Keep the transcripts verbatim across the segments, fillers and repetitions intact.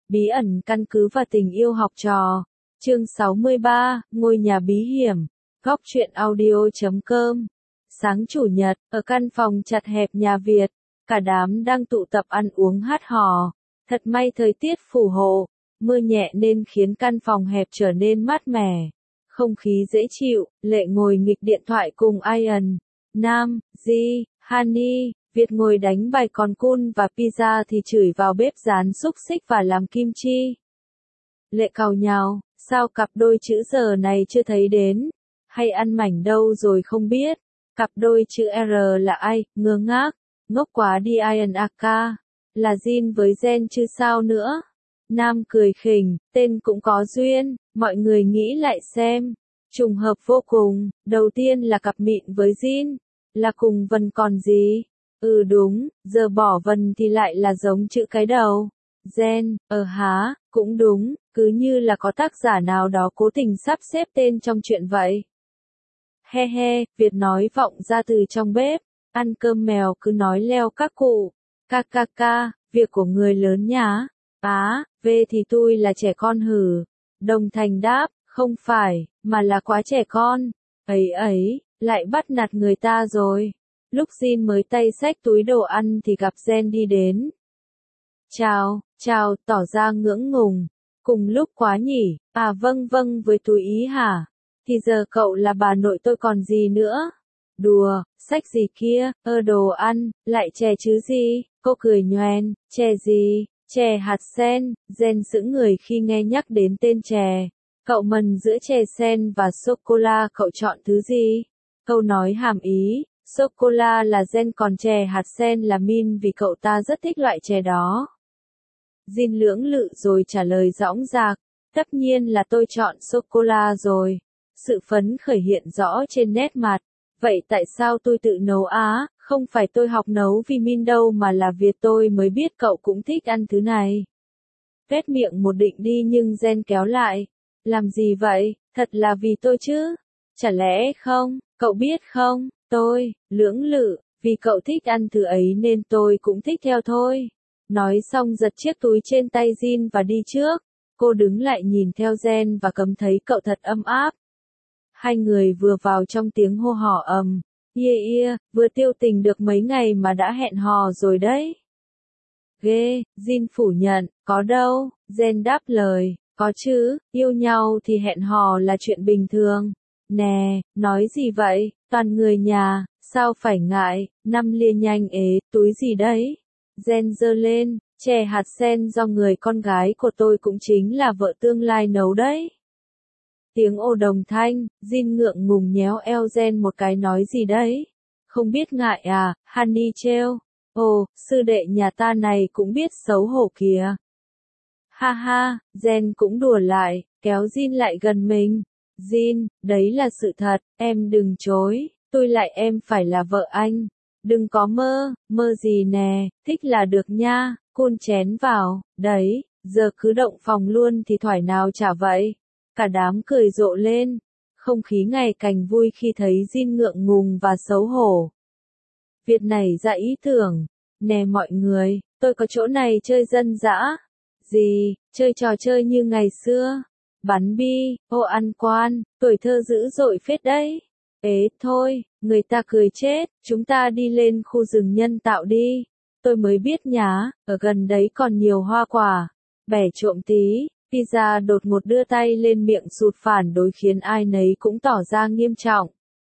Bí ẩn căn cứ và tình yêu học trò. Chương sáu mươi ba, ngôi nhà bí hiểm. Góc truyện audio chấm com. Sáng chủ nhật, ở căn phòng chật hẹp nhà Việt, cả đám đang tụ tập ăn uống hát hò. Thật may thời tiết phù hộ, mưa nhẹ nên khiến căn phòng hẹp trở nên mát mẻ. Không khí dễ chịu, Lệ ngồi nghịch điện thoại cùng Ian, Nam, Di, Hani. Việt ngồi đánh bài còn Kun và Pizza thì chửi vào bếp rán xúc xích và làm kim chi. Lệ càu nhào, sao cặp đôi chữ giờ này chưa thấy đến, hay ăn mảnh đâu rồi không biết. Cặp đôi chữ R là ai, ngơ ngác, ngốc quá đi Ian aka, là Jin với Jen chứ sao nữa. Nam cười khỉnh, tên cũng có duyên, mọi người nghĩ lại xem. Trùng hợp vô cùng, đầu tiên là cặp mịn với Jin, là cùng vần còn gì. Ừ đúng, giờ bỏ vần thì lại là giống chữ cái đầu. Gen, ờ há, cũng đúng, cứ như là có tác giả nào đó cố tình sắp xếp tên trong chuyện vậy. He he, Việt nói vọng ra từ trong bếp, ăn cơm mèo cứ nói leo các cụ. Ca ca ca, việc của người lớn nhá. Á, về thì tôi là trẻ con hử. Đồng Thành đáp, không phải, mà là quá trẻ con. Ấy ấy, lại bắt nạt người ta rồi. Lúc Jin mới tay xách túi đồ ăn thì gặp Jen đi đến. Chào, chào, tỏ ra ngưỡng ngùng. Cùng lúc quá nhỉ, à vâng vâng với túi ý hả? Thì giờ cậu là bà nội tôi còn gì nữa? Đùa, xách gì kia, ơ đồ ăn, lại chè chứ gì? Cô cười nhoẻn, chè gì? Chè hạt sen. Jen sững người khi nghe nhắc đến tên chè. Cậu mần giữa chè sen và sô-cô-la cậu chọn thứ gì? Câu nói hàm ý. Sô-cô-la là Jen còn chè hạt sen là Min vì cậu ta rất thích loại chè đó. Jin lưỡng lự rồi trả lời dõng dạc, tất nhiên là tôi chọn sô-cô-la rồi. Sự phấn khởi hiện rõ trên nét mặt. Vậy tại sao tôi tự nấu á? Không phải tôi học nấu vì Min đâu mà là việc tôi mới biết cậu cũng thích ăn thứ này. Tuét miệng một định đi nhưng Jen kéo lại. Làm gì vậy? Thật là vì tôi chứ? Chả lẽ không? Cậu biết không? Tôi, lưỡng lự, vì cậu thích ăn thứ ấy nên tôi cũng thích theo thôi. Nói xong giật chiếc túi trên tay Jin và đi trước. Cô đứng lại nhìn theo Jen và cấm thấy cậu thật âm áp. Hai người vừa vào trong tiếng hô hò ầm. Yeah yeah, vừa tiêu tình được mấy ngày mà đã hẹn hò rồi đấy. Ghê, Jin phủ nhận, có đâu, Jen đáp lời, có chứ, yêu nhau thì hẹn hò là chuyện bình thường. Nè, nói gì vậy, toàn người nhà, sao phải ngại, năm lia nhanh ế, túi gì đấy? Jen giơ lên, chè hạt sen do người con gái của tôi cũng chính là vợ tương lai nấu đấy. Tiếng ồ đồng thanh, Jin ngượng ngùng nhéo eo Jen một cái nói gì đấy? Không biết ngại à, Honey trêu. Ồ, sư đệ nhà ta này cũng biết xấu hổ kìa. Ha ha, Jen cũng đùa lại, kéo Jin lại gần mình. Jin, đấy là sự thật, em đừng chối, tôi lại em phải là vợ anh. Đừng có mơ, mơ gì nè, thích là được nha, Kun chén vào, đấy, giờ cứ động phòng luôn thì thoải nào chả vậy. Cả đám cười rộ lên, không khí ngày càng vui khi thấy Jin ngượng ngùng và xấu hổ. Việt nảy ra ý tưởng, nè mọi người, tôi có chỗ này chơi dân dã. Gì, chơi trò chơi như ngày xưa. Bắn bi, ô ăn quan, tuổi thơ dữ dội phết đấy. Ế thôi, người ta cười chết, chúng ta đi lên khu rừng nhân tạo đi. Tôi mới biết nhá, ở gần đấy còn nhiều hoa quả. Bẻ trộm tí, Pizza đột ngột đưa tay lên miệng sụt phản đối khiến ai nấy cũng tỏ ra nghiêm trọng.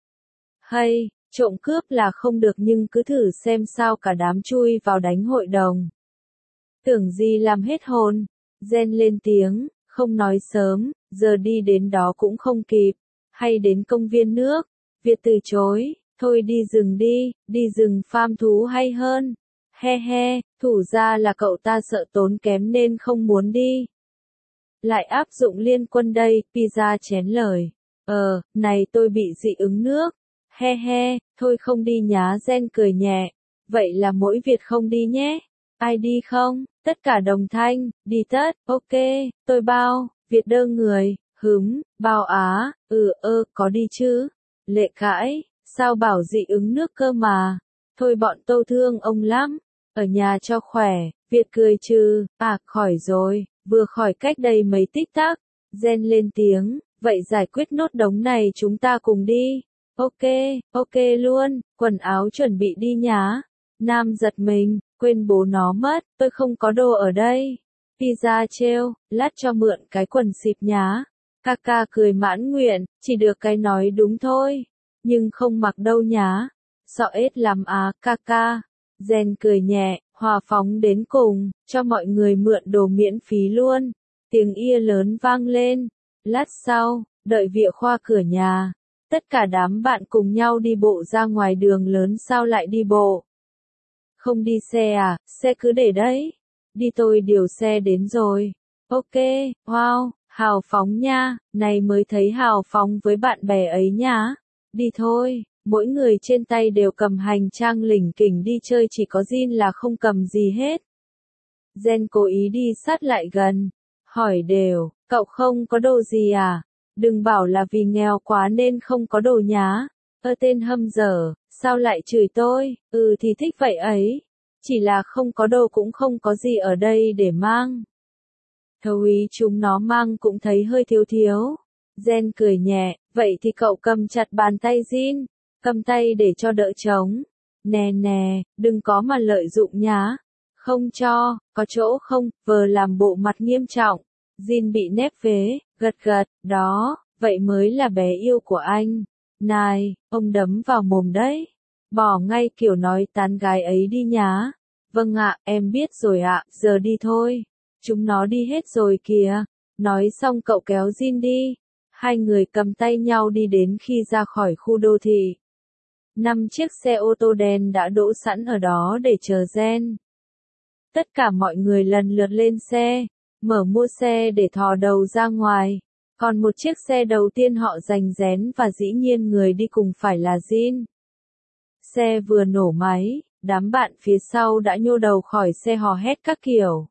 Hay, trộm cướp là không được nhưng cứ thử xem sao cả đám chui vào đánh hội đồng. Tưởng gì làm hết hồn. Jen lên tiếng, không nói sớm, giờ đi đến đó cũng không kịp. Hay đến công viên nước. Việt từ chối, thôi đi rừng đi, đi rừng farm thú hay hơn. He he, thủ ra là cậu ta sợ tốn kém nên không muốn đi. Lại áp dụng liên quân đây, Pizza chén lời. Ờ, này tôi bị dị ứng nước. He he, thôi không đi nhá. Jen cười nhẹ. Vậy là mỗi Việt không đi nhé. Ai đi không? Tất cả đồng thanh, đi tất, ok, tôi bao. Việt đơ người, hứng, bao á, ừ ơ, có đi chứ. Lệ cãi, sao bảo dị ứng nước cơ mà. Thôi bọn tôi thương ông lắm. Ở nhà cho khỏe. Việt cười trừ, à khỏi rồi, Vừa khỏi cách đây mấy tích tắc, Gen lên tiếng, vậy giải quyết nốt đống này chúng ta cùng đi. Ok, ok luôn, quần áo chuẩn bị đi nhá. Nam giật mình, quên bố nó mất, tôi không có đồ ở đây. Pizza trêu, lát cho mượn cái quần xịp nhá. Kaka cười mãn nguyện, chỉ được cái nói đúng thôi. Nhưng không mặc đâu nhá. Sợ ết lắm á, Kaka. Gen cười nhẹ, hòa phóng đến cùng, cho mọi người mượn đồ miễn phí luôn. Tiếng ia lớn vang lên. Lát sau, đợi Vịa Khoa cửa nhà. Tất cả đám bạn cùng nhau đi bộ ra ngoài đường lớn. Sao lại đi bộ? Không đi xe à, xe cứ để đấy. Đi tôi điều xe đến rồi. Ok, wow, hào phóng nha, này mới thấy hào phóng với bạn bè ấy nhá. Đi thôi, mỗi người trên tay đều cầm hành trang lỉnh kỉnh đi chơi, chỉ có Jin là không cầm gì hết. Gen cố ý đi sát lại gần, hỏi đều, cậu không có đồ gì à? Đừng bảo là vì nghèo quá nên không có đồ nhá. Ơ tên hâm dở, sao lại chửi tôi? Ừ thì thích vậy ấy. Chỉ là không có đồ cũng không có gì ở đây để mang. Thấu ý chúng nó mang cũng thấy hơi thiếu thiếu. Gen cười nhẹ, vậy thì cậu cầm chặt bàn tay Jin, cầm tay để cho đỡ trống. Nè nè, đừng có mà lợi dụng nhá. Không cho, có chỗ không, vờ làm bộ mặt nghiêm trọng. Jin bị nép vế, gật gật, đó, vậy mới là bé yêu của anh. Này, ông đấm vào mồm đấy. Bỏ ngay kiểu nói tán gái ấy đi nhá. Vâng ạ, em biết rồi ạ, giờ đi thôi. Chúng nó đi hết rồi kìa. Nói xong cậu kéo Jin đi. Hai người cầm tay nhau đi đến khi ra khỏi khu đô thị. Năm chiếc xe ô tô đen đã đỗ sẵn ở đó để chờ Gen. Tất cả mọi người lần lượt lên xe, mở mua xe để thò đầu ra ngoài. Còn một chiếc xe đầu tiên họ giành rén và dĩ nhiên người đi cùng phải là Jin. Xe vừa nổ máy, đám bạn phía sau đã nhô đầu khỏi xe hò hét các kiểu.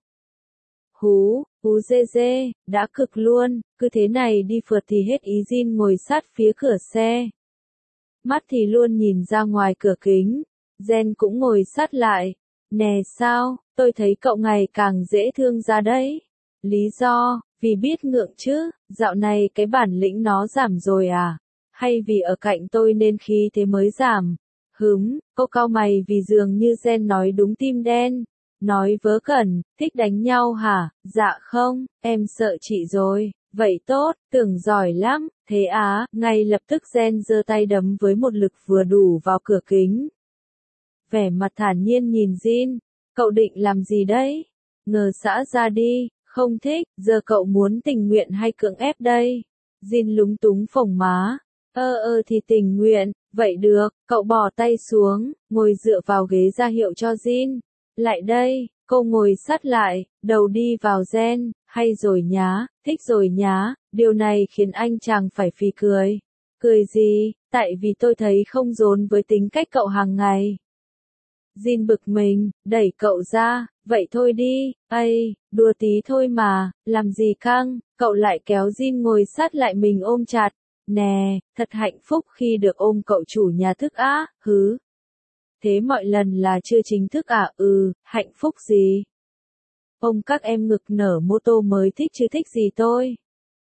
Hú, hú dê dê, đã cực luôn, cứ thế này đi phượt thì hết ý. Jin ngồi sát phía cửa xe. Mắt thì luôn nhìn ra ngoài cửa kính. Gen cũng ngồi sát lại. Nè sao, tôi thấy cậu ngày càng dễ thương ra đấy. Lý do, vì biết ngượng chứ, dạo này cái bản lĩnh nó giảm rồi à? Hay vì ở cạnh tôi nên khí thế mới giảm? Hứng, cô cau mày vì dường như Gen nói đúng tim đen. Nói vớ vẩn, thích đánh nhau hả? Dạ không, em sợ chị rồi. Vậy tốt, tưởng giỏi lắm, thế á, ngay lập tức Gen giơ tay đấm với một lực vừa đủ vào cửa kính. Vẻ mặt thản nhiên nhìn Jin, cậu định làm gì đấy? Ngờ xã ra đi, không thích, giờ cậu muốn tình nguyện hay cưỡng ép đây? Jin lúng túng phồng má, ơ ơ thì tình nguyện, vậy được, cậu bỏ tay xuống, ngồi dựa vào ghế ra hiệu cho Jin. Lại đây, cô ngồi sát lại, đầu đi vào Gen, hay rồi nhá, thích rồi nhá, điều này khiến anh chàng phải phì cười. Cười gì, tại vì tôi thấy không dồn với tính cách cậu hàng ngày. Jin bực mình, đẩy cậu ra, vậy thôi đi, ây, đùa tí thôi mà, làm gì căng, cậu lại kéo Jin ngồi sát lại mình ôm chặt. Nè, thật hạnh phúc khi được ôm cậu chủ nhà thức á, hứ. Thế mọi lần là chưa chính thức à? Ừ, hạnh phúc gì? Ông các em ngực nở mô tô mới thích chứ thích gì tôi?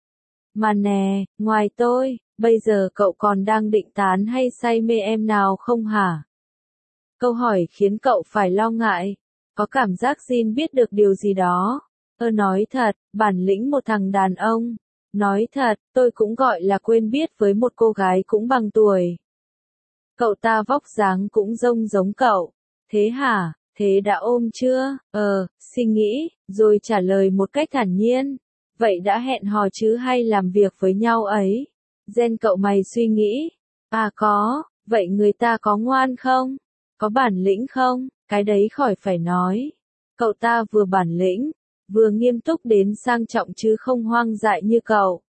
Mà nè, ngoài tôi, bây giờ cậu còn đang định tán hay say mê em nào không hả? Câu hỏi khiến cậu phải lo ngại. Có cảm giác Jin biết được điều gì đó. Ơ nói thật, bản lĩnh một thằng đàn ông. Nói thật, tôi cũng gọi là quên biết với một cô gái cũng bằng tuổi. Cậu ta vóc dáng cũng rông giống cậu. Thế hả, thế đã ôm chưa? Ờ, suy nghĩ, rồi trả lời một cách thản nhiên. Vậy đã hẹn hò chứ hay làm việc với nhau ấy? Gen cậu mày suy nghĩ. À có, vậy người ta có ngoan không? Có bản lĩnh không? Cái đấy khỏi phải nói. Cậu ta vừa bản lĩnh, vừa nghiêm túc đến sang trọng chứ không hoang dại như cậu.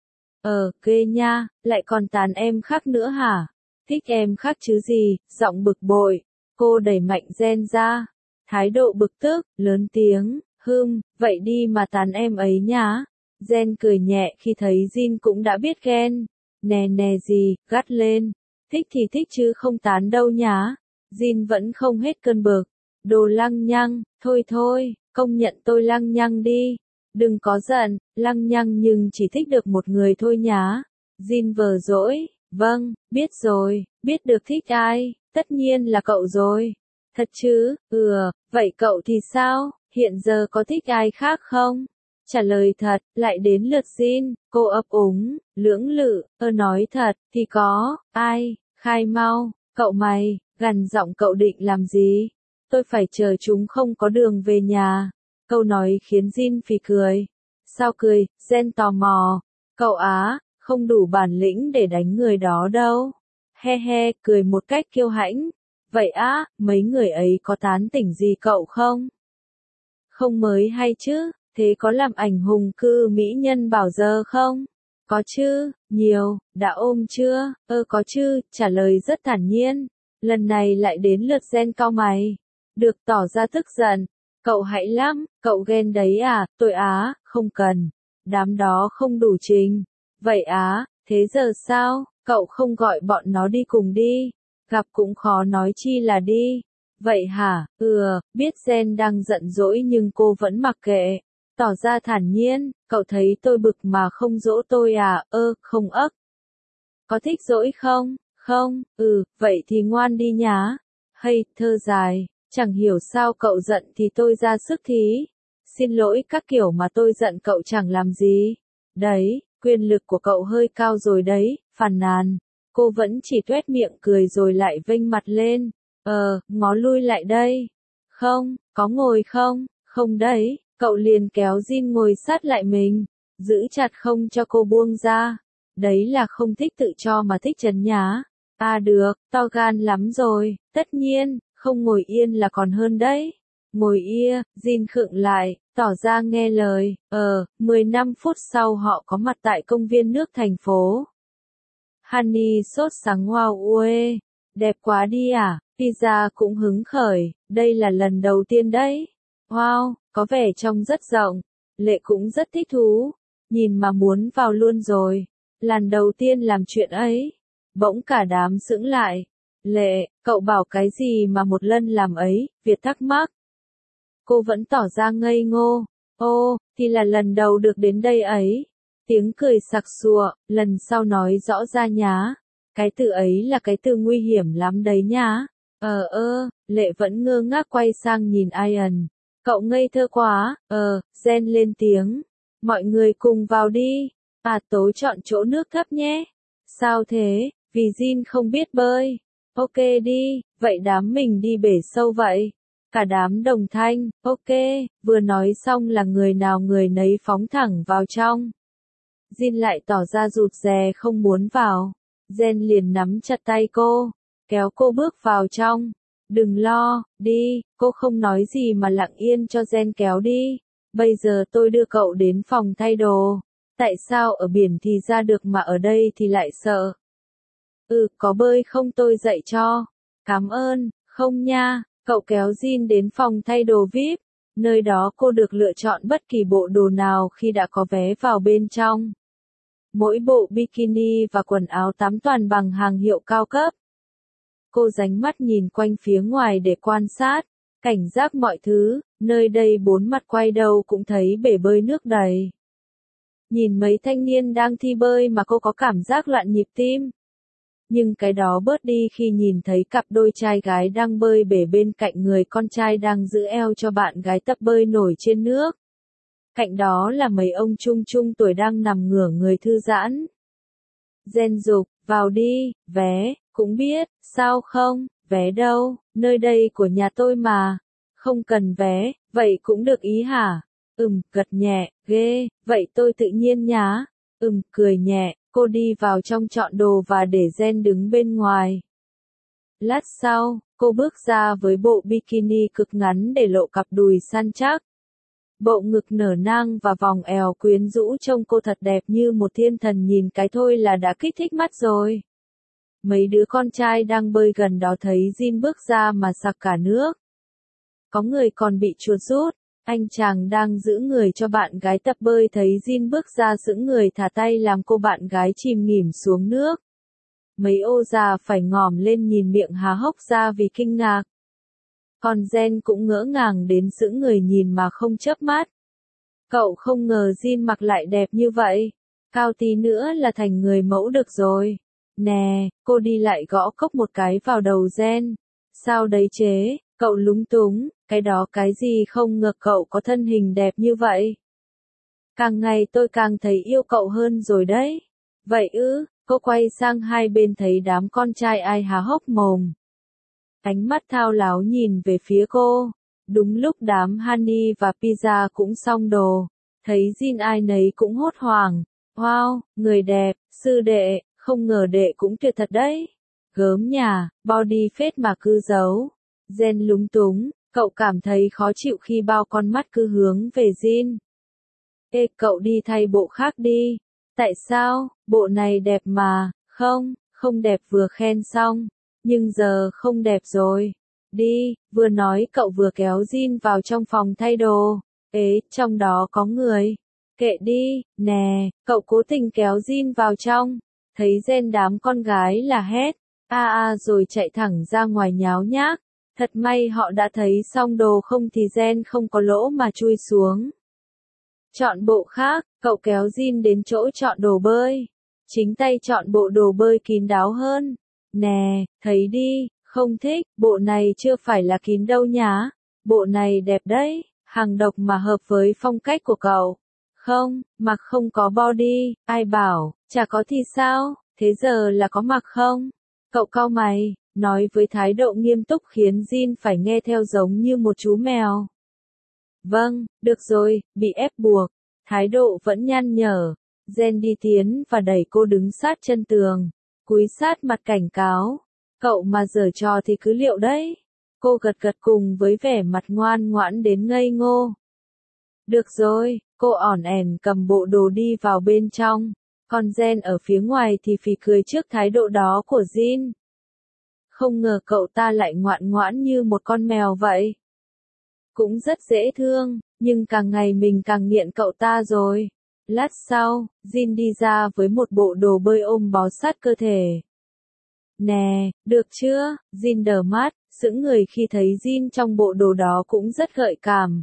Ờ, ghê nha, lại còn tán em khác nữa hả? Thích em khác chứ gì, giọng bực bội. Cô đẩy mạnh Gen ra. Thái độ bực tức, lớn tiếng, hừm, vậy đi mà tán em ấy nhá. Gen cười nhẹ khi thấy Jin cũng đã biết ghen. Nè nè gì, gắt lên. Thích thì thích chứ không tán đâu nhá. Jin vẫn không hết cơn bực. Đồ lăng nhăng, thôi thôi, công nhận tôi lăng nhăng đi. Đừng có giận, lăng nhăng nhưng chỉ thích được một người thôi nhá. Jin vờ dỗi, vâng, biết rồi, biết được thích ai, tất nhiên là cậu rồi. Thật chứ, ừ, vậy cậu thì sao, hiện giờ có thích ai khác không? Trả lời thật, lại đến lượt Jin, cô ấp úng, lưỡng lự, ơ nói thật, thì có, ai, khai mau, cậu mày, gằn giọng cậu định làm gì? Tôi phải chờ chúng không có đường về nhà. Câu nói khiến Jin phì cười. Sao cười, Jen tò mò. Cậu á, không đủ bản lĩnh để đánh người đó đâu. He he, cười một cách kiêu hãnh. Vậy á, mấy người ấy có tán tỉnh gì cậu không? Không mới hay chứ, thế có làm ảnh hùng cư mỹ nhân bảo giờ không? Có chứ, nhiều, đã ôm chưa? Ơ có chứ, trả lời rất thản nhiên. Lần này lại đến lượt Jen cau mày. Được tỏ ra tức giận. Cậu hãy lắm, cậu ghen đấy à, tôi á, không cần. Đám đó không đủ trình. Vậy á, thế giờ sao, cậu không gọi bọn nó đi cùng đi. Gặp cũng khó nói chi là đi. Vậy hả, ừ, biết Jen đang giận dỗi nhưng cô vẫn mặc kệ. Tỏ ra thản nhiên, cậu thấy tôi bực mà không dỗ tôi à, ơ, không ấp. Có thích dỗi không? Không, ừ, vậy thì ngoan đi nhá. Hay, thơ dài. Chẳng hiểu sao cậu giận thì tôi ra sức thí. Xin lỗi các kiểu mà tôi giận cậu chẳng làm gì. Đấy, quyền lực của cậu hơi cao rồi đấy, phàn nàn. Cô vẫn chỉ tuét miệng cười rồi lại vênh mặt lên. Ờ, ngó lui lại đây. Không, có ngồi không? Không đấy, cậu liền kéo Jin ngồi sát lại mình. Giữ chặt không cho cô buông ra. Đấy là không thích tự cho mà thích trấn nhá. À được, to gan lắm rồi, tất nhiên. Không ngồi yên là còn hơn đấy. Ngồi ia, Jin khựng lại, tỏ ra nghe lời, ờ, mười lăm phút sau họ có mặt tại công viên nước thành phố. Honey sốt sáng wow ue, đẹp quá đi à, pizza cũng hứng khởi, đây là lần đầu tiên đấy. Wow, có vẻ trông rất rộng, Lệ cũng rất thích thú, nhìn mà muốn vào luôn rồi. Lần đầu tiên làm chuyện ấy, bỗng cả đám sững lại. Lệ, cậu bảo cái gì mà một lần làm ấy, Việt thắc mắc. Cô vẫn tỏ ra ngây ngô. Ô, thì là lần đầu được đến đây ấy. Tiếng cười sặc sụa, lần sau nói rõ ra nhá. Cái từ ấy là cái từ nguy hiểm lắm đấy nhá. Ờ ơ, Lệ vẫn ngơ ngác quay sang nhìn Ian. Cậu ngây thơ quá, ờ, Jen lên tiếng. Mọi người cùng vào đi. À tối chọn chỗ nước thấp nhé. Sao thế, vì Jin không biết bơi. Ok đi, vậy đám mình đi bể sâu vậy. Cả đám đồng thanh, ok, vừa nói xong là người nào người nấy phóng thẳng vào trong. Jin lại tỏ ra rụt rè không muốn vào. Jen liền nắm chặt tay cô, kéo cô bước vào trong. Đừng lo, đi, cô không nói gì mà lặng yên cho Jen kéo đi. Bây giờ tôi đưa cậu đến phòng thay đồ. Tại sao ở biển thì ra được mà ở đây thì lại sợ? Ừ, có bơi không tôi dạy cho. Cảm ơn, không nha, cậu kéo Jin đến phòng thay đồ vi ai pi. Nơi đó cô được lựa chọn bất kỳ bộ đồ nào khi đã có vé vào bên trong. Mỗi bộ bikini và quần áo tắm toàn bằng hàng hiệu cao cấp. Cô dánh mắt nhìn quanh phía ngoài để quan sát, cảnh giác mọi thứ, nơi đây bốn mặt quay đầu cũng thấy bể bơi nước đầy. Nhìn mấy thanh niên đang thi bơi mà cô có cảm giác loạn nhịp tim. Nhưng cái đó bớt đi khi nhìn thấy cặp đôi trai gái đang bơi bể bên cạnh người con trai đang giữ eo cho bạn gái tập bơi nổi trên nước. Cạnh đó là mấy ông trung trung tuổi đang nằm ngửa người thư giãn. Jen dục, vào đi, vé, cũng biết, sao không, vé đâu, nơi đây của nhà tôi mà. Không cần vé, vậy cũng được ý hả? Ừm, gật nhẹ, ghê, vậy tôi tự nhiên nhá. Ừm, cười nhẹ, cô đi vào trong chọn đồ và để Jen đứng bên ngoài. Lát sau, cô bước ra với bộ bikini cực ngắn để lộ cặp đùi săn chắc. Bộ ngực nở nang và vòng eo quyến rũ trông cô thật đẹp như một thiên thần, nhìn cái thôi là đã kích thích mắt rồi. Mấy đứa con trai đang bơi gần đó thấy Jin bước ra mà sặc cả nước. Có người còn bị chuột rút. Anh chàng đang giữ người cho bạn gái tập bơi thấy Jin bước ra sững người thả tay làm cô bạn gái chìm nghỉm xuống nước. Mấy ô già phải ngỏm lên nhìn miệng há hốc ra vì kinh ngạc. Còn Jen cũng ngỡ ngàng đến sững người nhìn mà không chớp mắt. Cậu không ngờ Jin mặc lại đẹp như vậy. Cao tí nữa là thành người mẫu được rồi. Nè, cô đi lại gõ cốc một cái vào đầu Jen. Sao đấy chế, cậu lúng túng, cái đó cái gì không ngờ cậu có thân hình đẹp như vậy. Càng ngày tôi càng thấy yêu cậu hơn rồi đấy. Vậy ư, cô quay sang hai bên thấy đám con trai ai há hốc mồm. Ánh mắt thao láo nhìn về phía cô. Đúng lúc đám Honey và Pizza cũng xong đồ. Thấy Jin ai nấy cũng hốt hoảng. Wow, người đẹp, sư đệ, không ngờ đệ cũng tuyệt thật đấy. Gớm nhà, body phết mà cứ giấu. Jen lúng túng, cậu cảm thấy khó chịu khi bao con mắt cứ hướng về Jin. Ê, cậu đi thay bộ khác đi. Tại sao, bộ này đẹp mà, không, không đẹp vừa khen xong, nhưng giờ không đẹp rồi. Đi, vừa nói cậu vừa kéo Jin vào trong phòng thay đồ. Ế, trong đó có người. Kệ đi, nè, cậu cố tình kéo Jin vào trong. Thấy Jen đám con gái là hét. A a rồi chạy thẳng ra ngoài nháo nhác. Thật may họ đã thấy xong đồ không thì Jen không có lỗ mà chui xuống. Chọn bộ khác, cậu kéo Jin đến chỗ chọn đồ bơi. Chính tay chọn bộ đồ bơi kín đáo hơn. Nè, thấy đi, không thích, bộ này chưa phải là kín đâu nhá. Bộ này đẹp đấy, hàng độc mà hợp với phong cách của cậu. Không, mặc không có body, ai bảo, chả có thì sao, thế giờ là có mặc không? Cậu cau mày, nói với thái độ nghiêm túc khiến Jin phải nghe theo giống như một chú mèo. Vâng, được rồi, bị ép buộc. Thái độ vẫn nhăn nhở. Jen đi tiến và đẩy cô đứng sát chân tường. Cúi sát mặt cảnh cáo. Cậu mà giở trò thì cứ liệu đấy. Cô gật gật cùng với vẻ mặt ngoan ngoãn đến ngây ngô. Được rồi, cô ỏn ẻn cầm bộ đồ đi vào bên trong. Còn Jen ở phía ngoài thì phì cười trước thái độ đó của Jin. Không ngờ cậu ta lại ngoan ngoãn như một con mèo vậy. Cũng rất dễ thương, nhưng càng ngày mình càng nghiện cậu ta rồi. Lát sau, Jin đi ra với một bộ đồ bơi ôm bó sát cơ thể. Nè, được chưa? Jin đờ mắt, sững người khi thấy Jin trong bộ đồ đó cũng rất gợi cảm.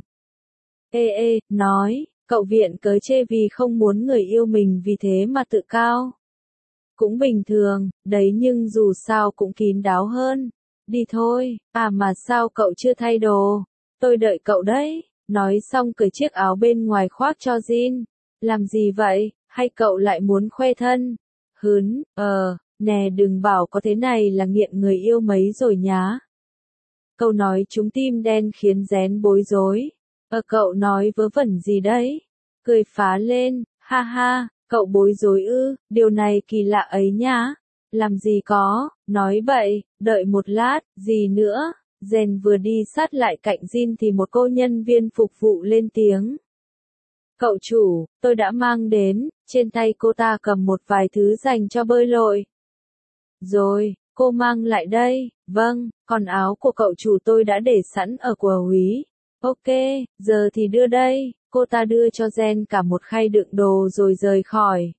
Ê ê, nói, cậu viện cớ chê vì không muốn người yêu mình vì thế mà tự cao. Cũng bình thường, đấy nhưng dù sao cũng kín đáo hơn. Đi thôi, à mà sao cậu chưa thay đồ? Tôi đợi cậu đấy. Nói xong cởi chiếc áo bên ngoài khoác cho Jin. Làm gì vậy, hay cậu lại muốn khoe thân? Hứn, ờ, nè đừng bảo có thế này là nghiện người yêu mấy rồi nhá. Câu nói trúng tim đen khiến Rén bối rối. Ờ cậu nói vớ vẩn gì đấy? Cười phá lên, ha ha, cậu bối rối ư, điều này kỳ lạ ấy nhá. Làm gì có, nói bậy, đợi một lát, gì nữa? Jen vừa đi sát lại cạnh Jin thì một cô nhân viên phục vụ lên tiếng. Cậu chủ, tôi đã mang đến, trên tay cô ta cầm một vài thứ dành cho bơi lội. Rồi, cô mang lại đây, vâng, còn áo của cậu chủ tôi đã để sẵn ở của húy. Ok, giờ thì đưa đây, cô ta đưa cho Jen cả một khay đựng đồ rồi rời khỏi.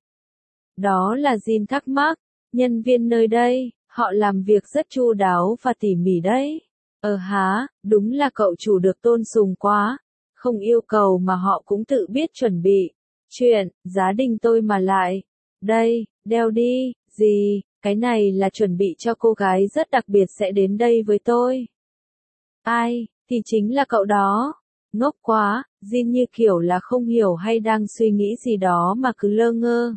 Đó là Jin thắc mắc, nhân viên nơi đây, họ làm việc rất chu đáo và tỉ mỉ đấy. Ờ há, đúng là cậu chủ được tôn sùng quá. Không yêu cầu mà họ cũng tự biết chuẩn bị. Chuyện, giá đình tôi mà lại. Đây, đeo đi, gì, cái này là chuẩn bị cho cô gái rất đặc biệt sẽ đến đây với tôi. Ai, thì chính là cậu đó. Ngốc quá, Jin như kiểu là không hiểu hay đang suy nghĩ gì đó mà cứ lơ ngơ.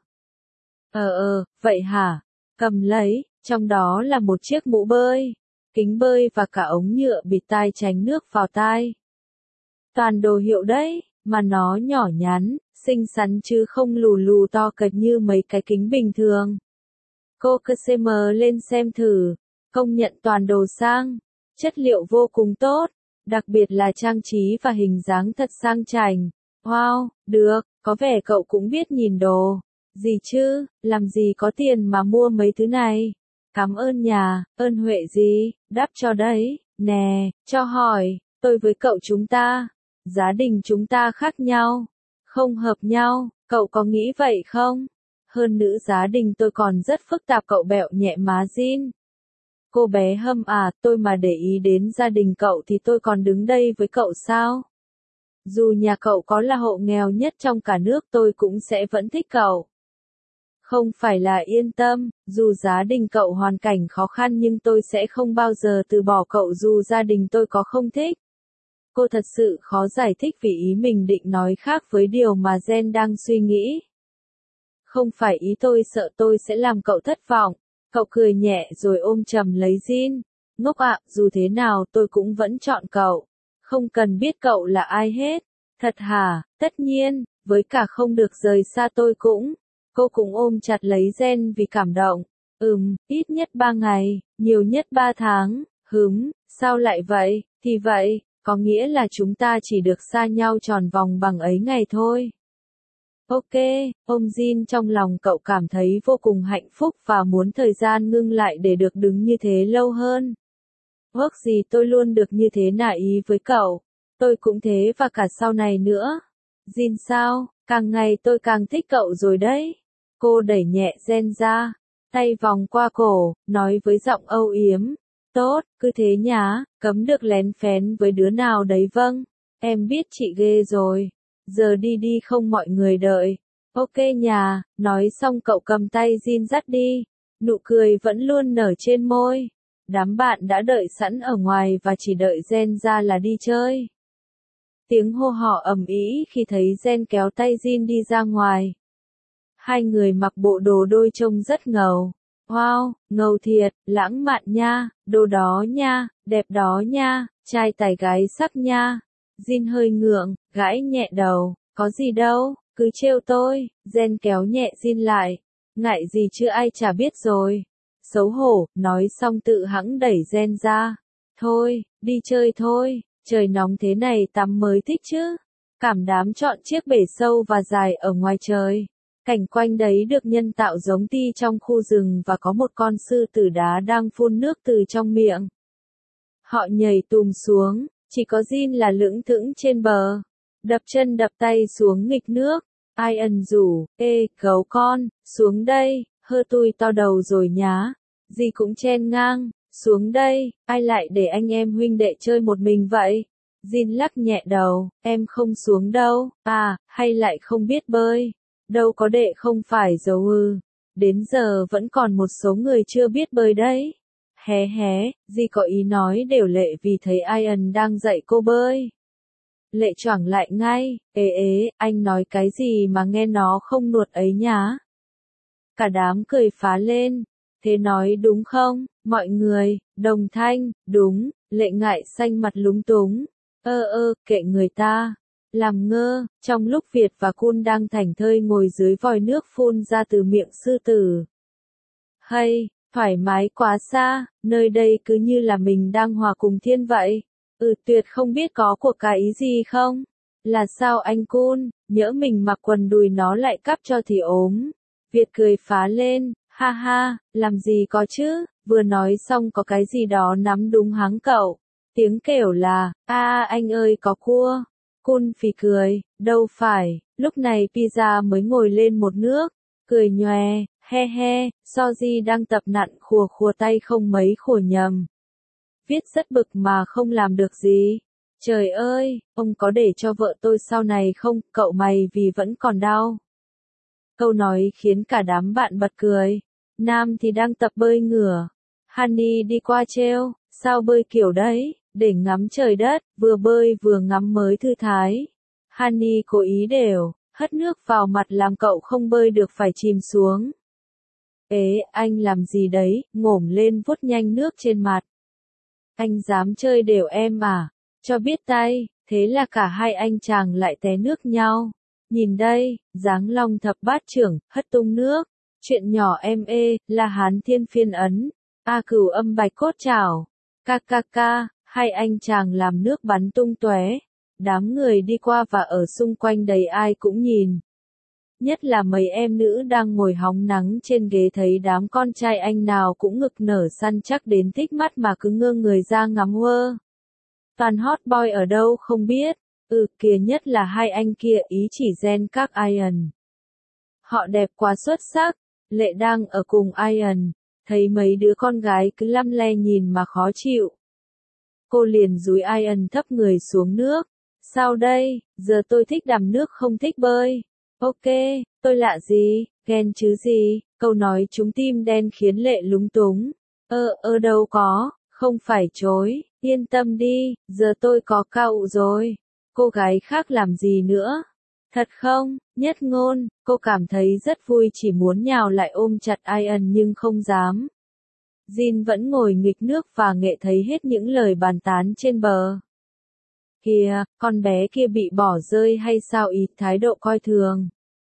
Ờ ờ, vậy hả? Cầm lấy, trong đó là một chiếc mũ bơi, kính bơi và cả ống nhựa bịt tai tránh nước vào tai. Toàn đồ hiệu đấy, mà nó nhỏ nhắn, xinh xắn chứ không lù lù to cật như mấy cái kính bình thường. Cô cứ xem lên xem thử, công nhận toàn đồ sang, chất liệu vô cùng tốt, đặc biệt là trang trí và hình dáng thật sang chảnh. Wow, được, có vẻ cậu cũng biết nhìn đồ. Gì chứ, làm gì có tiền mà mua mấy thứ này. Cảm ơn nhà, ơn huệ gì, đáp cho đấy, nè, cho hỏi, tôi với cậu chúng ta, gia đình chúng ta khác nhau, không hợp nhau, cậu có nghĩ vậy không? Hơn nữa gia đình tôi còn rất phức tạp cậu bẹo nhẹ má Jin. Cô bé hâm à, tôi mà để ý đến gia đình cậu thì tôi còn đứng đây với cậu sao? Dù nhà cậu có là hộ nghèo nhất trong cả nước tôi cũng sẽ vẫn thích cậu. Không phải là yên tâm, dù gia đình cậu hoàn cảnh khó khăn nhưng tôi sẽ không bao giờ từ bỏ cậu dù gia đình tôi có không thích. Cô thật sự khó giải thích vì ý mình định nói khác với điều mà Jen đang suy nghĩ. Không phải ý tôi sợ tôi sẽ làm cậu thất vọng. Cậu cười nhẹ rồi ôm chầm lấy Jin. Ngốc ạ, dù thế nào tôi cũng vẫn chọn cậu. Không cần biết cậu là ai hết. Thật hả? Tất nhiên, với cả không được rời xa tôi cũng. Cô cũng ôm chặt lấy Jen vì cảm động. Ừm, ít nhất ba ngày, nhiều nhất ba tháng. Hứm, sao lại vậy? Thì vậy, có nghĩa là chúng ta chỉ được xa nhau tròn vòng bằng ấy ngày thôi. Ok, ôm Jin trong lòng cậu cảm thấy vô cùng hạnh phúc và muốn thời gian ngưng lại để được đứng như thế lâu hơn. Ước gì tôi luôn được như thế nả ý với cậu. Tôi cũng thế và cả sau này nữa. Jin sao, càng ngày tôi càng thích cậu rồi đấy. Cô đẩy nhẹ Jen ra, tay vòng qua cổ, nói với giọng âu yếm. Tốt, cứ thế nhá, cấm được lén phén với đứa nào đấy vâng. Em biết chị ghê rồi. Giờ đi đi không mọi người đợi. Ok nhà, nói xong cậu cầm tay Jin dắt đi. Nụ cười vẫn luôn nở trên môi. Đám bạn đã đợi sẵn ở ngoài và chỉ đợi Jen ra là đi chơi. Tiếng hô hò ầm ĩ khi thấy Jen kéo tay Jin đi ra ngoài. Hai người mặc bộ đồ đôi trông rất ngầu. Wow, ngầu thiệt, lãng mạn nha, đồ đó nha, đẹp đó nha, trai tài gái sắc nha. Jin hơi ngượng, gãi nhẹ đầu, có gì đâu, cứ trêu tôi. Jen kéo nhẹ Jin lại. Ngại gì chứ ai chả biết rồi. Xấu hổ, nói xong tự hẵng đẩy Jen ra. Thôi, đi chơi thôi, trời nóng thế này tắm mới thích chứ. Cảm đám chọn chiếc bể sâu và dài ở ngoài trời. Cảnh quanh đấy được nhân tạo giống ti trong khu rừng và có một con sư tử đá đang phun nước từ trong miệng. Họ nhảy tùm xuống, chỉ có Jin là lững thững trên bờ. Đập chân đập tay xuống nghịch nước. Ian rủ, ê, gấu con, xuống đây, hơ tui to đầu rồi nhá. Dì cũng chen ngang, xuống đây, ai lại để anh em huynh đệ chơi một mình vậy? Jin lắc nhẹ đầu, em không xuống đâu, à, hay lại không biết bơi. Đâu có đệ không phải dấu ư. Đến giờ vẫn còn một số người chưa biết bơi đấy. Hé hé, dì có ý nói đều lệ vì thấy Ian đang dạy cô bơi. Lệ choảng lại ngay, ế ế, anh nói cái gì mà nghe nó không nuột ấy nhá. Cả đám cười phá lên. Thế nói đúng không, mọi người, đồng thanh, đúng, lệ ngại xanh mặt lúng túng. Ơ ơ, kệ người ta. Làm ngơ, trong lúc Việt và Kun đang thảnh thơi ngồi dưới vòi nước phun ra từ miệng sư tử. Hay, thoải mái quá xa, nơi đây cứ như là mình đang hòa cùng thiên vậy. Ừ tuyệt không biết có cuộc cái ý gì không? Là sao anh Kun, nhỡ mình mặc quần đùi nó lại cắp cho thì ốm. Việt cười phá lên, ha ha, làm gì có chứ, vừa nói xong có cái gì đó nắm đúng háng cậu. Tiếng kêu là, a anh ơi có cua. Kun phì cười, đâu phải, lúc này pizza mới ngồi lên một nước, cười nhòe, he he, Soji đang tập nặn khùa khùa tay không mấy khùa nhầm. Viết rất bực mà không làm được gì. Trời ơi, ông có để cho vợ tôi sau này không, cậu mày vì vẫn còn đau. Câu nói khiến cả đám bạn bật cười. Nam thì đang tập bơi ngửa. Honey đi qua treo, sao bơi kiểu đấy? Để ngắm trời đất, vừa bơi vừa ngắm mới thư thái. Honey cố ý đều, hất nước vào mặt làm cậu không bơi được phải chìm xuống. Ế, anh làm gì đấy, ngổm lên vuốt nhanh nước trên mặt. Anh dám chơi đều em à, cho biết tay, thế là cả hai anh chàng lại té nước nhau. Nhìn đây, dáng long thập bát trưởng, hất tung nước. Chuyện nhỏ em ê, là Hán Thiên phiên ấn. A cửu âm bạch cốt chảo. Ca ca ca. Hai anh chàng làm nước bắn tung tóe. Đám người đi qua và ở xung quanh đầy ai cũng nhìn. Nhất là mấy em nữ đang ngồi hóng nắng trên ghế thấy đám con trai anh nào cũng ngực nở săn chắc đến thích mắt mà cứ ngơ người ra ngắm quơ. Toàn hot boy ở đâu không biết. Ừ kìa nhất là hai anh kia ý chỉ Jen các Ian. Họ đẹp quá xuất sắc. Lệ đang ở cùng Ian. Thấy mấy đứa con gái cứ lăm le nhìn mà khó chịu. Cô liền dúi Ian thấp người xuống nước. Sao đây, giờ tôi thích đầm nước không thích bơi. Ok, tôi lạ gì, ghen chứ gì, câu nói trúng tim đen khiến Lệ lúng túng. Ơ, ơ đâu có, không phải chối, yên tâm đi, giờ tôi có cậu rồi. Cô gái khác làm gì nữa? Thật không, Nhất Ngôn, cô cảm thấy rất vui chỉ muốn nhào lại ôm chặt Ian nhưng không dám. Jin vẫn ngồi nghịch nước và nghệ thấy hết những lời bàn tán trên bờ. Kìa, con bé kia bị bỏ rơi hay sao ý, thái độ coi thường.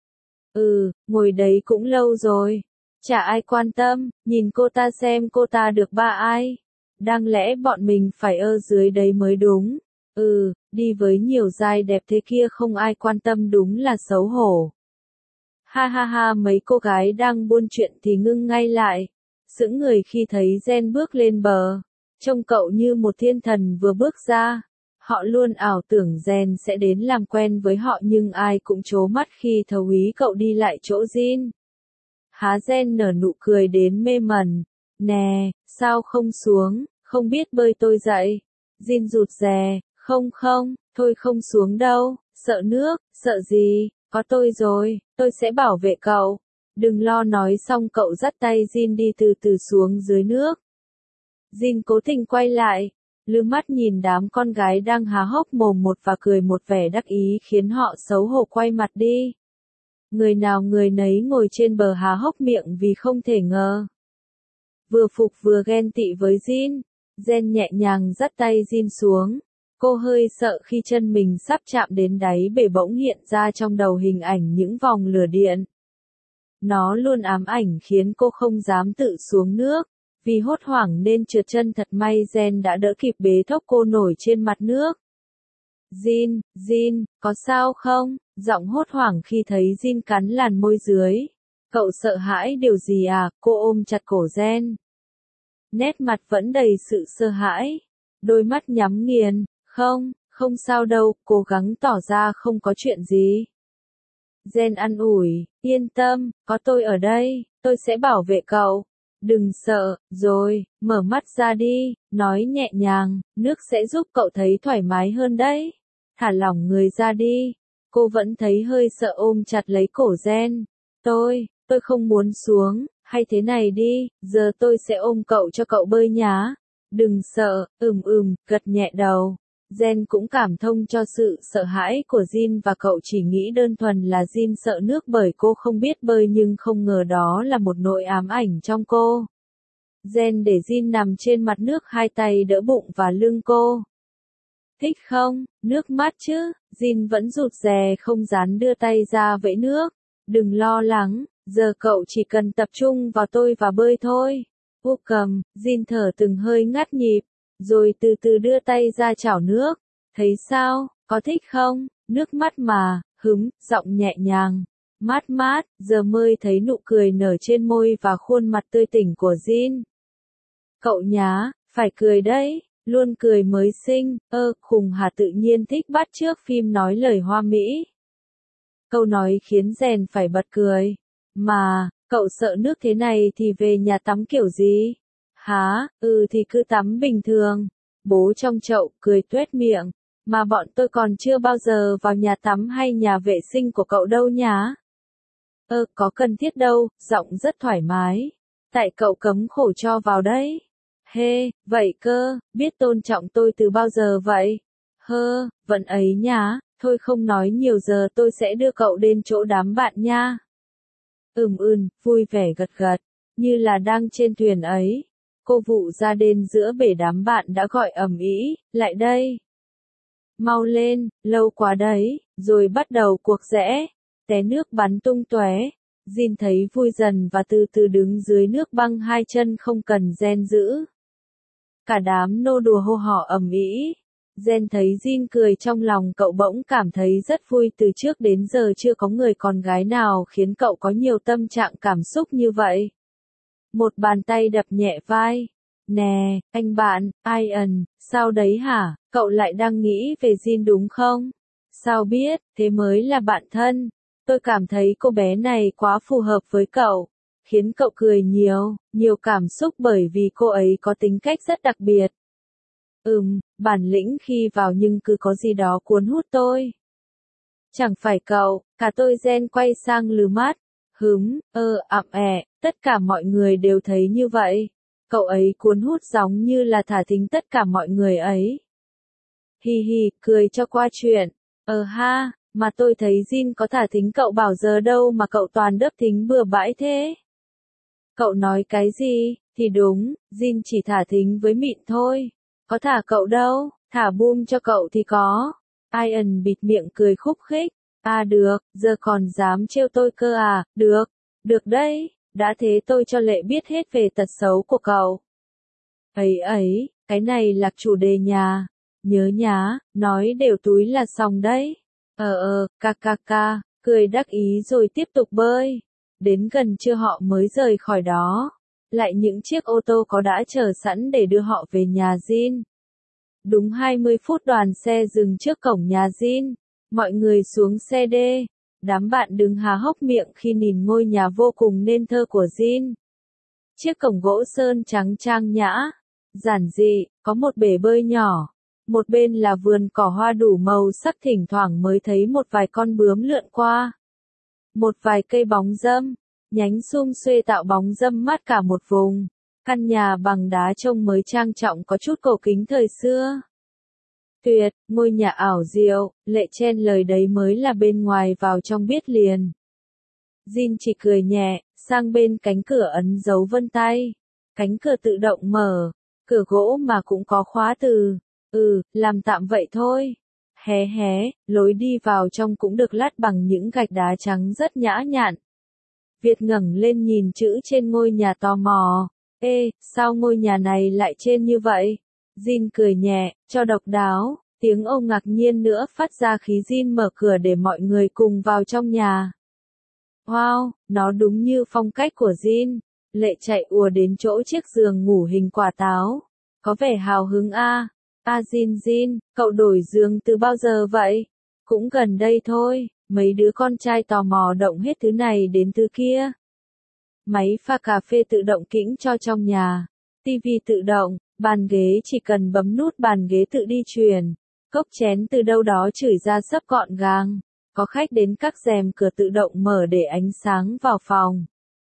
Ừ, ngồi đấy cũng lâu rồi. Chả ai quan tâm, nhìn cô ta xem cô ta được ba ai. Đáng lẽ bọn mình phải ở dưới đấy mới đúng. Ừ, đi với nhiều giai đẹp thế kia không ai quan tâm đúng là xấu hổ. Ha ha ha mấy cô gái đang buôn chuyện thì ngưng ngay lại. Sững người khi thấy Jen bước lên bờ. Trông cậu như một thiên thần vừa bước ra. Họ luôn ảo tưởng Jen sẽ đến làm quen với họ nhưng ai cũng trố mắt khi thấu ý cậu đi lại chỗ Jin. Há Jen nở nụ cười đến mê mẩn. Nè, sao không xuống, không biết bơi tôi dậy. Jin rụt rè, không không, thôi không xuống đâu, sợ nước, sợ gì, có tôi rồi, tôi sẽ bảo vệ cậu. Đừng lo nói xong cậu dắt tay Jin đi từ từ xuống dưới nước. Jin cố tình quay lại, lư mắt nhìn đám con gái đang há hốc mồm một và cười một vẻ đắc ý khiến họ xấu hổ quay mặt đi. Người nào người nấy ngồi trên bờ há hốc miệng vì không thể ngờ. Vừa phục vừa ghen tị với Jin, Jen nhẹ nhàng dắt tay Jin xuống. Cô hơi sợ khi chân mình sắp chạm đến đáy bể bỗng hiện ra trong đầu hình ảnh những vòng lửa điện. Nó luôn ám ảnh khiến cô không dám tự xuống nước. Vì hốt hoảng nên trượt chân thật may Jen đã đỡ kịp bế thốc cô nổi trên mặt nước. Jin, Jin, có sao không? Giọng hốt hoảng khi thấy Jin cắn làn môi dưới. Cậu sợ hãi điều gì à? Cô ôm chặt cổ Jen. Nét mặt vẫn đầy sự sợ hãi. Đôi mắt nhắm nghiền. Không, không sao đâu, cố gắng tỏ ra không có chuyện gì. Jen an ủi, yên tâm, có tôi ở đây, tôi sẽ bảo vệ cậu. Đừng sợ, rồi, mở mắt ra đi, nói nhẹ nhàng, nước sẽ giúp cậu thấy thoải mái hơn đấy. Thả lỏng người ra đi. Cô vẫn thấy hơi sợ ôm chặt lấy cổ Jen. Tôi, tôi không muốn xuống, hay thế này đi, giờ tôi sẽ ôm cậu cho cậu bơi nhá. Đừng sợ, ừm ừm, gật nhẹ đầu. Jen cũng cảm thông cho sự sợ hãi của Jin và cậu chỉ nghĩ đơn thuần là Jin sợ nước bởi cô không biết bơi nhưng không ngờ đó là một nỗi ám ảnh trong cô. Jen để Jin nằm trên mặt nước hai tay đỡ bụng và lưng cô. Thích không? Nước mát chứ? Jin vẫn rụt rè không dám đưa tay ra vẫy nước. Đừng lo lắng, giờ cậu chỉ cần tập trung vào tôi và bơi thôi. Vô cầm, Jin thở từng hơi ngắt nhịp, rồi từ từ đưa tay ra chảo nước. Thấy sao, có thích không? Nước mắt mà, hứng, giọng nhẹ nhàng. Mát mát, giờ mới thấy nụ cười nở trên môi và khuôn mặt tươi tỉnh của Jin. Cậu nhá, phải cười đấy, luôn cười mới xinh, ơ, khùng hà tự nhiên thích bắt chước phim nói lời hoa mỹ. Câu nói khiến Jen phải bật cười. Mà, cậu sợ nước thế này thì về nhà tắm kiểu gì? Hả, ừ thì cứ tắm bình thường. Bố trong chậu, cười tuét miệng. Mà bọn tôi còn chưa bao giờ vào nhà tắm hay nhà vệ sinh của cậu đâu nhá. Ơ, có cần thiết đâu, giọng rất thoải mái. Tại cậu cấm khổ cho vào đấy. Hê, vậy cơ, biết tôn trọng tôi từ bao giờ vậy? Hơ, vẫn ấy nhá, thôi không nói nhiều giờ tôi sẽ đưa cậu đến chỗ đám bạn nha. Ừm ừm, vui vẻ gật gật, như là đang trên thuyền ấy. Cô vụ ra đến giữa bể đám bạn đã gọi ầm ĩ, lại đây. Mau lên, lâu quá đấy, rồi bắt đầu cuộc rẽ. Té nước bắn tung tóe. Jin thấy vui dần và từ từ đứng dưới nước băng hai chân không cần Jen giữ. Cả đám nô đùa hô hò ầm ĩ. Jen thấy Jin cười trong lòng cậu bỗng cảm thấy rất vui, từ trước đến giờ chưa có người con gái nào khiến cậu có nhiều tâm trạng cảm xúc như vậy. Một bàn tay đập nhẹ vai. Nè, anh bạn, Ian, sao đấy hả, cậu lại đang nghĩ về Jin đúng không? Sao biết, thế mới là bạn thân. Tôi cảm thấy cô bé này quá phù hợp với cậu. Khiến cậu cười nhiều, nhiều cảm xúc bởi vì cô ấy có tính cách rất đặc biệt. Ừm, bản lĩnh khi vào nhưng cứ có gì đó cuốn hút tôi. Chẳng phải cậu, cả tôi Gen quay sang lừ mắt. Hứm, ơ, ặm ẹ, tất cả mọi người đều thấy như vậy. Cậu ấy cuốn hút giống như là thả thính tất cả mọi người ấy. Hi hi, cười cho qua chuyện. Ờ ha, mà tôi thấy Jin có thả thính cậu bảo giờ đâu mà cậu toàn đớp thính bừa bãi thế. Cậu nói cái gì, thì đúng, Jin chỉ thả thính với Mịn thôi. Có thả cậu đâu, thả boom cho cậu thì có. Ian bịt miệng cười khúc khích. À được, giờ còn dám trêu tôi cơ à, được, được đấy, đã thế tôi cho Lệ biết hết về tật xấu của cậu. Ấy ấy, cái này là chủ đề nhà, nhớ nhá, nói đều túi là xong đấy. Ờ ờ, ca ca ca, cười đắc ý rồi tiếp tục bơi. Đến gần trưa họ mới rời khỏi đó. Lại những chiếc ô tô có đã chờ sẵn để đưa họ về nhà Jin. Đúng hai mươi phút đoàn xe dừng trước cổng nhà Jin. Mọi người xuống xe đê. Đám bạn đứng há hốc miệng khi nhìn ngôi nhà vô cùng nên thơ của Jin. Chiếc cổng gỗ sơn trắng trang nhã, giản dị, có một bể bơi nhỏ. Một bên là vườn cỏ hoa đủ màu sắc, thỉnh thoảng mới thấy một vài con bướm lượn qua. Một vài cây bóng râm, nhánh sum xuê tạo bóng râm mát cả một vùng. Căn nhà bằng đá trông mới trang trọng, có chút cổ kính thời xưa. Tuyệt, ngôi nhà ảo diệu, Lệ chen lời đấy mới là bên ngoài vào trong biết liền. Jin chỉ cười nhẹ, sang bên cánh cửa ấn dấu vân tay. Cánh cửa tự động mở, cửa gỗ mà cũng có khóa từ. Ừ, làm tạm vậy thôi. Hé hé, lối đi vào trong cũng được lát bằng những gạch đá trắng rất nhã nhặn. Việt ngẩng lên nhìn chữ trên ngôi nhà tò mò. Ê, sao ngôi nhà này lại trên như vậy? Jin cười nhẹ, cho độc đáo, tiếng ô ngạc nhiên nữa phát ra khi Jin mở cửa để mọi người cùng vào trong nhà. Wow, nó đúng như phong cách của Jin. Lệ chạy ùa đến chỗ chiếc giường ngủ hình quả táo. Có vẻ hào hứng a. À. À Jin Jin, cậu đổi giường từ bao giờ vậy? Cũng gần đây thôi, mấy đứa con trai tò mò động hết thứ này đến thứ kia. Máy pha cà phê tự động kĩnh cho trong nhà. Tivi tự động, bàn ghế chỉ cần bấm nút bàn ghế tự đi chuyển. Cốc chén từ đâu đó chửi ra sấp gọn gàng. Có khách đến các rèm cửa tự động mở để ánh sáng vào phòng.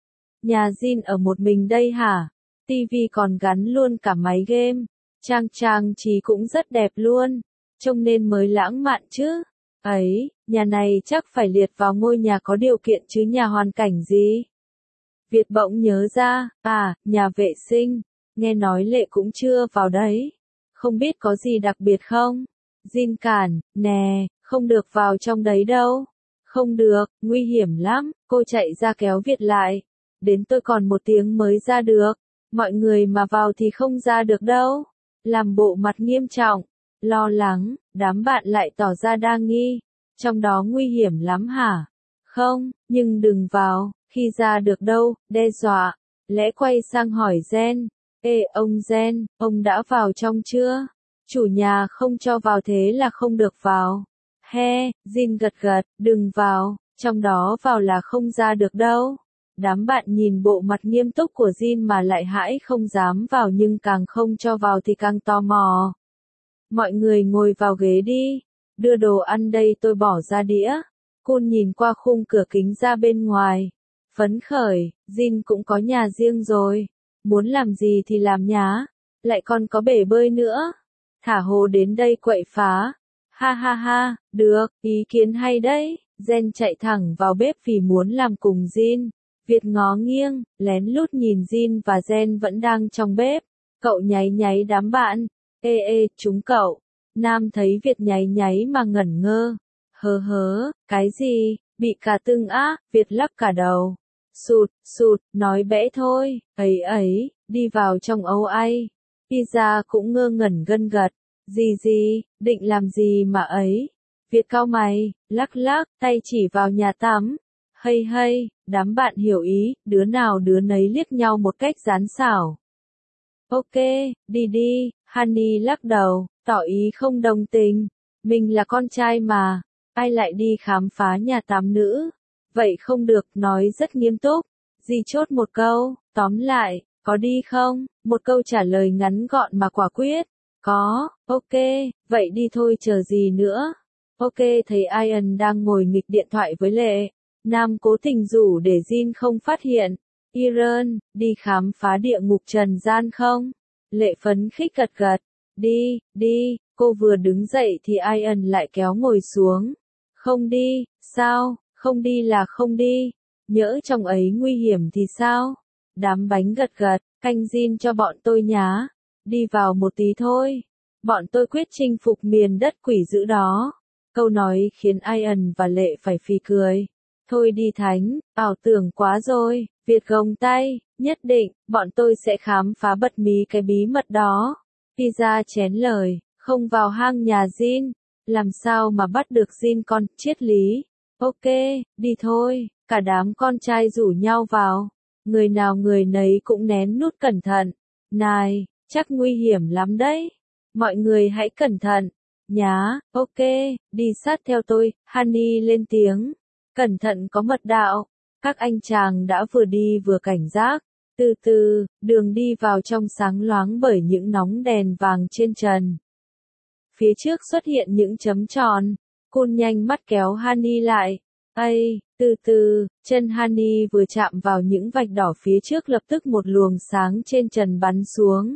Nhà Jin ở một mình đây hả? Tivi còn gắn luôn cả máy game. Trang trang trí cũng rất đẹp luôn. Trông nên mới lãng mạn chứ. Ấy, nhà này chắc phải liệt vào ngôi nhà có điều kiện chứ nhà hoàn cảnh gì? Việt bỗng nhớ ra, à, nhà vệ sinh. Nghe nói Lệ cũng chưa vào đấy. Không biết có gì đặc biệt không? Jin cản, nè, không được vào trong đấy đâu. Không được, nguy hiểm lắm. Cô chạy ra kéo Việt lại. Đến tôi còn một tiếng mới ra được. Mọi người mà vào thì không ra được đâu. Làm bộ mặt nghiêm trọng, lo lắng, đám bạn lại tỏ ra đa nghi. Trong đó nguy hiểm lắm hả? Không, nhưng đừng vào, khi ra được đâu, đe dọa. Lẽ quay sang hỏi Gen. Ê ông Gen, ông đã vào trong chưa? Chủ nhà không cho vào thế là không được vào. He, Jin gật gật, đừng vào, trong đó vào là không ra được đâu. Đám bạn nhìn bộ mặt nghiêm túc của Jin mà lại hãi không dám vào, nhưng càng không cho vào thì càng tò mò. Mọi người ngồi vào ghế đi. Đưa đồ ăn đây, tôi bỏ ra đĩa. Kun nhìn qua khung cửa kính ra bên ngoài. Phấn khởi, Jin cũng có nhà riêng rồi. Muốn làm gì thì làm nhá. Lại còn có bể bơi nữa. Thả hồ đến đây quậy phá. Ha ha ha, được, ý kiến hay đấy. Gen chạy thẳng vào bếp vì muốn làm cùng Jin. Việt ngó nghiêng, lén lút nhìn Jin và Gen vẫn đang trong bếp. Cậu nháy nháy đám bạn. Ê ê, chúng cậu. Nam thấy Việt nháy nháy mà ngẩn ngơ. Hớ hớ, cái gì, bị cả tưng á, Việt lắc cả đầu. Sụt, sụt, nói bẽ thôi, ấy ấy, đi vào trong âu ai. Pizza cũng ngơ ngẩn gân gật. Gì gì, định làm gì mà ấy. Việt cau mày, lắc lắc, tay chỉ vào nhà tắm. Hay hay, đám bạn hiểu ý, đứa nào đứa nấy liếc nhau một cách gián xảo. Ok, đi đi, Honey lắc đầu, tỏ ý không đồng tình. Mình là con trai mà, ai lại đi khám phá nhà tắm nữ? Vậy không được, nói rất nghiêm túc. Di chốt một câu, tóm lại, có đi không? Một câu trả lời ngắn gọn mà quả quyết. Có, ok, vậy đi thôi chờ gì nữa. Ok, thấy Ian đang ngồi nghịch điện thoại với Lệ. Nam cố tình rủ để Jin không phát hiện. Iran, đi khám phá địa ngục trần gian không? Lệ phấn khích gật gật. Đi, đi, cô vừa đứng dậy thì Ian lại kéo ngồi xuống. Không đi, sao, không đi là không đi. Nhỡ trong ấy nguy hiểm thì sao? Đám bánh gật gật, canh Jin cho bọn tôi nhá. Đi vào một tí thôi. Bọn tôi quyết chinh phục miền đất quỷ dữ đó. Câu nói khiến Ian và Lệ phải phì cười. Thôi đi Thánh, ảo tưởng quá rồi, Việt gồng tay, nhất định, bọn tôi sẽ khám phá bật mí cái bí mật đó. Pizza chén lời, không vào hang nhà Jin, làm sao mà bắt được Jin con, triết lý. Ok, đi thôi, cả đám con trai rủ nhau vào. Người nào người nấy cũng nén nút cẩn thận. Này, chắc nguy hiểm lắm đấy. Mọi người hãy cẩn thận. Nhá, ok, đi sát theo tôi, Honey lên tiếng. Cẩn thận có mật đạo. Các anh chàng đã vừa đi vừa cảnh giác. Từ từ, đường đi vào trong sáng loáng bởi những nóng đèn vàng trên trần. Phía trước xuất hiện những chấm tròn. Cun nhanh mắt kéo Honey lại. Ây, từ từ, chân Honey vừa chạm vào những vạch đỏ phía trước lập tức một luồng sáng trên trần bắn xuống.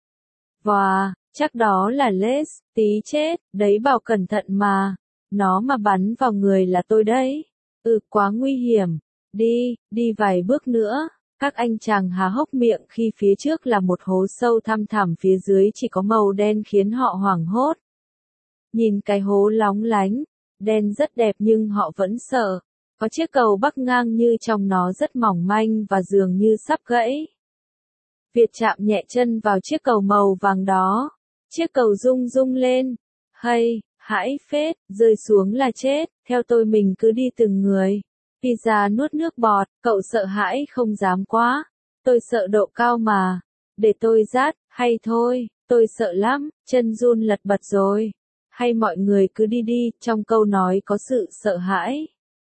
Wow, chắc đó là Les, tí chết, đấy bảo cẩn thận mà. Nó mà bắn vào người là tôi đấy. Ừ, quá nguy hiểm. Đi, đi vài bước nữa. Các anh chàng há hốc miệng khi phía trước là một hố sâu thăm thẳm, phía dưới chỉ có màu đen khiến họ hoảng hốt. Nhìn cái hố lóng lánh, đen rất đẹp nhưng họ vẫn sợ. Có chiếc cầu bắc ngang như trong nó rất mỏng manh và dường như sắp gãy. Việt chạm nhẹ chân vào chiếc cầu màu vàng đó. Chiếc cầu rung rung lên. Hay, hãi phết, rơi xuống là chết, theo tôi mình cứ đi từng người. Pizza nuốt nước bọt, cậu sợ hãi không dám quá. Tôi sợ độ cao mà. Để tôi dắt, hay thôi, tôi sợ lắm, chân run lật bật rồi. Hay mọi người cứ đi đi, trong câu nói có sự sợ hãi.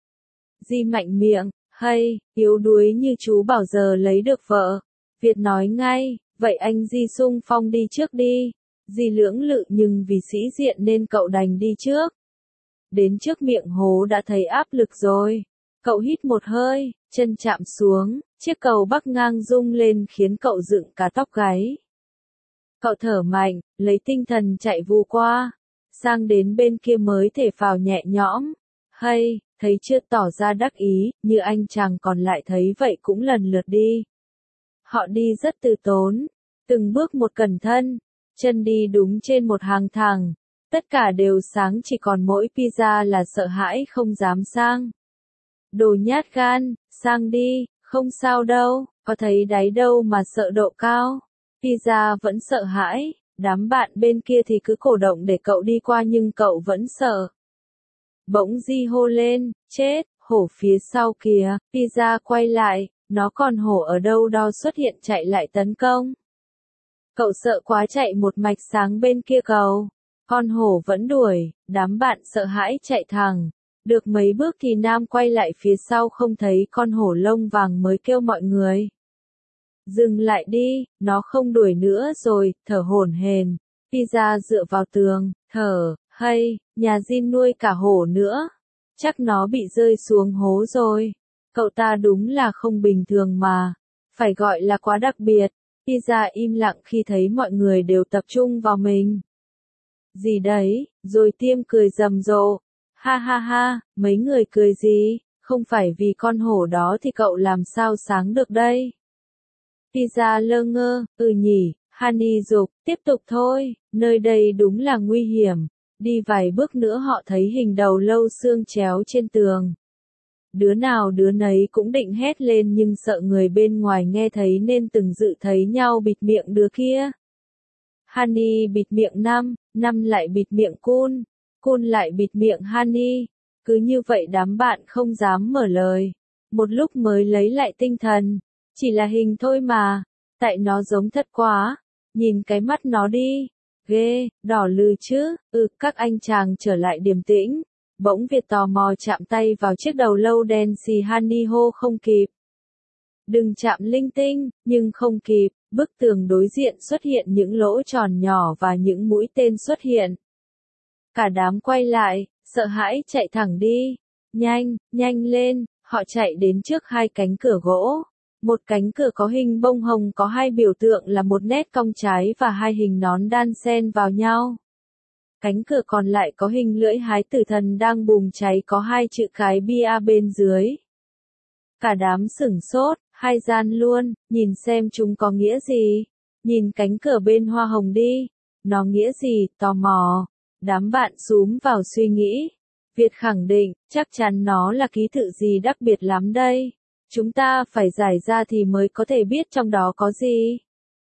Di mạnh miệng, hay, yếu đuối như chú bảo giờ lấy được vợ. Việt nói ngay, vậy anh Di xung phong đi trước đi. Di lưỡng lự nhưng vì sĩ diện nên cậu đành đi trước. Đến trước miệng hố đã thấy áp lực rồi. Cậu hít một hơi, chân chạm xuống, chiếc cầu bắc ngang rung lên khiến cậu dựng cả tóc gáy. Cậu thở mạnh, lấy tinh thần chạy vù qua. Sang đến bên kia mới thở phào nhẹ nhõm. Hay, thấy chưa tỏ ra đắc ý, như anh chàng còn lại thấy vậy cũng lần lượt đi. Họ đi rất từ tốn, từng bước một cẩn thận, chân đi đúng trên một hàng thẳng. Tất cả đều sáng chỉ còn mỗi Pizza là sợ hãi không dám sang. Đồ nhát gan, sang đi, không sao đâu, có thấy đáy đâu mà sợ độ cao. Pizza vẫn sợ hãi, đám bạn bên kia thì cứ cổ động để cậu đi qua nhưng cậu vẫn sợ. Bỗng Di hô lên, chết, hổ phía sau kìa, Pizza quay lại, nó còn hổ ở đâu đó xuất hiện chạy lại tấn công. Cậu sợ quá chạy một mạch sáng bên kia cầu. Con hổ vẫn đuổi, đám bạn sợ hãi chạy thẳng. Được mấy bước thì Nam quay lại phía sau không thấy con hổ lông vàng mới kêu mọi người. Dừng lại đi, nó không đuổi nữa rồi, thở hổn hển. Pizza dựa vào tường, thở, hay, nhà Jin nuôi cả hổ nữa. Chắc nó bị rơi xuống hố rồi. Cậu ta đúng là không bình thường mà. Phải gọi là quá đặc biệt. Pizza im lặng khi thấy mọi người đều tập trung vào mình. Gì đấy, rồi Tiêm cười rầm rộ. Ha ha ha, mấy người cười gì, không phải vì con hổ đó thì cậu làm sao sáng được đây. Pizza lơ ngơ, ừ nhỉ, Honey dục, tiếp tục thôi, nơi đây đúng là nguy hiểm. Đi vài bước nữa họ thấy hình đầu lâu xương chéo trên tường. Đứa nào đứa nấy cũng định hét lên nhưng sợ người bên ngoài nghe thấy nên từng dự thấy nhau bịt miệng đứa kia. Honey bịt miệng Năm, Năm lại bịt miệng Cun, Cun lại bịt miệng Honey. Cứ như vậy đám bạn không dám mở lời. Một lúc mới lấy lại tinh thần. Chỉ là hình thôi mà. Tại nó giống thật quá. Nhìn cái mắt nó đi. Ghê, đỏ lừ chứ. Ừ, các anh chàng trở lại điềm tĩnh. Bỗng Việt tò mò chạm tay vào chiếc đầu lâu đen xì. Honey hô không kịp. Đừng chạm linh tinh, nhưng không kịp. Bức tường đối diện xuất hiện những lỗ tròn nhỏ và những mũi tên xuất hiện. Cả đám quay lại, sợ hãi chạy thẳng đi. Nhanh, nhanh lên, họ chạy đến trước hai cánh cửa gỗ. Một cánh cửa có hình bông hồng có hai biểu tượng là một nét cong trái và hai hình nón đan xen vào nhau. Cánh cửa còn lại có hình lưỡi hái tử thần đang bùng cháy có hai chữ cái bia bên dưới. Cả đám sửng sốt, hai gian luôn, nhìn xem chúng có nghĩa gì. Nhìn cánh cửa bên hoa hồng đi. Nó nghĩa gì, tò mò. Đám bạn xúm vào suy nghĩ. Việt khẳng định, chắc chắn nó là ký tự gì đặc biệt lắm đây. Chúng ta phải giải ra thì mới có thể biết trong đó có gì.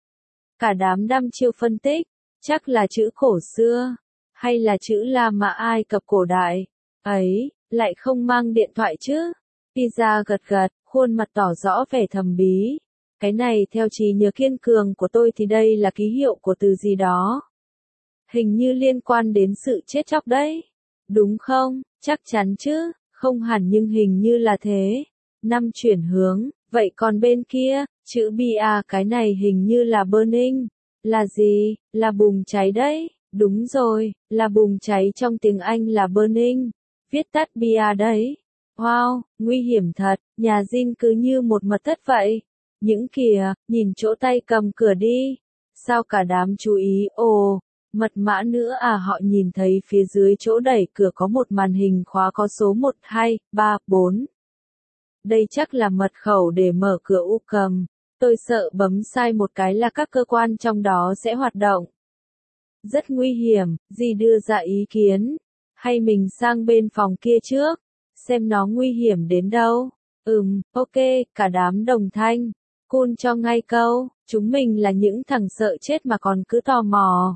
Cả đám đăm chiêu phân tích, chắc là chữ cổ xưa, hay là chữ La Mã Ai Cập cổ đại. Ấy, lại không mang điện thoại chứ. Pizza gật gật, khuôn mặt tỏ rõ vẻ thầm bí. Cái này theo trí nhớ kiên cường của tôi thì đây là ký hiệu của từ gì đó. Hình như liên quan đến sự chết chóc đấy. Đúng không? Chắc chắn chứ, không hẳn nhưng hình như là thế. Năm chuyển hướng, vậy còn bên kia, chữ bia cái này hình như là burning. Là gì? Là bùng cháy đấy. Đúng rồi, là bùng cháy trong tiếng Anh là burning. Viết tắt bia đấy. Wow, nguy hiểm thật, nhà Jin cứ như một mật thất vậy. Những kìa, nhìn chỗ tay cầm cửa đi. Sao cả đám chú ý, ồ, mật mã nữa à, họ nhìn thấy phía dưới chỗ đẩy cửa có một màn hình khóa có số một, hai, ba, bốn. Đây chắc là mật khẩu để mở cửa u cầm. Tôi sợ bấm sai một cái là các cơ quan trong đó sẽ hoạt động. Rất nguy hiểm, dì đưa ra ý kiến. Hay mình sang bên phòng kia trước, xem nó nguy hiểm đến đâu. Ừm, ok, cả đám đồng thanh. Cun cho ngay câu, chúng mình là những thằng sợ chết mà còn cứ tò mò.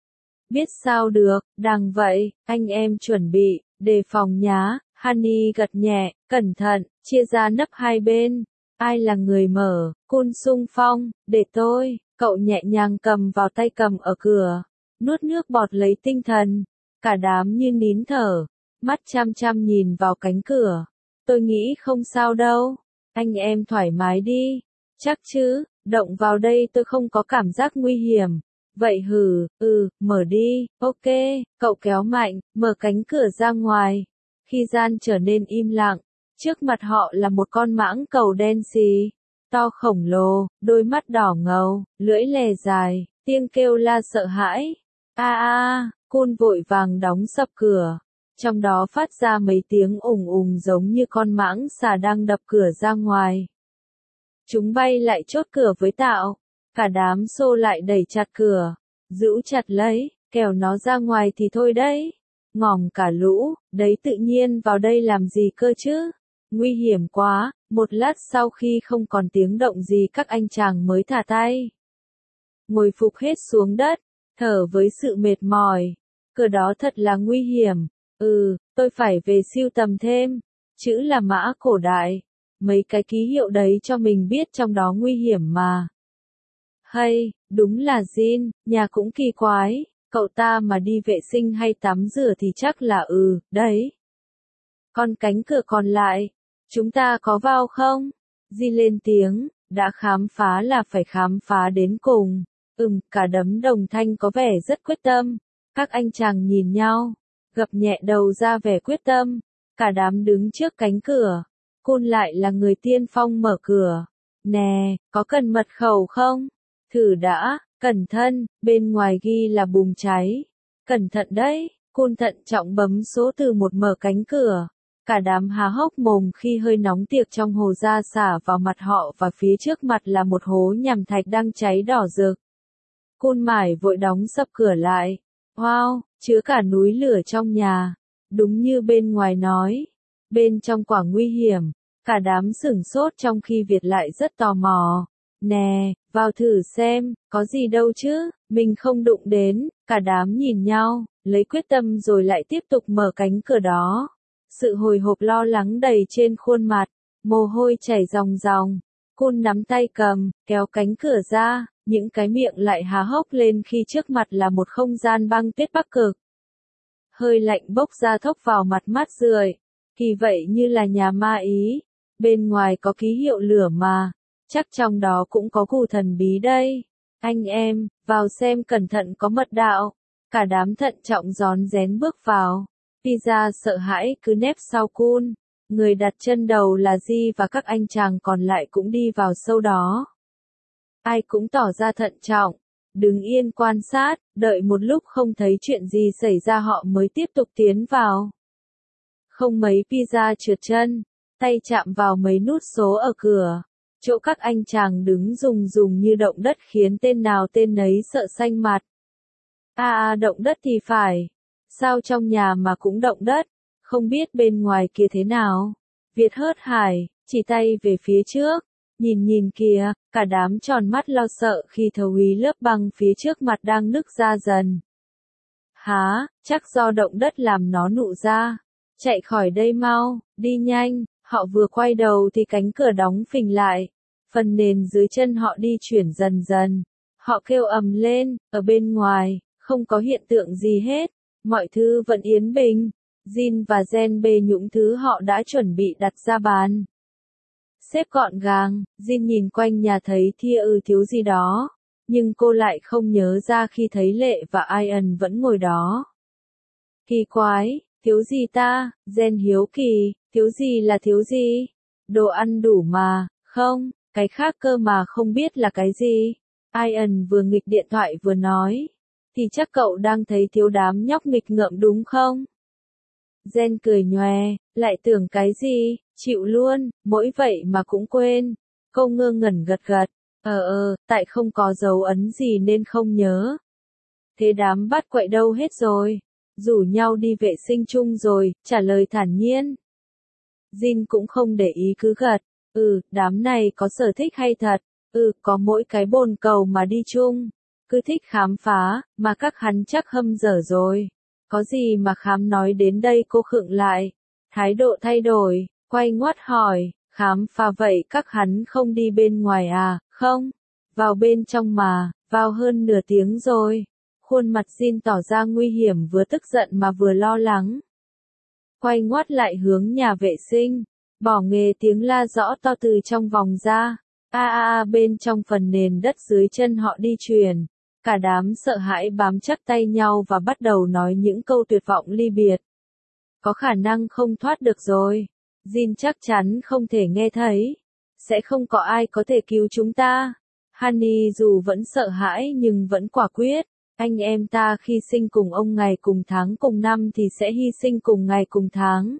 Biết sao được, đằng vậy, anh em chuẩn bị, đề phòng nhá. Honey gật nhẹ, cẩn thận, chia ra nấp hai bên. Ai là người mở? Cun xung phong, để tôi. Cậu nhẹ nhàng cầm vào tay cầm ở cửa. Nuốt nước bọt lấy tinh thần. Cả đám như nín thở. Mắt chăm chăm nhìn vào cánh cửa. Tôi nghĩ không sao đâu. Anh em thoải mái đi. Chắc chứ, động vào đây tôi không có cảm giác nguy hiểm. Vậy hử, ừ, mở đi, ok, cậu kéo mạnh, mở cánh cửa ra ngoài. Khi gian trở nên im lặng, trước mặt họ là một con mãng cầu đen xì, to khổng lồ, đôi mắt đỏ ngầu, lưỡi lè dài, tiếng kêu la sợ hãi. A a, Cun vội vàng đóng sập cửa, trong đó phát ra mấy tiếng ùng ùng giống như con mãng xà đang đập cửa ra ngoài. Chúng bay lại chốt cửa với Tạo, cả đám xô lại đẩy chặt cửa, giữ chặt lấy, kẻo nó ra ngoài thì thôi đấy. Ngòm cả lũ, đấy tự nhiên vào đây làm gì cơ chứ? Nguy hiểm quá, một lát sau khi không còn tiếng động gì các anh chàng mới thả tay. Ngồi phục hết xuống đất, thở với sự mệt mỏi. Cửa đó thật là nguy hiểm. Ừ, tôi phải về sưu tầm thêm. Chữ là mã cổ đại. Mấy cái ký hiệu đấy cho mình biết trong đó nguy hiểm mà. Hay, đúng là Jin, nhà cũng kỳ quái. Cậu ta mà đi vệ sinh hay tắm rửa thì chắc là ừ, đấy. Còn cánh cửa còn lại, chúng ta có vào không? Di lên tiếng, đã khám phá là phải khám phá đến cùng. Ừm, cả đám đồng thanh có vẻ rất quyết tâm. Các anh chàng nhìn nhau, gập nhẹ đầu ra vẻ quyết tâm. Cả đám đứng trước cánh cửa. Cun lại là người tiên phong mở cửa. Nè, có cần mật khẩu không? Thử đã. Cẩn thận, bên ngoài ghi là bùng cháy. Cẩn thận đấy, Cun thận trọng bấm số từ một mở cánh cửa. Cả đám há hốc mồm khi hơi nóng tiệc trong hồ ra xả vào mặt họ và phía trước mặt là một hố nhằm thạch đang cháy đỏ rực. Cun mải vội đóng sập cửa lại. Wow, chứa cả núi lửa trong nhà. Đúng như bên ngoài nói. Bên trong quả nguy hiểm. Cả đám sửng sốt trong khi Việt lại rất tò mò. Nè, vào thử xem, có gì đâu chứ, mình không đụng đến, cả đám nhìn nhau, lấy quyết tâm rồi lại tiếp tục mở cánh cửa đó. Sự hồi hộp lo lắng đầy trên khuôn mặt, mồ hôi chảy ròng ròng. Cun nắm tay cầm, kéo cánh cửa ra, những cái miệng lại há hốc lên khi trước mặt là một không gian băng tuyết bắc cực. Hơi lạnh bốc ra thốc vào mặt mát rượi, kỳ vậy như là nhà ma Ý, bên ngoài có ký hiệu lửa mà. chắc trong đó cũng có củ thần bí đây. Anh em, vào xem cẩn thận có mật đạo. Cả đám thận trọng rón rén bước vào. Pizza sợ hãi cứ nép sau Kun. Người đặt chân đầu là Di và các anh chàng còn lại cũng đi vào sâu đó. Ai cũng tỏ ra thận trọng, đứng yên quan sát, đợi một lúc không thấy chuyện gì xảy ra họ mới tiếp tục tiến vào. Không mấy Pizza trượt chân, tay chạm vào mấy nút số ở cửa. Chỗ các anh chàng đứng rùng rùng như động đất khiến tên nào tên nấy sợ xanh mặt. À, à động đất thì phải. Sao trong nhà mà cũng động đất? Không biết bên ngoài kia thế nào? Việt hớt hải, chỉ tay về phía trước. Nhìn nhìn kìa, cả đám tròn mắt lo sợ khi thấy lớp băng phía trước mặt đang nứt ra dần. Hả, chắc do động đất làm nó nụ ra. Chạy khỏi đây mau, đi nhanh. Họ vừa quay đầu thì cánh cửa đóng phình lại. Phần nền dưới chân họ đi chuyển dần dần. Họ kêu ầm lên, ở bên ngoài, không có hiện tượng gì hết. Mọi thứ vẫn yên bình. Jin và Jen bê những thứ họ đã chuẩn bị đặt ra bàn. Xếp gọn gàng, Jin nhìn quanh nhà thấy thia ư thiếu gì đó. Nhưng cô lại không nhớ ra khi thấy Lệ và Ian vẫn ngồi đó. Kỳ quái, thiếu gì ta? Jen hiếu kỳ, thiếu gì là thiếu gì? Đồ ăn đủ mà, không, cái khác cơ mà không biết là cái gì. Ian vừa nghịch điện thoại vừa nói. Thì chắc cậu đang thấy thiếu đám nhóc nghịch ngợm đúng không? Jen cười nhòe, lại tưởng cái gì, chịu luôn, mỗi vậy mà cũng quên. Cô ngơ ngẩn gật gật, ờ ờ, tại không có dấu ấn gì nên không nhớ. Thế đám bắt quậy đâu hết rồi? Rủ nhau đi vệ sinh chung rồi, trả lời thản nhiên. Jin cũng không để ý cứ gật, ừ, đám này có sở thích hay thật, ừ, có mỗi cái bồn cầu mà đi chung. Cứ thích khám phá, mà các hắn chắc hâm dở rồi. Có gì mà khám nói đến đây cô khựng lại. Thái độ thay đổi, quay ngoắt hỏi, khám phá vậy các hắn không đi bên ngoài à, không? Vào bên trong mà, vào hơn nửa tiếng rồi. Khuôn mặt Jin tỏ ra nguy hiểm vừa tức giận mà vừa lo lắng. Quay ngoắt lại hướng nhà vệ sinh, bỏ nghề tiếng la rõ to từ trong vòng ra. A a a bên trong phần nền đất dưới chân họ đi chuyển. Cả đám sợ hãi bám chắc tay nhau và bắt đầu nói những câu tuyệt vọng ly biệt. Có khả năng không thoát được rồi. Jin chắc chắn không thể nghe thấy. Sẽ không có ai có thể cứu chúng ta. Honey dù vẫn sợ hãi nhưng vẫn quả quyết. Anh em ta khi sinh cùng ông ngày cùng tháng cùng năm thì sẽ hy sinh cùng ngày cùng tháng.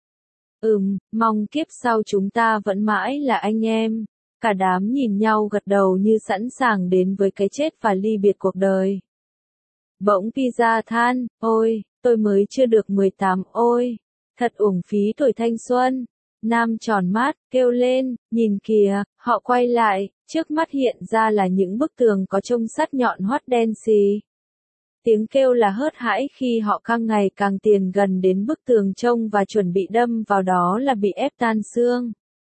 Ừm, mong kiếp sau chúng ta vẫn mãi là anh em. Cả đám nhìn nhau gật đầu như sẵn sàng đến với cái chết và ly biệt cuộc đời. Bỗng Pizza than, ôi, tôi mới chưa được mười tám, ôi, thật uổng phí tuổi thanh xuân. Nam tròn mắt, kêu lên, nhìn kìa, họ quay lại, trước mắt hiện ra là những bức tường có trông sắt nhọn hoắt đen xì. Tiếng kêu là hớt hãi khi họ càng ngày càng tiến gần đến bức tường trông và chuẩn bị đâm vào đó là bị ép tan xương.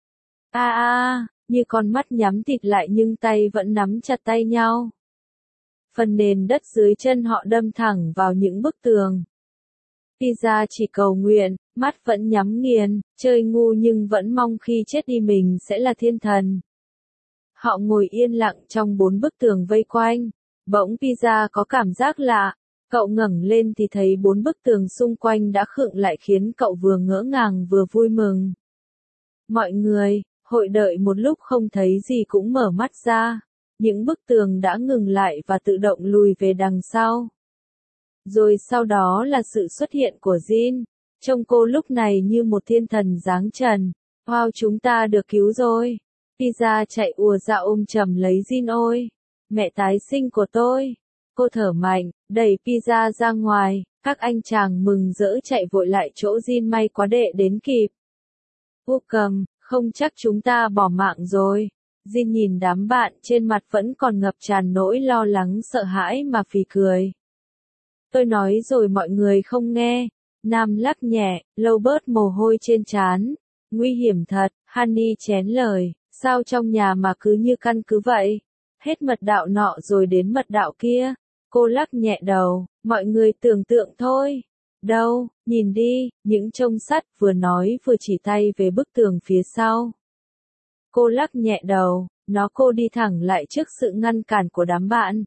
A a, như con mắt nhắm thịt lại nhưng tay vẫn nắm chặt tay nhau. Phần nền đất dưới chân họ đâm thẳng vào những bức tường. Pizza chỉ cầu nguyện, mắt vẫn nhắm nghiền, chơi ngu nhưng vẫn mong khi chết đi mình sẽ là thiên thần. Họ ngồi yên lặng trong bốn bức tường vây quanh. Bỗng Pizza có cảm giác lạ. Cậu ngẩng lên thì thấy bốn bức tường xung quanh đã khựng lại khiến cậu vừa ngỡ ngàng vừa vui mừng. Mọi người, hội đợi một lúc không thấy gì cũng mở mắt ra. Những bức tường đã ngừng lại và tự động lùi về đằng sau. Rồi sau đó là sự xuất hiện của Jin. Trông cô lúc này như một thiên thần giáng trần. Wow, chúng ta được cứu rồi. Pizza chạy ùa ra ôm chầm lấy Jin ôi. Mẹ tái sinh của tôi. Cô thở mạnh, đẩy Pizza ra ngoài. Các anh chàng mừng rỡ chạy vội lại chỗ Jin, may quá đệ đến kịp. Vô cầm, không chắc chúng ta bỏ mạng rồi. Jin nhìn đám bạn trên mặt vẫn còn ngập tràn nỗi lo lắng sợ hãi mà phì cười. Tôi nói rồi mọi người không nghe. Nam lắc nhẹ, lau bớt mồ hôi trên trán. Nguy hiểm thật, Honey chén lời, sao trong nhà mà cứ như căn cứ vậy? Hết mật đạo nọ rồi đến mật đạo kia. Cô lắc nhẹ đầu, mọi người tưởng tượng thôi. Đâu, nhìn đi, những trông sắt vừa nói vừa chỉ tay về bức tường phía sau. Cô lắc nhẹ đầu, Nó cô đi thẳng lại trước sự ngăn cản của đám bạn.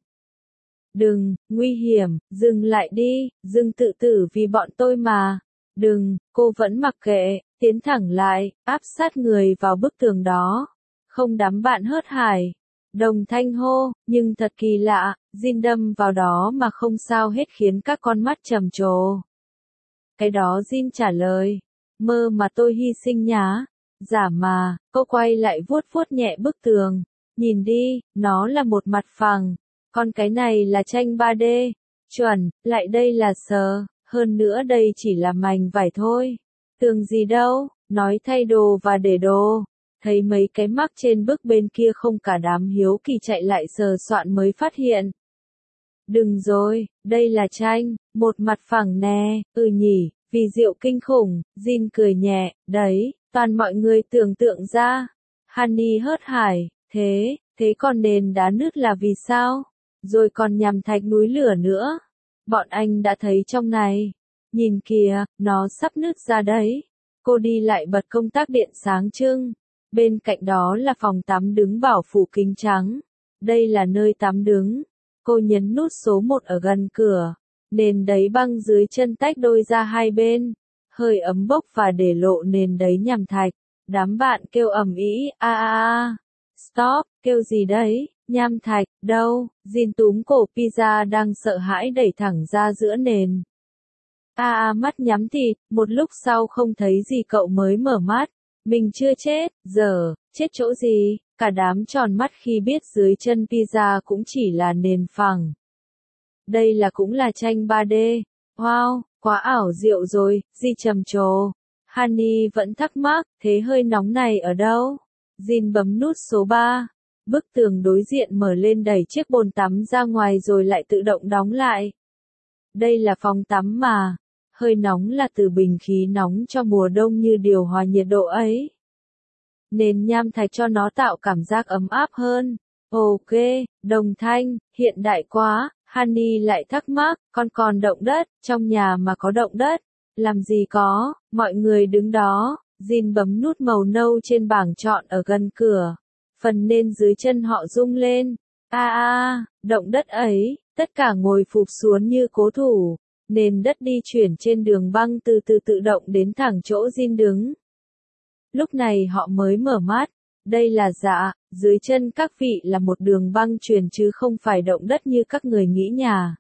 Đừng, nguy hiểm, dừng lại đi, dừng tự tử vì bọn tôi mà. Đừng, cô vẫn mặc kệ, tiến thẳng lại, áp sát người vào bức tường đó. Không, đám bạn hớt hải. Đồng thanh hô, nhưng thật kỳ lạ, Jin đâm vào đó mà không sao hết khiến các con mắt trầm trồ. Cái đó Jin trả lời, mơ mà tôi hy sinh nhá. Giả mà, cô quay lại vuốt vuốt nhẹ bức tường. Nhìn đi, nó là một mặt phẳng. Còn cái này là tranh ba D. Chuẩn, lại đây là sờ. Hơn nữa đây chỉ là mảnh vải thôi. Tường gì đâu, nói thay đồ và để đồ. Thấy mấy cái mác trên bức bên kia không, cả đám hiếu kỳ chạy lại sờ soạn mới phát hiện. Đừng rồi, đây là tranh, một mặt phẳng nè, ừ nhỉ, vì diệu kinh khủng, Jin cười nhẹ, đấy, toàn mọi người tưởng tượng ra. Honey hớt hải, thế, thế còn nền đá nứt là vì sao? Rồi còn nhằm thạch núi lửa nữa. Bọn anh đã thấy trong này. Nhìn kìa, nó sắp nứt ra đấy. Cô đi lại bật công tắc điện sáng trưng. Bên cạnh đó là phòng tắm đứng bảo phủ kính trắng. Đây là nơi tắm đứng. Cô nhấn nút số một ở gần cửa. Nền đáy băng dưới chân tách đôi ra hai bên. Hơi ấm bốc và để lộ nền đáy nhằm thạch. Đám bạn kêu ầm ĩ, a a a. Stop, kêu gì đấy? Nham thạch, đâu? Jin túm cổ Pizza đang sợ hãi đẩy thẳng ra giữa nền. A a mắt nhắm thịt, một lúc sau không thấy gì cậu mới mở mắt. Mình chưa chết, giờ, chết chỗ gì? Cả đám tròn mắt khi biết dưới chân Pizza cũng chỉ là nền phẳng. Đây là cũng là tranh ba D. Wow, quá ảo diệu rồi, Di trầm trồ. Honey vẫn thắc mắc, thế hơi nóng này ở đâu? Jin bấm nút số ba. Bức tường đối diện mở lên đẩy chiếc bồn tắm ra ngoài rồi lại tự động đóng lại. Đây là phòng tắm mà. Hơi nóng là từ bình khí nóng cho mùa đông như điều hòa nhiệt độ ấy. Nền nham thạch cho nó tạo cảm giác ấm áp hơn. Ok, đồng thanh, hiện đại quá. Honey lại thắc mắc, con còn động đất, trong nhà mà có động đất. Làm gì có, mọi người đứng đó. Jin bấm nút màu nâu trên bảng chọn ở gần cửa. Phần nền dưới chân họ rung lên. A a, động đất ấy, tất cả ngồi phụp xuống như cố thủ. Nền đất đi chuyển trên đường băng từ từ tự động đến thẳng chỗ Jin đứng. Lúc này họ mới mở mắt. Đây là dạ, dưới chân các vị là một đường băng truyền chứ không phải động đất như các người nghĩ nhà.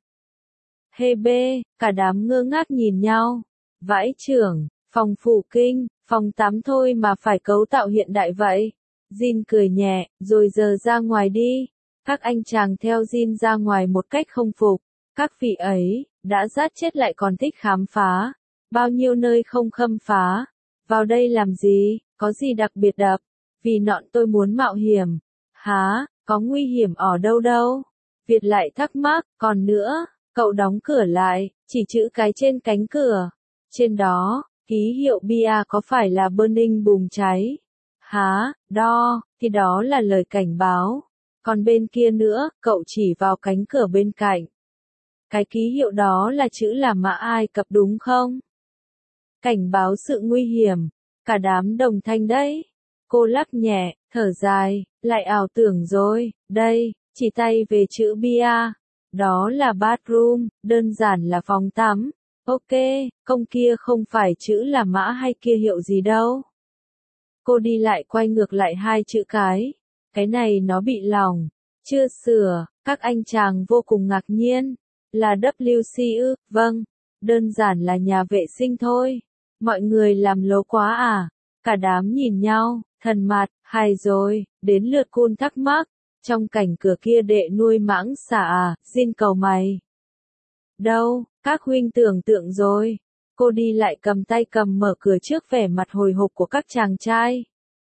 Hê bê, cả đám ngơ ngác nhìn nhau. Vãi chưởng, phòng phủ kinh, phòng tắm thôi mà phải cấu tạo hiện đại vậy. Jin cười nhẹ, rồi giờ ra ngoài đi. Các anh chàng theo Jin ra ngoài một cách không phục. Các vị ấy, đã rát chết lại còn thích khám phá. Bao nhiêu nơi không khâm phá. Vào đây làm gì, có gì đặc biệt đập. Vì nọn tôi muốn mạo hiểm. Hả, có nguy hiểm ở đâu đâu? Việt lại thắc mắc, còn nữa, cậu đóng cửa lại, chỉ chữ cái trên cánh cửa. Trên đó, ký hiệu bia có phải là burning bùng cháy? Hả, đo, thì đó là lời cảnh báo. Còn bên kia nữa, cậu chỉ vào cánh cửa bên cạnh. Cái ký hiệu đó là chữ là mã Ai Cập đúng không? Cảnh báo sự nguy hiểm. Cả đám đồng thanh đấy. Cô lắc nhẹ, thở dài, lại ảo tưởng rồi, đây, chỉ tay về chữ bia. Đó là bathroom, đơn giản là phòng tắm. Ok, công kia không phải chữ là mã hay kia hiệu gì đâu. Cô đi lại quay ngược lại hai chữ cái. Cái này nó bị lỏng. Chưa sửa, các anh chàng vô cùng ngạc nhiên. Là W C ư, vâng. Đơn giản là nhà vệ sinh thôi. Mọi người làm lố quá à? Cả đám nhìn nhau, thần mặt, hay rồi, đến lượt Kun thắc mắc. Trong cảnh cửa kia đệ nuôi mãng xà à, Jin cầu mày. Đâu, các huynh tưởng tượng rồi. Cô đi lại cầm tay cầm mở cửa trước vẻ mặt hồi hộp của các chàng trai.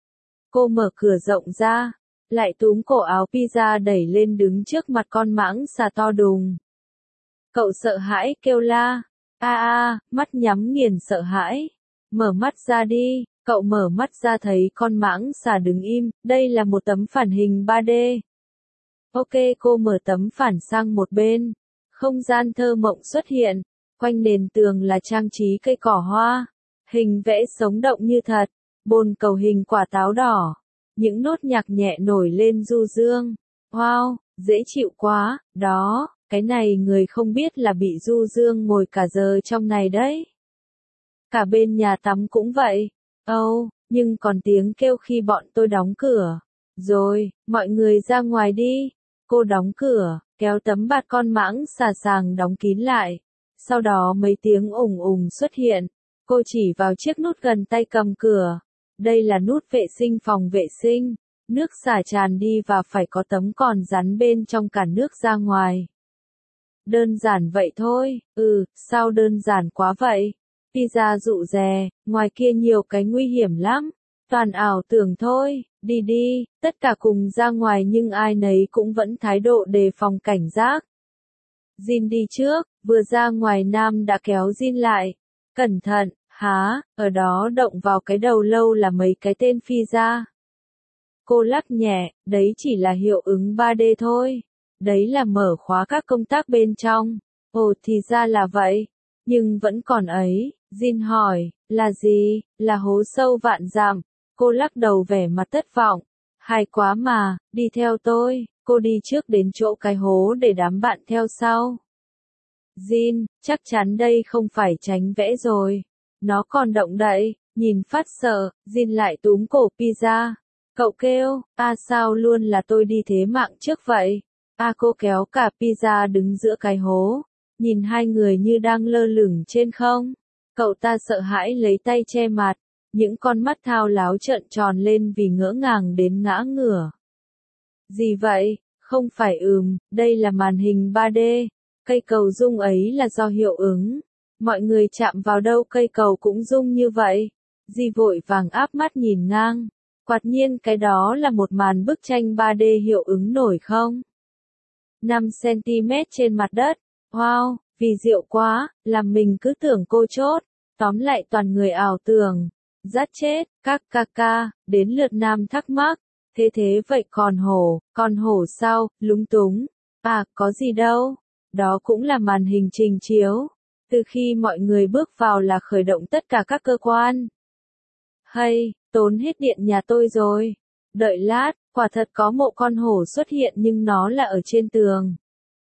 Cô mở cửa rộng ra, lại túm cổ áo Pizza đẩy lên đứng trước mặt con mãng xà to đùng. Cậu sợ hãi kêu la. A a, mắt nhắm nghiền sợ hãi. Mở mắt ra đi, cậu mở mắt ra thấy con mãng xà đứng im, đây là một tấm phản hình ba D. Ok, cô mở tấm phản sang một bên. Không gian thơ mộng xuất hiện, quanh nền tường là trang trí cây cỏ hoa. Hình vẽ sống động như thật, bồn cầu hình quả táo đỏ. những nốt nhạc nhẹ nổi lên du dương. Wow, dễ chịu quá, đó, cái này người không biết là bị du dương ngồi cả giờ trong này đấy. Cả bên nhà tắm cũng vậy. Âu, oh, nhưng còn tiếng kêu khi bọn tôi đóng cửa. Rồi, mọi người ra ngoài đi. Cô đóng cửa, kéo tấm bạt con mãng xà xàng đóng kín lại. Sau đó mấy tiếng ùng ùng xuất hiện. Cô chỉ vào chiếc nút gần tay cầm cửa. Đây là nút vệ sinh phòng vệ sinh. Nước xả tràn đi và phải có tấm còn rắn bên trong cản nước ra ngoài. Đơn giản vậy thôi, ừ, sao đơn giản quá vậy? Pizza dụ dè, ngoài kia nhiều cái nguy hiểm lắm. Toàn ảo tưởng thôi, đi đi, tất cả cùng ra ngoài nhưng ai nấy cũng vẫn thái độ đề phòng cảnh giác. Jin đi trước, vừa ra ngoài Nam đã kéo Jin lại. Cẩn thận, há, ở đó động vào cái đầu lâu là mấy cái tên phi ra. Cô lắc nhẹ, đấy chỉ là hiệu ứng ba D thôi. Đấy là mở khóa các công tác bên trong. Ồ thì ra là vậy. Nhưng vẫn còn ấy, Jin hỏi, là gì, là hố sâu vạn dặm. Cô lắc đầu vẻ mặt thất vọng. Hay quá mà, đi theo tôi, cô đi trước đến chỗ cái hố để đám bạn theo sau. Jin, chắc chắn đây không phải tránh vẽ rồi. Nó còn động đậy, nhìn phát sợ, Jin lại túm cổ Pizza. Cậu kêu, à sao luôn là tôi đi thế mạng trước vậy? À cô kéo cả Pizza đứng giữa cái hố. Nhìn hai người như đang lơ lửng trên không. Cậu ta sợ hãi lấy tay che mặt. Những con mắt thao láo trợn tròn lên vì ngỡ ngàng đến ngã ngửa. Gì vậy? Không phải ừm, đây là màn hình ba D. Cây cầu rung ấy là do hiệu ứng. Mọi người chạm vào đâu cây cầu cũng rung như vậy. Di vội vàng áp mắt nhìn ngang. Quả nhiên cái đó là một màn bức tranh ba D hiệu ứng nổi không? năm xăng-ti-mét trên mặt đất. Wow, vì diệu quá, làm mình cứ tưởng cô chốt. Tóm lại toàn người ảo tưởng. Dắt chết, các ca ca, đến lượt Nam thắc mắc. Thế thế vậy còn hổ, còn hổ sao, lúng túng. À, có gì đâu. Đó cũng là màn hình trình chiếu. Từ khi mọi người bước vào là khởi động tất cả các cơ quan. Hay, tốn hết điện nhà tôi rồi. Đợi lát, quả thật có một con hổ xuất hiện nhưng nó là ở trên tường.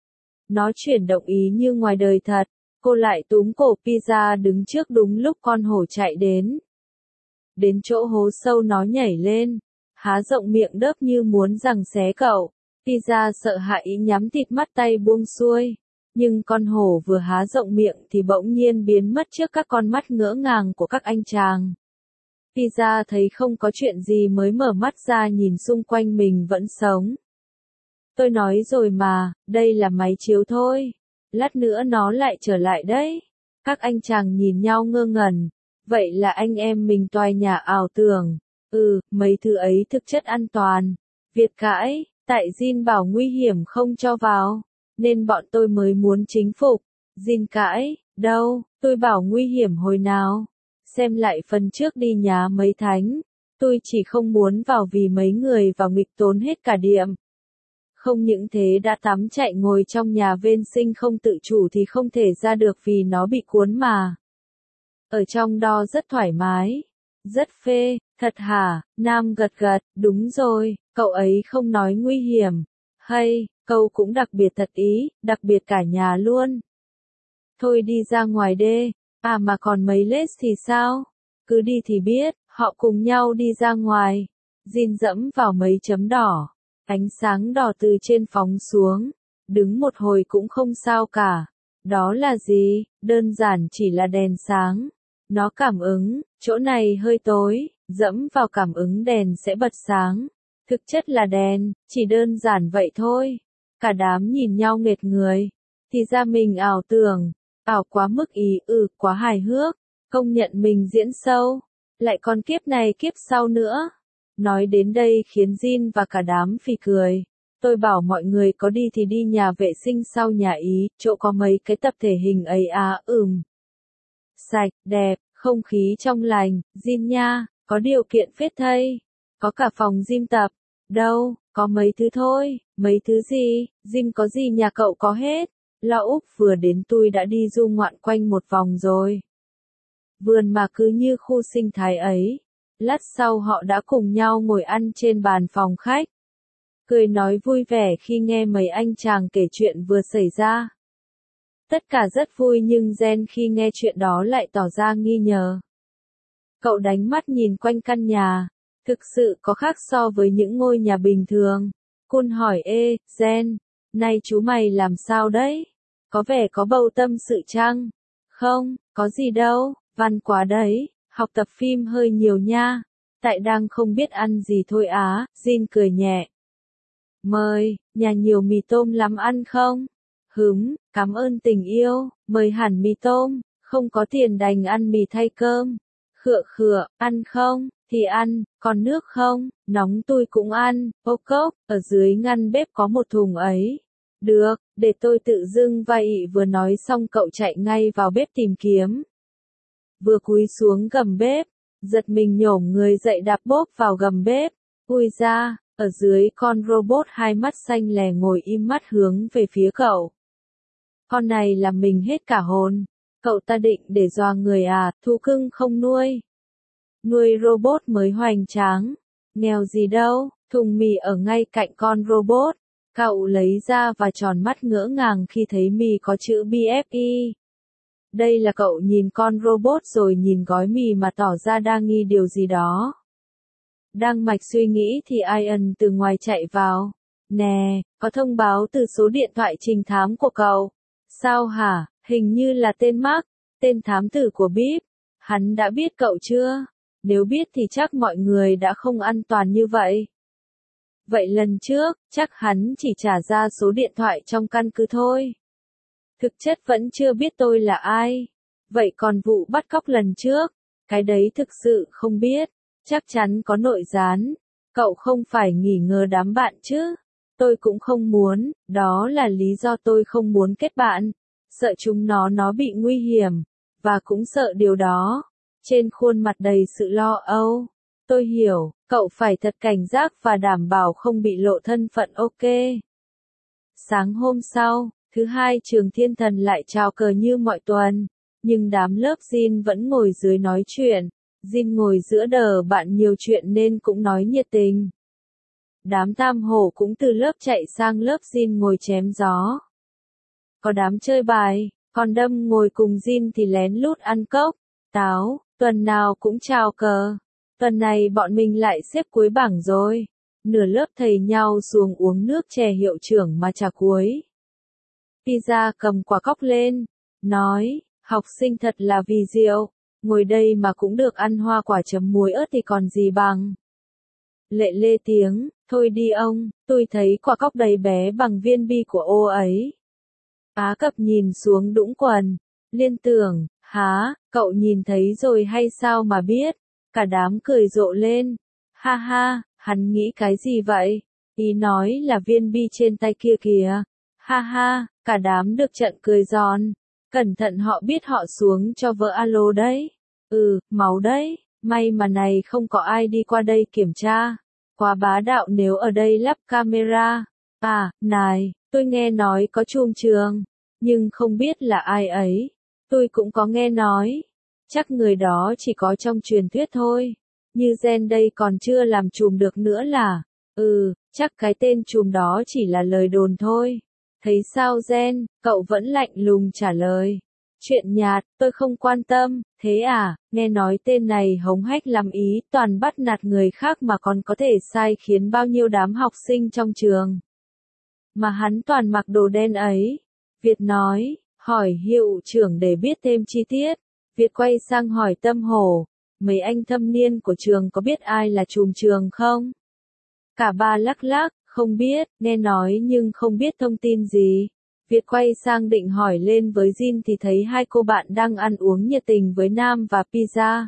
Nó chuyển động ý như ngoài đời thật. Cô lại túm cổ Pizza đứng trước đúng lúc con hổ chạy đến. Đến chỗ hố sâu nó nhảy lên. Há rộng miệng đớp như muốn giằng xé cậu. Pizza sợ hãi nhắm tịt mắt tay buông xuôi. Nhưng con hổ vừa há rộng miệng thì bỗng nhiên biến mất trước các con mắt ngỡ ngàng của các anh chàng. Pizza thấy không có chuyện gì mới mở mắt ra nhìn xung quanh mình vẫn sống. Tôi nói rồi mà, đây là máy chiếu thôi. Lát nữa nó lại trở lại đấy. Các anh chàng nhìn nhau ngơ ngẩn. Vậy là anh em mình tòa nhà ảo tưởng. Ừ, mấy thứ ấy thực chất an toàn. Việt cãi, tại Jin bảo nguy hiểm không cho vào. Nên bọn tôi mới muốn chính phục. Jin cãi, đâu, tôi bảo nguy hiểm hồi nào. Xem lại phần trước đi nhá mấy thánh. Tôi chỉ không muốn vào vì mấy người vào nghịch tốn hết cả điểm. Không những thế đã tắm chạy ngồi trong nhà vệ sinh không tự chủ thì không thể ra được vì nó bị cuốn mà. Ở trong đó rất thoải mái. Rất phê, thật hả? Nam gật gật, đúng rồi, cậu ấy không nói nguy hiểm. Hay, câu cũng đặc biệt thật ý, đặc biệt cả nhà luôn. Thôi đi ra ngoài đê, à mà còn mấy Les thì sao? Cứ đi thì biết, họ cùng nhau đi ra ngoài. Jin dẫm vào mấy chấm đỏ. Ánh sáng đỏ từ trên phóng xuống. Đứng một hồi cũng không sao cả. Đó là gì? Đơn giản chỉ là đèn sáng. Nó cảm ứng, chỗ này hơi tối, dẫm vào cảm ứng đèn sẽ bật sáng. Thực chất là đèn, chỉ đơn giản vậy thôi. Cả đám nhìn nhau nghệt người. Thì ra mình ảo tưởng, ảo quá mức ý ừ, quá hài hước. Công nhận mình diễn sâu. Lại còn kiếp này kiếp sau nữa. Nói đến đây khiến Jin và cả đám phì cười. Tôi bảo mọi người có đi thì đi nhà vệ sinh sau nhà Ý, chỗ có mấy cái tập thể hình ấy à ừm. Sạch, đẹp, không khí trong lành, Jin nha, có điều kiện phết thây. Có cả phòng gym tập. Đâu, có mấy thứ thôi, mấy thứ gì, gym có gì nhà cậu có hết. Lão Úc vừa đến tôi đã đi du ngoạn quanh một vòng rồi. Vườn mà cứ như khu sinh thái ấy. Lát sau họ đã cùng nhau ngồi ăn trên bàn phòng khách. Cười nói vui vẻ khi nghe mấy anh chàng kể chuyện vừa xảy ra. Tất cả rất vui nhưng Jen khi nghe chuyện đó lại tỏ ra nghi ngờ. Cậu đánh mắt nhìn quanh căn nhà. Thực sự có khác so với những ngôi nhà bình thường. Kun hỏi ê, Jen, nay chú mày làm sao đấy? Có vẻ có bầu tâm sự chăng? Không, có gì đâu, văn quá đấy, học tập phim hơi nhiều nha. Tại đang không biết ăn gì thôi á, Jin cười nhẹ. Mời, nhà nhiều mì tôm lắm ăn không? Hửm, cảm ơn tình yêu, mời hẳn mì tôm, không có tiền đành ăn mì thay cơm. Khựa khựa, ăn không? Thì ăn, còn nước không? Nóng tôi cũng ăn, ô cốc, ở dưới ngăn bếp có một thùng ấy. Được, để tôi tự dưng vậy vừa nói xong cậu chạy ngay vào bếp tìm kiếm. Vừa cúi xuống gầm bếp, giật mình nhổm người dậy đạp bốp vào gầm bếp. Ui ra, ở dưới con robot hai mắt xanh lè ngồi im mắt hướng về phía cậu. Con này làm mình hết cả hồn. Cậu ta định để dọa người à, thú cưng không nuôi. Nuôi robot mới hoành tráng. Nghèo gì đâu, thùng mì ở ngay cạnh con robot. Cậu lấy ra và tròn mắt ngỡ ngàng khi thấy mì có chữ bê ép i. Đây là cậu nhìn con robot rồi nhìn gói mì mà tỏ ra đang nghi điều gì đó. Đang mạch suy nghĩ thì Ian từ ngoài chạy vào. Nè, có thông báo từ số điện thoại trình thám của cậu. Sao hả, hình như là tên Mark, tên thám tử của bíp. Hắn đã biết cậu chưa? Nếu biết thì chắc mọi người đã không an toàn như vậy. Vậy lần trước, chắc hắn chỉ trả ra số điện thoại trong căn cứ thôi. Thực chất vẫn chưa biết tôi là ai. Vậy còn vụ bắt cóc lần trước, cái đấy thực sự không biết. Chắc chắn có nội gián. Cậu không phải nghi ngờ đám bạn chứ? Tôi cũng không muốn, đó là lý do tôi không muốn kết bạn. Sợ chúng nó nó bị nguy hiểm, và cũng sợ điều đó. Trên khuôn mặt đầy sự lo âu. Tôi hiểu, cậu phải thật cảnh giác và đảm bảo không bị lộ thân phận ok. Sáng hôm sau, thứ hai trường thiên thần lại chào cờ như mọi tuần. Nhưng đám lớp Jin vẫn ngồi dưới nói chuyện. Jin ngồi giữa đờ bạn nhiều chuyện nên cũng nói nhiệt tình. Đám tam hổ cũng từ lớp chạy sang lớp Jin ngồi chém gió. Có đám chơi bài, còn Đâm ngồi cùng Jin thì lén lút ăn cốc, táo, tuần nào cũng chào cờ. Tuần này bọn mình lại xếp cuối bảng rồi. Nửa lớp thầy nhau xuống uống nước chè hiệu trưởng mà trà cuối. Pizza cầm quả cóc lên, nói, học sinh thật là vì diệu, ngồi đây mà cũng được ăn hoa quả chấm muối ớt thì còn gì bằng. Lệ lê tiếng, thôi đi ông, tôi thấy quả cóc đầy bé bằng viên bi của ô ấy. Á Cập nhìn xuống đũng quần, liên tưởng, há, cậu nhìn thấy rồi hay sao mà biết, cả đám cười rộ lên, ha ha, hắn nghĩ cái gì vậy, ý nói là viên bi trên tay kia kìa, ha ha, cả đám được trận cười giòn, cẩn thận họ biết họ xuống cho vỡ alo đấy, ừ, máu đấy, may mà này không có ai đi qua đây kiểm tra. Quá bá đạo nếu ở đây lắp camera. À, này, tôi nghe nói có chùm trường, nhưng không biết là ai ấy. Tôi cũng có nghe nói. Chắc người đó chỉ có trong truyền thuyết thôi. Như Gen đây còn chưa làm chùm được nữa là. Ừ, chắc cái tên chùm đó chỉ là lời đồn thôi. Thấy sao Gen, cậu vẫn lạnh lùng trả lời. Chuyện nhạt, tôi không quan tâm, thế à, nghe nói tên này hống hách lắm ý, toàn bắt nạt người khác mà còn có thể sai khiến bao nhiêu đám học sinh trong trường. Mà hắn toàn mặc đồ đen ấy. Việt nói, hỏi hiệu trưởng để biết thêm chi tiết. Việt quay sang hỏi Tâm Hổ, mấy anh thâm niên của trường có biết ai là trùm trường không? Cả ba lắc lắc, không biết, nghe nói nhưng không biết thông tin gì. Việt quay sang định hỏi lên với Jin thì thấy hai cô bạn đang ăn uống nhiệt tình với Nam và Pizza.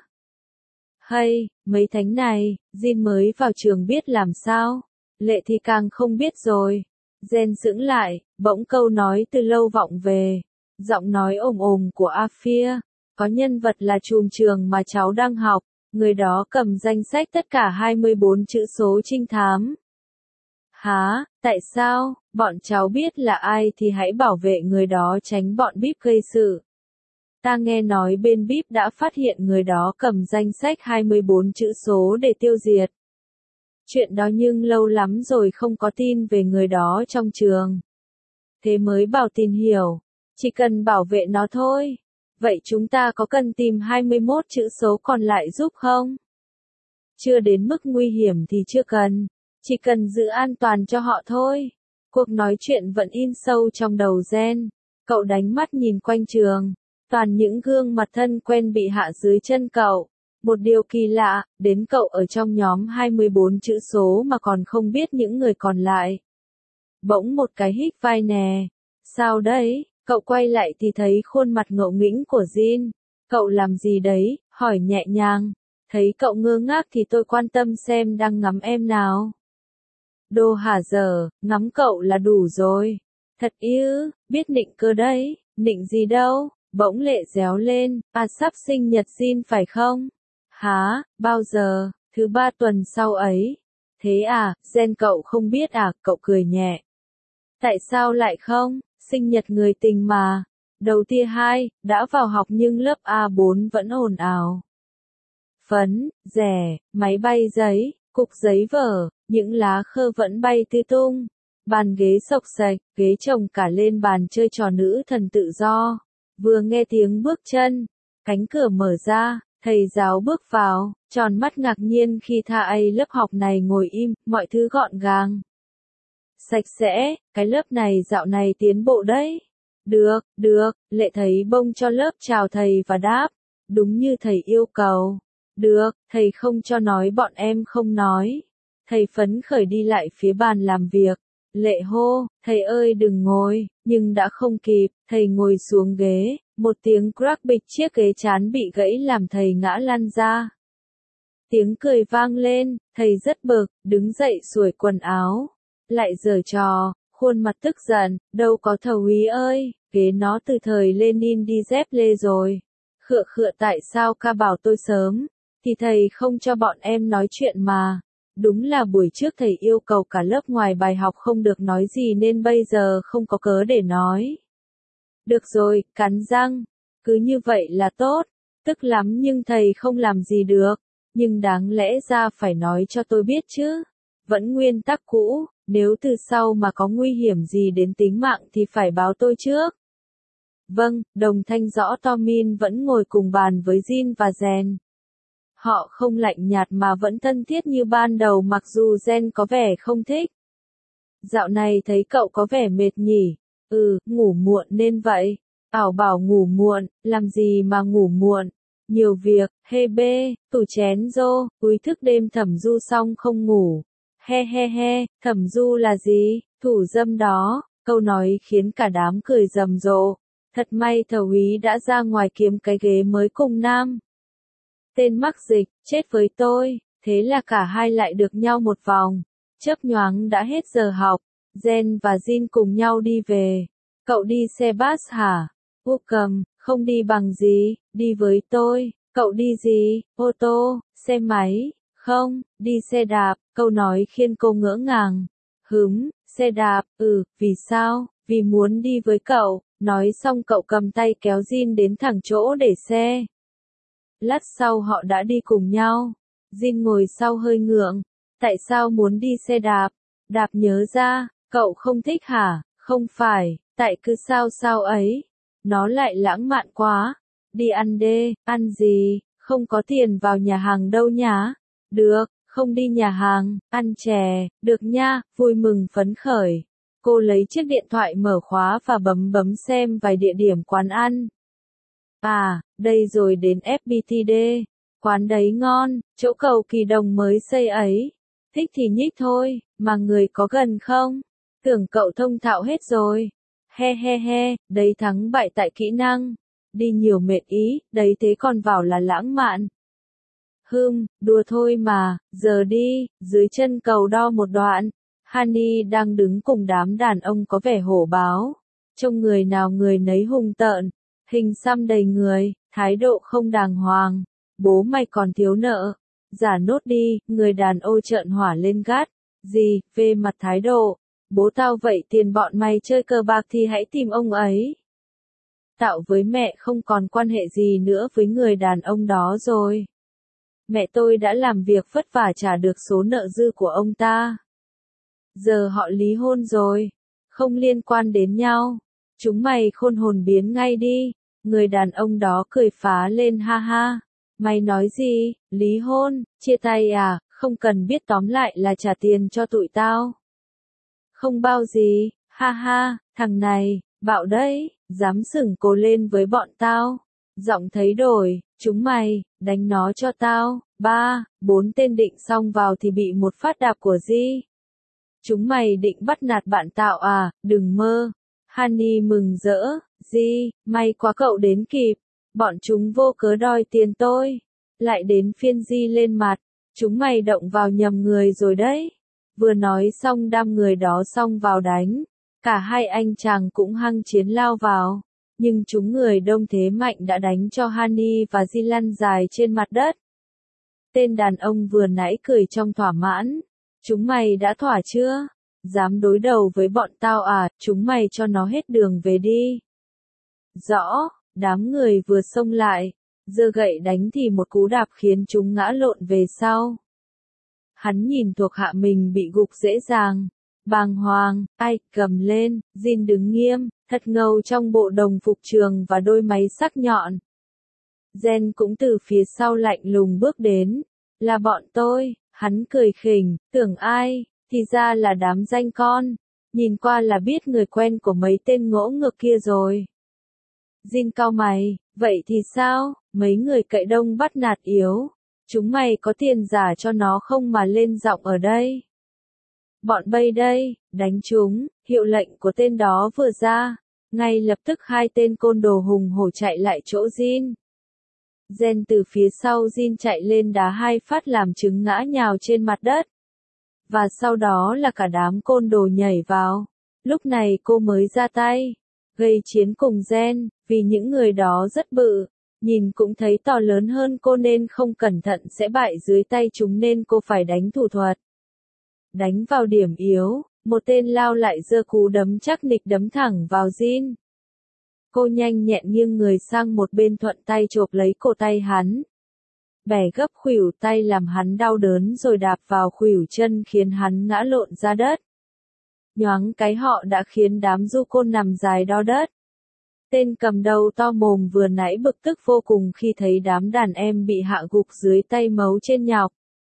Hay, mấy thánh này, Jin mới vào trường biết làm sao? Lệ thì càng không biết rồi. Jen sững lại, bỗng câu nói từ lâu vọng về. Giọng nói ồm ồm của Afia. Có nhân vật là trùm trường mà cháu đang học, người đó cầm danh sách tất cả hai mươi bốn chữ số trinh thám. Hả, tại sao, bọn cháu biết là ai thì hãy bảo vệ người đó tránh bọn bíp gây sự. Ta nghe nói bên bíp đã phát hiện người đó cầm danh sách hai mươi bốn chữ số để tiêu diệt. Chuyện đó nhưng lâu lắm rồi không có tin về người đó trong trường. Thế mới bảo tìm hiểu. Chỉ cần bảo vệ nó thôi. Vậy chúng ta có cần tìm hai mươi mốt chữ số còn lại giúp không? Chưa đến mức nguy hiểm thì chưa cần. Chỉ cần giữ an toàn cho họ thôi. Cuộc nói chuyện vẫn in sâu trong đầu Gen. Cậu đánh mắt nhìn quanh trường. Toàn những gương mặt thân quen bị hạ dưới chân cậu. Một điều kỳ lạ, đến cậu ở trong nhóm hai mươi bốn chữ số mà còn không biết những người còn lại. Bỗng một cái hít vai nè. Sao đấy? Cậu quay lại thì thấy khuôn mặt ngộ nghĩnh của Jin. Cậu làm gì đấy? Hỏi nhẹ nhàng. Thấy cậu ngơ ngác thì tôi quan tâm xem đang ngắm em nào. Đồ hả giờ, ngắm cậu là đủ rồi. Thật ư, biết nịnh cơ đấy, nịnh gì đâu. Bỗng Lệ réo lên, à sắp sinh nhật Jin phải không? Hả, bao giờ? Thứ ba tuần sau ấy. Thế à, Gen cậu không biết à, cậu cười nhẹ. Tại sao lại không? Sinh nhật người tình mà. Đầu tia hai, đã vào học nhưng lớp A bốn vẫn ồn ào. Phấn, rẻ, máy bay giấy, cục giấy vở, những lá khơ vẫn bay tứ tung. Bàn ghế xộc xệch, ghế chồng cả lên bàn chơi trò nữ thần tự do. Vừa nghe tiếng bước chân, cánh cửa mở ra, thầy giáo bước vào, tròn mắt ngạc nhiên khi tha ấy lớp học này ngồi im, mọi thứ gọn gàng. Sạch sẽ, cái lớp này dạo này tiến bộ đấy. Được, được, Lệ thấy bông cho lớp chào thầy và đáp. Đúng như thầy yêu cầu. Được, thầy không cho nói bọn em không nói. Thầy phấn khởi đi lại phía bàn làm việc. Lệ hô, thầy ơi đừng ngồi, nhưng đã không kịp, thầy ngồi xuống ghế, một tiếng crack bịch chiếc ghế chán bị gãy làm thầy ngã lăn ra. Tiếng cười vang lên, thầy rất bực, đứng dậy xuổi quần áo. Lại giở trò, khuôn mặt tức giận, đâu có thầu ý ơi, ghế nó từ thời Lenin đi dép lê rồi. Khựa khựa tại sao ca bảo tôi sớm, thì thầy không cho bọn em nói chuyện mà. Đúng là buổi trước thầy yêu cầu cả lớp ngoài bài học không được nói gì nên bây giờ không có cớ để nói. Được rồi, cắn răng. Cứ như vậy là tốt. Tức lắm nhưng thầy không làm gì được. Nhưng đáng lẽ ra phải nói cho tôi biết chứ. Vẫn nguyên tắc cũ, nếu từ sau mà có nguy hiểm gì đến tính mạng thì phải báo tôi trước. Vâng, đồng thanh rõ Tomin vẫn ngồi cùng bàn với Jin và Gen. Họ không lạnh nhạt mà vẫn thân thiết như ban đầu mặc dù Gen có vẻ không thích. Dạo này thấy cậu có vẻ mệt nhỉ? Ừ, ngủ muộn nên vậy. Ảo bảo ngủ muộn, làm gì mà ngủ muộn? Nhiều việc, hê bê, tủ chén rô, úi thức đêm thẩm du xong không ngủ. He he he, thẩm du là gì? Thủ dâm đó, câu nói khiến cả đám cười rầm rộ. Thật may thầu úy đã ra ngoài kiếm cái ghế mới cùng nam. Tên mắc dịch, chết với tôi, thế là cả hai lại được nhau một vòng. Chớp nhoáng đã hết giờ học, Gen và Jin cùng nhau đi về. Cậu đi xe bus hả? Úp cầm, không đi bằng gì, đi với tôi. Cậu đi gì? Ô tô, xe máy, không, đi xe đạp. Câu nói khiến cô ngỡ ngàng. Hửm, xe đạp, ừ, vì sao? Vì muốn đi với cậu. Nói xong cậu cầm tay kéo Jin đến thẳng chỗ để xe. Lát sau họ đã đi cùng nhau. Jin ngồi sau hơi ngượng. Tại sao muốn đi xe đạp? Đạp nhớ ra, cậu không thích hả? Không phải, tại cứ sao sao ấy. Nó lại lãng mạn quá. Đi ăn đê, ăn gì? Không có tiền vào nhà hàng đâu nhá. Được, không đi nhà hàng, ăn chè, được nha, vui mừng phấn khởi. Cô lấy chiếc điện thoại mở khóa và bấm bấm xem vài địa điểm quán ăn. À, đây rồi đến ép pê tê đê. Quán đấy ngon, chỗ cầu Kỳ Đồng mới xây ấy. Thích thì nhích thôi, mà người có gần không? Tưởng cậu thông thạo hết rồi. He he he, đấy thắng bại tại kỹ năng. Đi nhiều mệt ý, đấy thế còn vào là lãng mạn. Hừm, đùa thôi mà, giờ đi, dưới chân cầu đo một đoạn. Hani đang đứng cùng đám đàn ông có vẻ hổ báo. Trông người nào người nấy hung tợn. Hình xăm đầy người, thái độ không đàng hoàng. Bố mày còn thiếu nợ. Giả nốt đi, người đàn ông trợn hỏa lên gắt. Gì, về mặt thái độ. Bố tao vậy tiền bọn mày chơi cờ bạc thì hãy tìm ông ấy. Tạo với mẹ không còn quan hệ gì nữa với người đàn ông đó rồi. Mẹ tôi đã làm việc vất vả trả được số nợ dư của ông ta. Giờ họ ly hôn rồi, không liên quan đến nhau. Chúng mày khôn hồn biến ngay đi. Người đàn ông đó cười phá lên ha ha. Mày nói gì, ly hôn, chia tay à, không cần biết tóm lại là trả tiền cho tụi tao. Không bao gì, ha ha, thằng này, bạo đấy, dám sửng cổ lên với bọn tao. Giọng thấy đổi, chúng mày, đánh nó cho tao. Ba, bốn tên định xong vào thì bị một phát đạp của Di. Chúng mày định bắt nạt bạn tao à, đừng mơ. Honey mừng rỡ, Di, may quá cậu đến kịp. Bọn chúng vô cớ đòi tiền tôi. Lại đến phiên Di lên mặt. Chúng mày động vào nhầm người rồi đấy. Vừa nói xong đám người đó xông vào đánh. Cả hai anh chàng cũng hăng chiến lao vào. Nhưng chúng người đông thế mạnh đã đánh cho Honey và Di lăn dài trên mặt đất. Tên đàn ông vừa nãy cười trong thỏa mãn. Chúng mày đã thỏa chưa? Dám đối đầu với bọn tao à, chúng mày cho nó hết đường về đi. Rõ, đám người vừa xông lại, giơ gậy đánh thì một cú đạp khiến chúng ngã lộn về sau. Hắn nhìn thuộc hạ mình bị gục dễ dàng. Bàng hoàng, ai, cầm lên, Jin đứng nghiêm, thật ngầu trong bộ đồng phục trường và đôi máy sắc nhọn. Jen cũng từ phía sau lạnh lùng bước đến. Là bọn tôi, hắn cười khỉnh, tưởng ai, thì ra là đám danh con. Nhìn qua là biết người quen của mấy tên ngỗ ngược kia rồi. Jin cau mày, vậy thì sao, mấy người cậy đông bắt nạt yếu. Chúng mày có tiền giả cho nó không mà lên giọng ở đây. Bọn bay đây, đánh chúng, hiệu lệnh của tên đó vừa ra. Ngay lập tức hai tên côn đồ hùng hổ chạy lại chỗ Jin. Jen từ phía sau Jin chạy lên đá hai phát làm trứng ngã nhào trên mặt đất. Và sau đó là cả đám côn đồ nhảy vào. Lúc này cô mới ra tay. Gây chiến cùng Jen, vì những người đó rất bự. Nhìn cũng thấy to lớn hơn cô nên không cẩn thận sẽ bại dưới tay chúng nên cô phải đánh thủ thuật. Đánh vào điểm yếu, một tên lao lại giơ cú đấm chắc nịch đấm thẳng vào Jin. Cô nhanh nhẹn nghiêng người sang một bên thuận tay chộp lấy cổ tay hắn. Bẻ gấp khuỷu tay làm hắn đau đớn rồi đạp vào khuỷu chân khiến hắn ngã lộn ra đất. Nhoáng cái họ đã khiến đám du côn nằm dài đo đất. Tên cầm đầu to mồm vừa nãy bực tức vô cùng khi thấy đám đàn em bị hạ gục dưới tay mấu trên nhọc.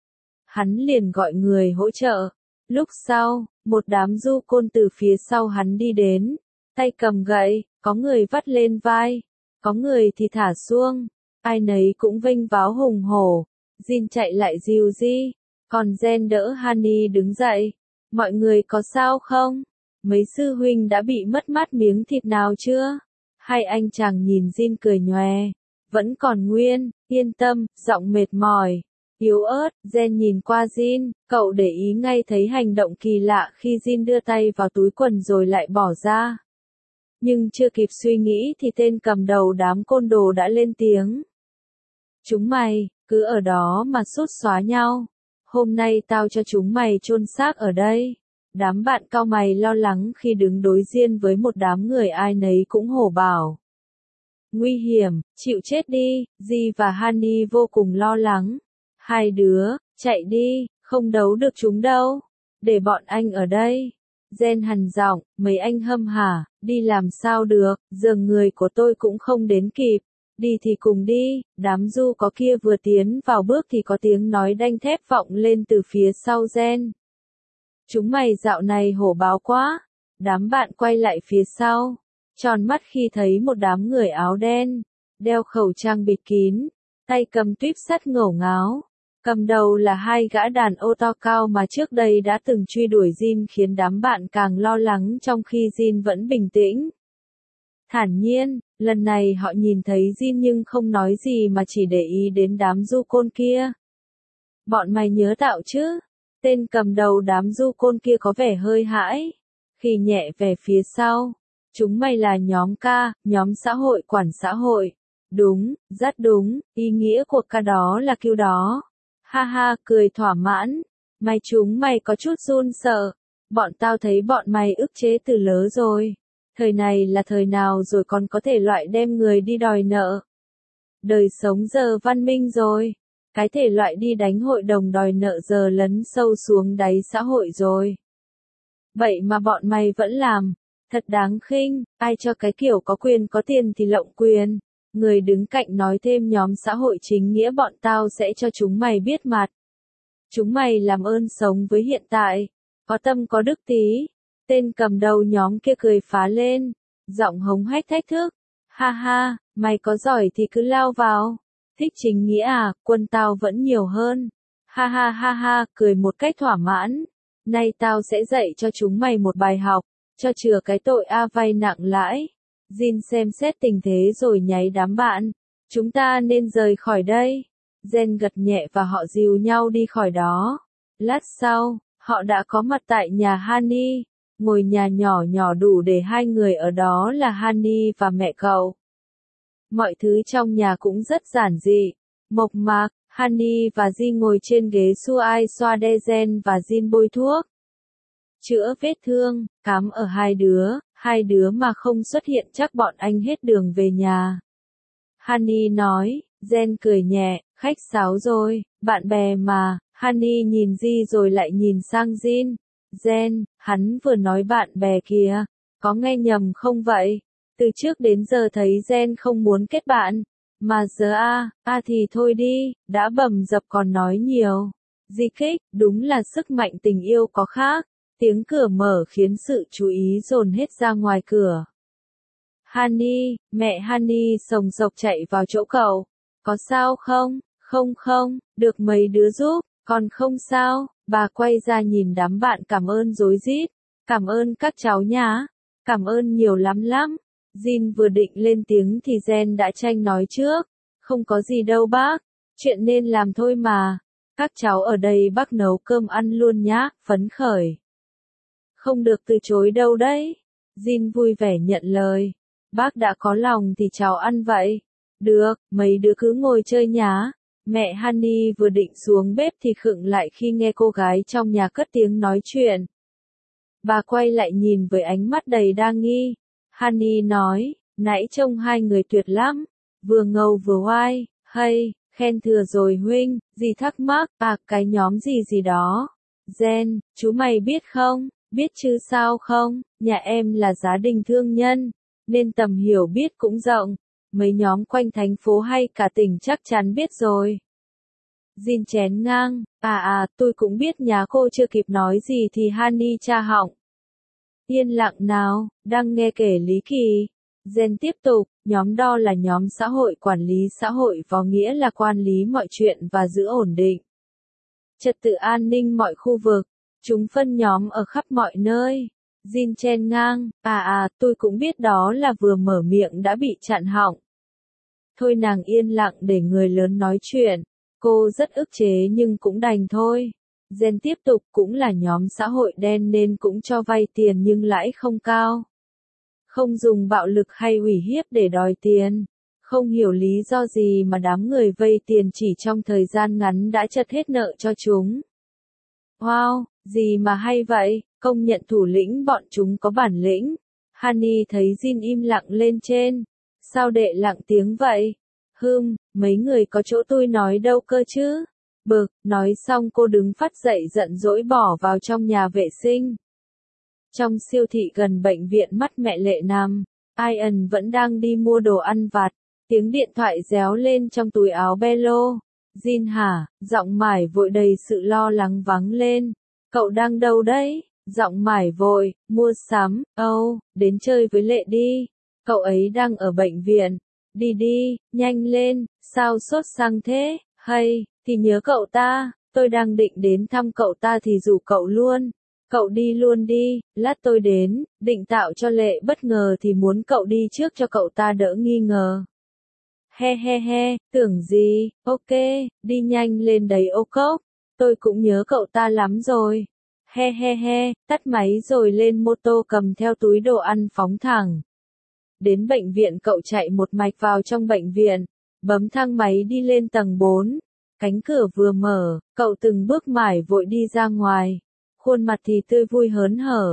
Hắn liền gọi người hỗ trợ. Lúc sau, một đám du côn từ phía sau hắn đi đến. Tay cầm gậy, có người vắt lên vai, có người thì thả xuông. Ai nấy cũng vênh váo hùng hổ. Jin chạy lại dìu Di, còn Jen đỡ Honey đứng dậy. Mọi người có sao không? Mấy sư huynh đã bị mất mát miếng thịt nào chưa? Hai anh chàng nhìn Jin cười nhòe. Vẫn còn nguyên, yên tâm, giọng mệt mỏi. Yếu ớt, Jen nhìn qua Jin, cậu để ý ngay thấy hành động kỳ lạ khi Jin đưa tay vào túi quần rồi lại bỏ ra. Nhưng chưa kịp suy nghĩ thì tên cầm đầu đám côn đồ đã lên tiếng. Chúng mày, cứ ở đó mà sút xóa nhau. Hôm nay tao cho chúng mày chôn xác ở đây. Đám bạn cau mày lo lắng khi đứng đối diện với một đám người ai nấy cũng hổ bảo. Nguy hiểm, chịu chết đi, Di và Honey vô cùng lo lắng. Hai đứa, chạy đi, không đấu được chúng đâu. Để bọn anh ở đây. Jen hằn giọng, mấy anh hâm hả, đi làm sao được, giờ người của tôi cũng không đến kịp. Đi thì cùng đi, đám du có kia vừa tiến vào bước thì có tiếng nói đanh thép vọng lên từ phía sau Jen. Chúng mày dạo này hổ báo quá. Đám bạn quay lại phía sau, tròn mắt khi thấy một đám người áo đen, đeo khẩu trang bịt kín, tay cầm tuýp sắt ngổ ngáo. Cầm đầu là hai gã đàn ô to cao mà trước đây đã từng truy đuổi Jin khiến đám bạn càng lo lắng trong khi Jin vẫn bình tĩnh. Thản nhiên, lần này họ nhìn thấy Jin nhưng không nói gì mà chỉ để ý đến đám du côn kia. Bọn mày nhớ tạo chứ? Tên cầm đầu đám du côn kia có vẻ hơi hãi. Khi nhẹ về phía sau, chúng mày là nhóm K, nhóm xã hội quản xã hội. Đúng, rất đúng, ý nghĩa của ca đó là kêu đó. Ha ha, cười thỏa mãn. Mày chúng mày có chút run sợ. Bọn tao thấy bọn mày ức chế từ lớ rồi. Thời này là thời nào rồi còn có thể loại đem người đi đòi nợ. Đời sống giờ văn minh rồi. Cái thể loại đi đánh hội đồng đòi nợ giờ lấn sâu xuống đáy xã hội rồi. Vậy mà bọn mày vẫn làm. Thật đáng khinh, ai cho cái kiểu có quyền có tiền thì lộng quyền. Người đứng cạnh nói thêm nhóm xã hội chính nghĩa bọn tao sẽ cho chúng mày biết mặt. Chúng mày làm ơn sống với hiện tại. Có tâm có đức tí. Tên cầm đầu nhóm kia cười phá lên. Giọng hống hách thách thức. Ha ha, mày có giỏi thì cứ lao vào. Thích chính nghĩa à, quân tao vẫn nhiều hơn. Ha ha ha ha, cười một cách thỏa mãn. Nay tao sẽ dạy cho chúng mày một bài học. Cho chừa cái tội A vay nặng lãi. Jin xem xét tình thế rồi nháy đám bạn. Chúng ta nên rời khỏi đây. Jen gật nhẹ và họ dìu nhau đi khỏi đó. Lát sau, họ đã có mặt tại nhà Hani. Ngôi nhà nhỏ nhỏ đủ để hai người ở đó là Hani và mẹ cậu. Mọi thứ trong nhà cũng rất giản dị. Mộc mạc, Hani và Jin ngồi trên ghế xua ai xoa đe Jen và Jin bôi thuốc. Chữa vết thương, cám ở hai đứa, hai đứa mà không xuất hiện chắc bọn anh hết đường về nhà. Hani nói, Jen cười nhẹ, khách sáo rồi, bạn bè mà. Hani nhìn Ji rồi lại nhìn sang Jin. Jen, hắn vừa nói bạn bè kìa, có nghe nhầm không vậy? Từ trước đến giờ thấy Jen không muốn kết bạn, mà giờ a, a thì thôi đi, đã bầm dập còn nói nhiều. Di kích, đúng là sức mạnh tình yêu có khác. Tiếng cửa mở khiến sự chú ý dồn hết ra ngoài cửa. Hani, mẹ Hani sồng sộc chạy vào chỗ cậu. Có sao không? Không không, được mấy đứa giúp, còn không sao. Bà quay ra nhìn đám bạn cảm ơn rối rít. Cảm ơn các cháu nhá. Cảm ơn nhiều lắm lắm. Jin vừa định lên tiếng thì Jen đã tranh nói trước. Không có gì đâu bác. Chuyện nên làm thôi mà. Các cháu ở đây bác nấu cơm ăn luôn nhá, phấn khởi. Không được từ chối đâu đấy. Jin vui vẻ nhận lời. Bác đã có lòng thì cháu ăn vậy. Được, mấy đứa cứ ngồi chơi nhá. Mẹ Hani vừa định xuống bếp thì khựng lại khi nghe cô gái trong nhà cất tiếng nói chuyện. Bà quay lại nhìn với ánh mắt đầy đa nghi. Hani nói, nãy trông hai người tuyệt lắm. Vừa ngầu vừa oai, hay, khen thừa rồi huynh, gì thắc mắc, à cái nhóm gì gì đó. Jen, chú mày biết không? Biết chứ sao không, nhà em là gia đình thương nhân, nên tầm hiểu biết cũng rộng. Mấy nhóm quanh thành phố hay cả tỉnh chắc chắn biết rồi. Jin chén ngang, à à, tôi cũng biết nhà cô chưa kịp nói gì thì Hani cha họng. Yên lặng nào, đang nghe kể lý kỳ. Jen tiếp tục, nhóm đo là nhóm xã hội quản lý xã hội có nghĩa là quản lý mọi chuyện và giữ ổn định. Trật tự an ninh mọi khu vực. Chúng phân nhóm ở khắp mọi nơi. Jin chen ngang, à à, tôi cũng biết đó là vừa mở miệng đã bị chặn họng. Thôi nàng yên lặng để người lớn nói chuyện. Cô rất ức chế nhưng cũng đành thôi. Jen tiếp tục cũng là nhóm xã hội đen nên cũng cho vay tiền nhưng lãi không cao. Không dùng bạo lực hay ủy hiếp để đòi tiền. Không hiểu lý do gì mà đám người vay tiền chỉ trong thời gian ngắn đã chật hết nợ cho chúng. Wow, gì mà hay vậy, công nhận thủ lĩnh bọn chúng có bản lĩnh. Hani thấy Jin im lặng lên trên. Sao đệ lặng tiếng vậy? Hừm, mấy người có chỗ tôi nói đâu cơ chứ? Bực, nói xong cô đứng phát dậy giận dỗi bỏ vào trong nhà vệ sinh. Trong siêu thị gần bệnh viện mắt mẹ Lệ nằm, Ian vẫn đang đi mua đồ ăn vặt. Tiếng điện thoại réo lên trong túi áo Bello. Jin hả, giọng mải vội đầy sự lo lắng vắng lên. Cậu đang đâu đấy? Giọng mải vội, mua sắm, âu, oh, đến chơi với Lệ đi. Cậu ấy đang ở bệnh viện. Đi đi, nhanh lên, sao sốt sang thế, hay, thì nhớ cậu ta, tôi đang định đến thăm cậu ta thì rủ cậu luôn. Cậu đi luôn đi, lát tôi đến, định tạo cho Lệ bất ngờ thì muốn cậu đi trước cho cậu ta đỡ nghi ngờ. He he he, tưởng gì, ok, đi nhanh lên đấy ô cốc, tôi cũng nhớ cậu ta lắm rồi. He he he, tắt máy rồi lên mô tô cầm theo túi đồ ăn phóng thẳng. Đến bệnh viện cậu chạy một mạch vào trong bệnh viện, bấm thang máy đi lên tầng bốn. Cánh cửa vừa mở, cậu từng bước mải vội đi ra ngoài. Khuôn mặt thì tươi vui hớn hở.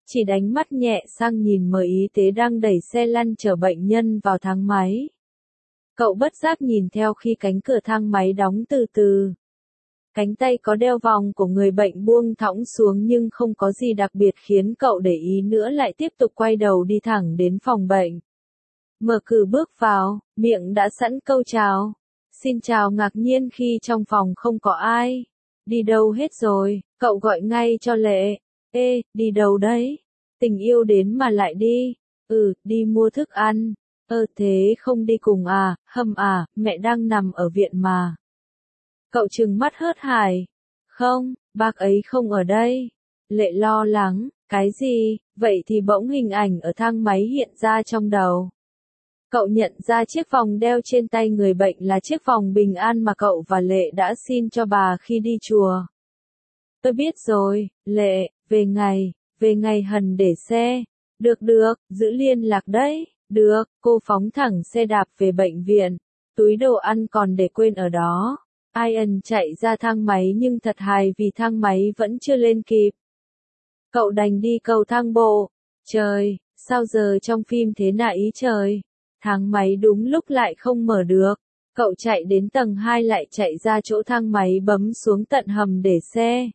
chỉ đánh mắt nhẹ sang nhìn mờ y tế đang đẩy xe lăn chở bệnh nhân vào thang máy. Cậu bất giác nhìn theo khi cánh cửa thang máy đóng từ từ. Cánh tay có đeo vòng của người bệnh buông thõng xuống nhưng không có gì đặc biệt khiến cậu để ý nữa, lại tiếp tục quay đầu đi thẳng đến phòng bệnh. Mở cửa bước vào, miệng đã sẵn câu chào. Xin chào ngạc nhiên khi trong phòng không có ai. Đi đâu hết rồi, cậu gọi ngay cho Lệ. Ê, đi đâu đấy? Tình yêu đến mà lại đi. Ừ, đi mua thức ăn. Ơ thế không đi cùng à, Hâm à, mẹ đang nằm ở viện mà. Cậu trừng mắt hớt hải. Không, bác ấy không ở đây. Lệ lo lắng, cái gì, vậy thì bỗng hình ảnh ở thang máy hiện ra trong đầu. Cậu nhận ra chiếc vòng đeo trên tay người bệnh là chiếc vòng bình an mà cậu và Lệ đã xin cho bà khi đi chùa. Tôi biết rồi, Lệ, về ngày, về ngày hần để xe. Được được, giữ liên lạc đấy. Được, cô phóng thẳng xe đạp về bệnh viện. Túi đồ ăn còn để quên ở đó. Ian chạy ra thang máy nhưng thật hài vì thang máy vẫn chưa lên kịp. Cậu đành đi cầu thang bộ. Trời, sao giờ trong phim thế nà ý trời. Thang máy đúng lúc lại không mở được. Cậu chạy đến tầng hai lại chạy ra chỗ thang máy bấm xuống tận hầm để xe.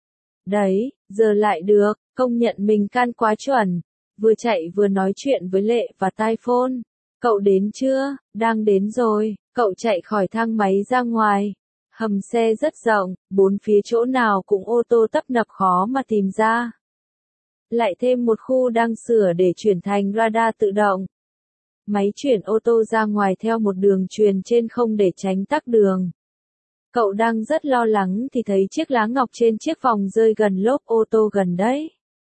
Đấy, giờ lại được, công nhận mình can quá chuẩn. Vừa chạy vừa nói chuyện với Lệ và tai phone. Cậu đến chưa? Đang đến rồi. Cậu chạy khỏi thang máy ra ngoài. Hầm xe rất rộng, bốn phía chỗ nào cũng ô tô tấp nập khó mà tìm ra. Lại thêm một khu đang sửa để chuyển thành radar tự động. Máy chuyển ô tô ra ngoài theo một đường truyền trên không để tránh tắc đường. Cậu đang rất lo lắng thì thấy chiếc lá ngọc trên chiếc vòng rơi gần lốp ô tô gần đấy.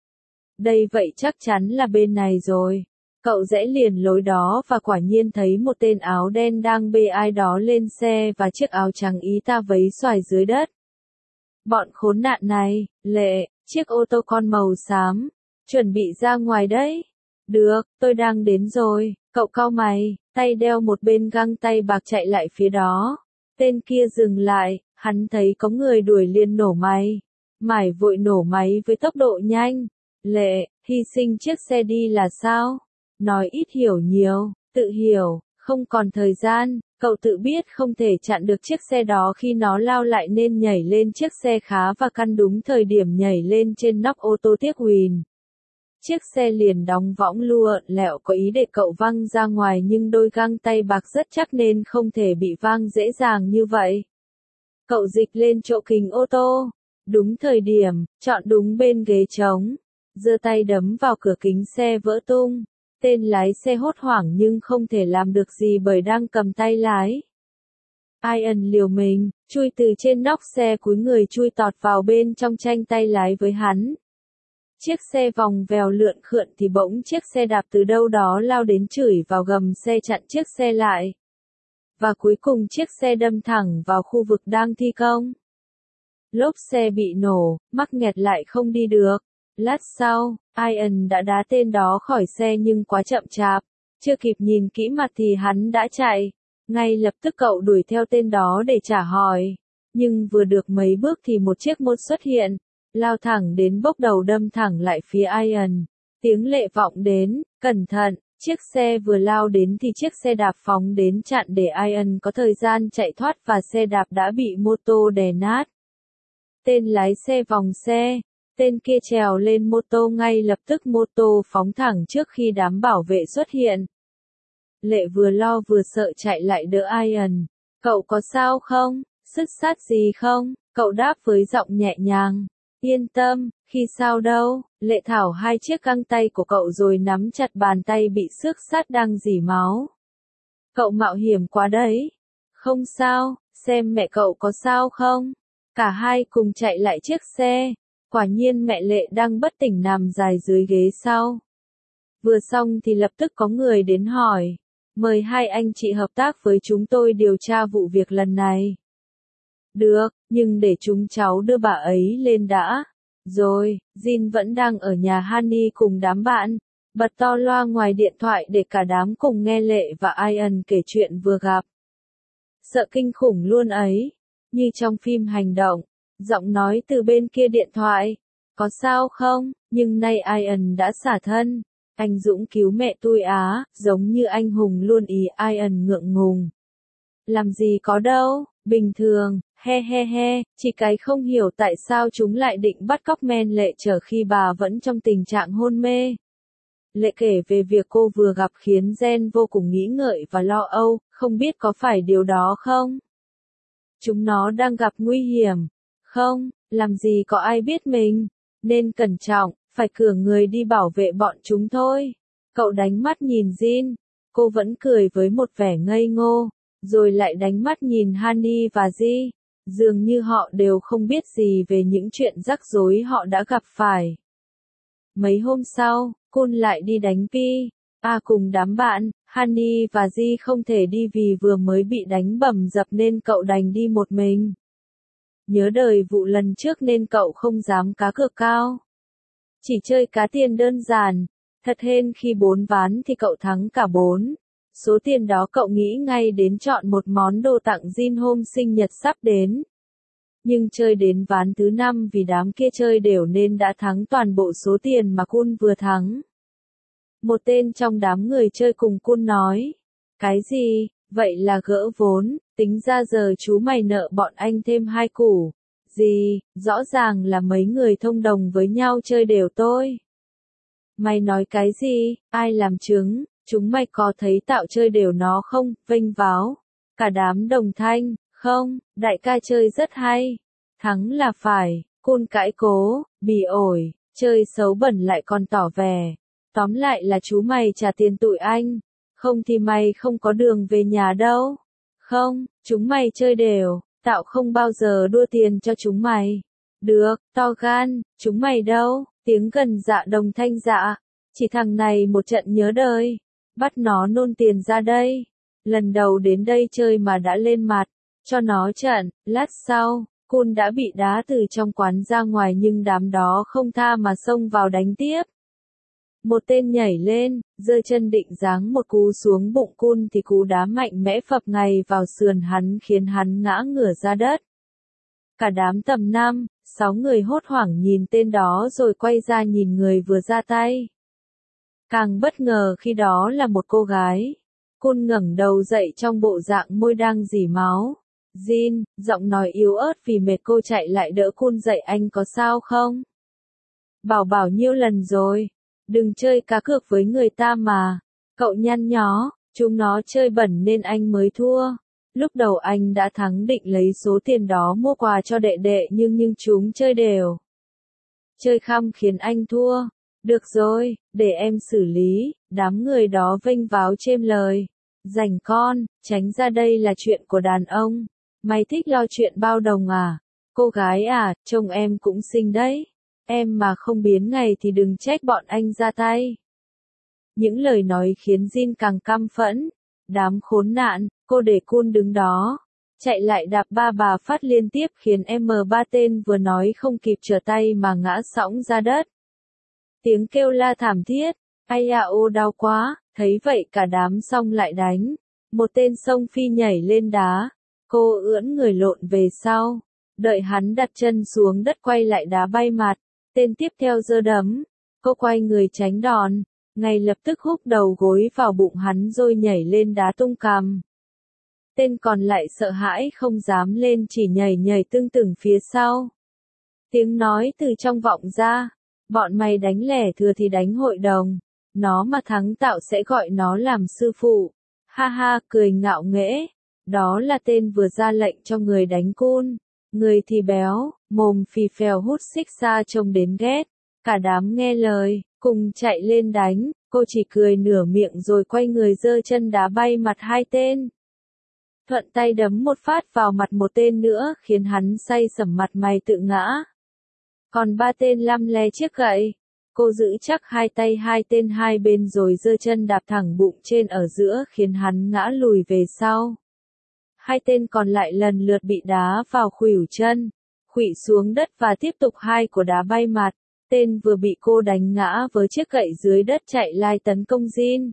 Đây vậy chắc chắn là bên này rồi. Cậu rẽ liền lối đó và quả nhiên thấy một tên áo đen đang bê ai đó lên xe và chiếc áo trắng ý ta vấy xoài dưới đất. Bọn khốn nạn này, Lệ, chiếc ô tô con màu xám, chuẩn bị ra ngoài đấy. Được, tôi đang đến rồi, cậu cau mày, tay đeo một bên găng tay bạc chạy lại phía đó. Tên kia dừng lại, hắn thấy có người đuổi liền nổ máy. Mải vội nổ máy với tốc độ nhanh. Lệ, hy sinh chiếc xe đi là sao? Nói ít hiểu nhiều, tự hiểu, không còn thời gian, cậu tự biết không thể chặn được chiếc xe đó khi nó lao lại nên nhảy lên chiếc xe khá và căn đúng thời điểm nhảy lên trên nóc ô tô tiếc huỳnh. Chiếc xe liền đóng võng lua lẹo có ý để cậu văng ra ngoài nhưng đôi găng tay bạc rất chắc nên không thể bị văng dễ dàng như vậy. Cậu dịch lên chỗ kính ô tô, đúng thời điểm, chọn đúng bên ghế trống, giơ tay đấm vào cửa kính xe vỡ tung. Tên lái xe hốt hoảng nhưng không thể làm được gì bởi đang cầm tay lái. Ian liều mình, chui từ trên nóc xe cúi người chui tọt vào bên trong tranh tay lái với hắn. Chiếc xe vòng vèo lượn khượn thì bỗng chiếc xe đạp từ đâu đó lao đến chửi vào gầm xe chặn chiếc xe lại. Và cuối cùng chiếc xe đâm thẳng vào khu vực đang thi công. Lốp xe bị nổ, mắc nghẹt lại không đi được. Lát sau, Ian đã đá tên đó khỏi xe nhưng quá chậm chạp. Chưa kịp nhìn kỹ mặt thì hắn đã chạy. Ngay lập tức cậu đuổi theo tên đó để trả hỏi. Nhưng vừa được mấy bước thì một chiếc mốt xuất hiện. Lao thẳng đến bốc đầu đâm thẳng lại phía Ian. Tiếng Lệ vọng đến, cẩn thận, chiếc xe vừa lao đến thì chiếc xe đạp phóng đến chặn để Ian có thời gian chạy thoát và xe đạp đã bị mô tô đè nát. Tên lái xe vòng xe, tên kia trèo lên mô tô ngay lập tức mô tô phóng thẳng trước khi đám bảo vệ xuất hiện. Lệ vừa lo vừa sợ chạy lại đỡ Ian. Cậu có sao không? Sứt sát gì không? Cậu đáp với giọng nhẹ nhàng. Yên tâm, khi sao đâu, Lệ thảo hai chiếc găng tay của cậu rồi nắm chặt bàn tay bị xước sát đang rỉ máu. Cậu mạo hiểm quá đấy. Không sao, xem mẹ cậu có sao không? Cả hai cùng chạy lại chiếc xe. Quả nhiên mẹ Lệ đang bất tỉnh nằm dài dưới ghế sau. Vừa xong thì lập tức có người đến hỏi. Mời hai anh chị hợp tác với chúng tôi điều tra vụ việc lần này. Được, nhưng để chúng cháu đưa bà ấy lên đã. Rồi, Jin vẫn đang ở nhà Honey cùng đám bạn. Bật to loa ngoài điện thoại để cả đám cùng nghe Lệ và Ian kể chuyện vừa gặp. Sợ kinh khủng luôn ấy. Như trong phim hành động. Giọng nói từ bên kia điện thoại. Có sao không? Nhưng nay Ian đã xả thân. Anh dũng cứu mẹ tôi á, giống như anh hùng luôn ý. Ian ngượng ngùng. Làm gì có đâu, bình thường, he he he, chỉ cái không hiểu tại sao chúng lại định bắt cóc Men Lệ Trở khi bà vẫn trong tình trạng hôn mê. Lệ kể về việc cô vừa gặp khiến Jen vô cùng nghĩ ngợi và lo âu, không biết có phải điều đó không? Chúng nó đang gặp nguy hiểm. Không, làm gì có ai biết mình, nên cẩn trọng, phải cử người đi bảo vệ bọn chúng thôi. Cậu đánh mắt nhìn Jin, cô vẫn cười với một vẻ ngây ngô, rồi lại đánh mắt nhìn Honey và Ji, dường như họ đều không biết gì về những chuyện rắc rối họ đã gặp phải. Mấy hôm sau, Kun lại đi đánh pi, a cùng đám bạn, Honey và Ji không thể đi vì vừa mới bị đánh bầm dập nên cậu đành đi một mình. Nhớ đời vụ lần trước nên cậu không dám cá cược cao. Chỉ chơi cá tiền đơn giản, thật hên khi bốn ván thì cậu thắng cả bốn. Số tiền đó cậu nghĩ ngay đến chọn một món đồ tặng Jin hôm sinh nhật sắp đến. Nhưng chơi đến ván thứ năm vì đám kia chơi đều nên đã thắng toàn bộ số tiền mà Kun vừa thắng. Một tên trong đám người chơi cùng Kun nói, cái gì, vậy là gỡ vốn, tính ra giờ chú mày nợ bọn anh thêm hai củ. Gì, rõ ràng là mấy người thông đồng với nhau chơi đều tôi. Mày nói cái gì, ai làm chứng, chúng mày có thấy tạo chơi đều nó không, vênh váo. Cả đám đồng thanh, không, đại ca chơi rất hay. Thắng là phải, Kun cãi cố, bỉ ổi, chơi xấu bẩn lại còn tỏ vẻ. Tóm lại là chú mày trả tiền tụi anh, không thì mày không có đường về nhà đâu. Không, chúng mày chơi đều, tạo không bao giờ đua tiền cho chúng mày. Được, to gan, chúng mày đâu, tiếng gần dạ đồng thanh dạ. Chỉ thằng này một trận nhớ đời, bắt nó nôn tiền ra đây. Lần đầu đến đây chơi mà đã lên mặt, cho nó trận, lát sau, Kun đã bị đá từ trong quán ra ngoài nhưng đám đó không tha mà xông vào đánh tiếp. Một tên nhảy lên, giơ chân định giáng một cú xuống bụng Kun thì cú đá mạnh mẽ phập ngay vào sườn hắn khiến hắn ngã ngửa ra đất. Cả đám tầm năm, sáu người hốt hoảng nhìn tên đó rồi quay ra nhìn người vừa ra tay. Càng bất ngờ khi đó là một cô gái. Kun ngẩng đầu dậy trong bộ dạng môi đang rỉ máu. Jin, giọng nói yếu ớt vì mệt cô chạy lại đỡ Kun dậy, anh có sao không? Bảo bảo nhiêu lần rồi. Đừng chơi cá cược với người ta mà. Cậu nhăn nhó, chúng nó chơi bẩn nên anh mới thua. Lúc đầu anh đã thắng định lấy số tiền đó mua quà cho đệ đệ nhưng nhưng chúng chơi đều. Chơi khăm khiến anh thua. Được rồi, để em xử lý, đám người đó vênh váo chêm lời. Rảnh con, tránh ra đây là chuyện của đàn ông. Mày thích lo chuyện bao đồng à? Cô gái à, trông em cũng xinh đấy. Em mà không biến ngày thì đừng trách bọn anh ra tay. Những lời nói khiến Jin càng căm phẫn. Đám khốn nạn, cô để Kun đứng đó. Chạy lại đạp ba bà phát liên tiếp khiến em ba tên vừa nói không kịp trở tay mà ngã sõng ra đất. Tiếng kêu la thảm thiết, ai à ô đau quá, thấy vậy cả đám xong lại đánh. Một tên xông phi nhảy lên đá, cô ưỡn người lộn về sau, đợi hắn đặt chân xuống đất quay lại đá bay mặt, tên tiếp theo giơ đấm, cô quay người tránh đòn, ngay lập tức húc đầu gối vào bụng hắn rồi nhảy lên đá tung cằm. Tên còn lại sợ hãi không dám lên chỉ nhảy nhảy tưng tửng phía sau. Tiếng nói từ trong vọng ra. Bọn mày đánh lẻ thừa thì đánh hội đồng. Nó mà thắng tạo sẽ gọi nó làm sư phụ. Ha ha, cười ngạo nghễ. Đó là tên vừa ra lệnh cho người đánh Kun. Người thì béo, mồm phì phèo hút xích xa trông đến ghét. Cả đám nghe lời, cùng chạy lên đánh. Cô chỉ cười nửa miệng rồi quay người giơ chân đá bay mặt hai tên. Thuận tay đấm một phát vào mặt một tên nữa khiến hắn say sẩm mặt mày tự ngã. Còn ba tên lăm le chiếc gậy. Cô giữ chắc hai tay hai tên hai bên rồi giơ chân đạp thẳng bụng trên ở giữa khiến hắn ngã lùi về sau. Hai tên còn lại lần lượt bị đá vào khuỷu chân, khuỵu xuống đất và tiếp tục hai của đá bay mặt. Tên vừa bị cô đánh ngã với chiếc gậy dưới đất chạy lai tấn công Jin.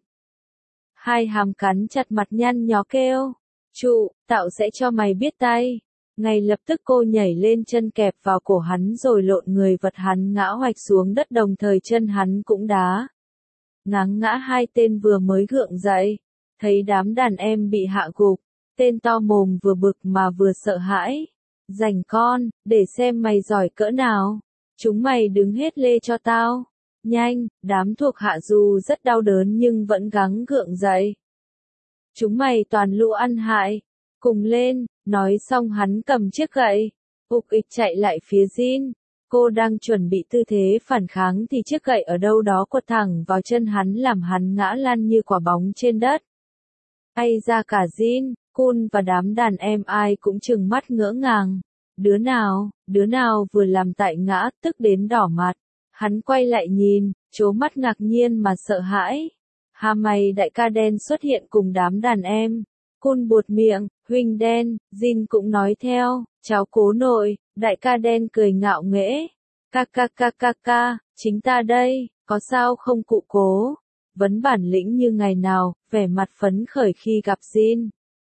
Hai hàm cắn chặt mặt nhăn nhó kêu. Trụ, tạo sẽ cho mày biết tay. Ngay lập tức cô nhảy lên chân kẹp vào cổ hắn rồi lộn người vật hắn ngã hoạch xuống đất, đồng thời chân hắn cũng đá ngáng ngã hai tên vừa mới gượng dậy. Thấy đám đàn em bị hạ gục, tên to mồm vừa bực mà vừa sợ hãi. Rảnh con, để xem mày giỏi cỡ nào. Chúng mày đứng hết lê cho tao. Nhanh, đám thuộc hạ dù rất đau đớn nhưng vẫn gắng gượng dậy. Chúng mày toàn lũ ăn hại. Cùng lên, nói xong hắn cầm chiếc gậy. Ục ịch chạy lại phía Jin. Cô đang chuẩn bị tư thế phản kháng thì chiếc gậy ở đâu đó quật thẳng vào chân hắn làm hắn ngã lăn như quả bóng trên đất. Hay ra cả Jin, Kun và đám đàn em ai cũng trừng mắt ngỡ ngàng. Đứa nào, đứa nào vừa làm tại ngã, tức đến đỏ mặt. Hắn quay lại nhìn, trố mắt ngạc nhiên mà sợ hãi. Ha mày đại ca đen xuất hiện cùng đám đàn em. Kun buột miệng, huynh đen, Jin cũng nói theo, cháu cố nội, đại ca đen cười ngạo nghễ. Ca ca ca ca ca, chính ta đây, có sao không cụ cố? Vấn bản lĩnh như ngày nào, vẻ mặt phấn khởi khi gặp Jin.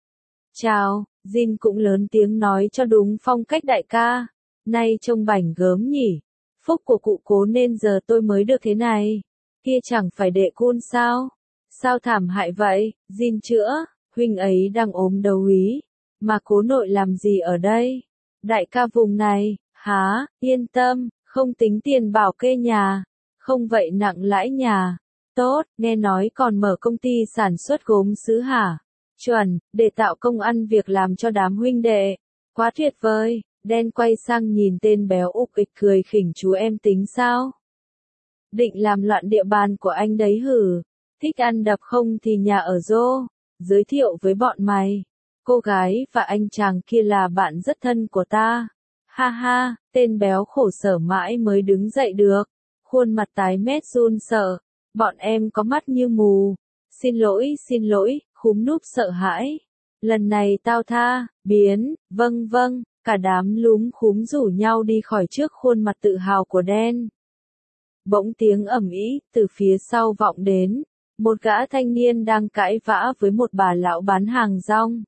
Chào, Jin cũng lớn tiếng nói cho đúng phong cách đại ca. Nay trông bảnh gớm nhỉ, phúc của cụ cố nên giờ tôi mới được thế này. Kia chẳng phải đệ Kun sao? Sao thảm hại vậy? Jin chữa, huynh ấy đang ốm đầu úy, mà cố nội làm gì ở đây? Đại ca vùng này, há, yên tâm, không tính tiền bảo kê nhà, không vậy nặng lãi nhà. Tốt, nghe nói còn mở công ty sản xuất gốm sứ hả? Chuẩn, để tạo công ăn việc làm cho đám huynh đệ. Quá tuyệt vời, đen quay sang nhìn tên béo ục ịch cười khỉnh, chú em tính sao? Định làm loạn địa bàn của anh đấy hử? Thích ăn đập không thì nhà ở Dô. Giới thiệu với bọn mày. Cô gái và anh chàng kia là bạn rất thân của ta. Ha ha, tên béo khổ sở mãi mới đứng dậy được. Khuôn mặt tái mét run sợ. Bọn em có mắt như mù. Xin lỗi, xin lỗi, khúm núm sợ hãi. Lần này tao tha, biến, vâng vâng, cả đám lúm khúm rủ nhau đi khỏi trước khuôn mặt tự hào của đen. Bỗng tiếng ầm ĩ từ phía sau vọng đến. Một gã thanh niên đang cãi vã với một bà lão bán hàng rong.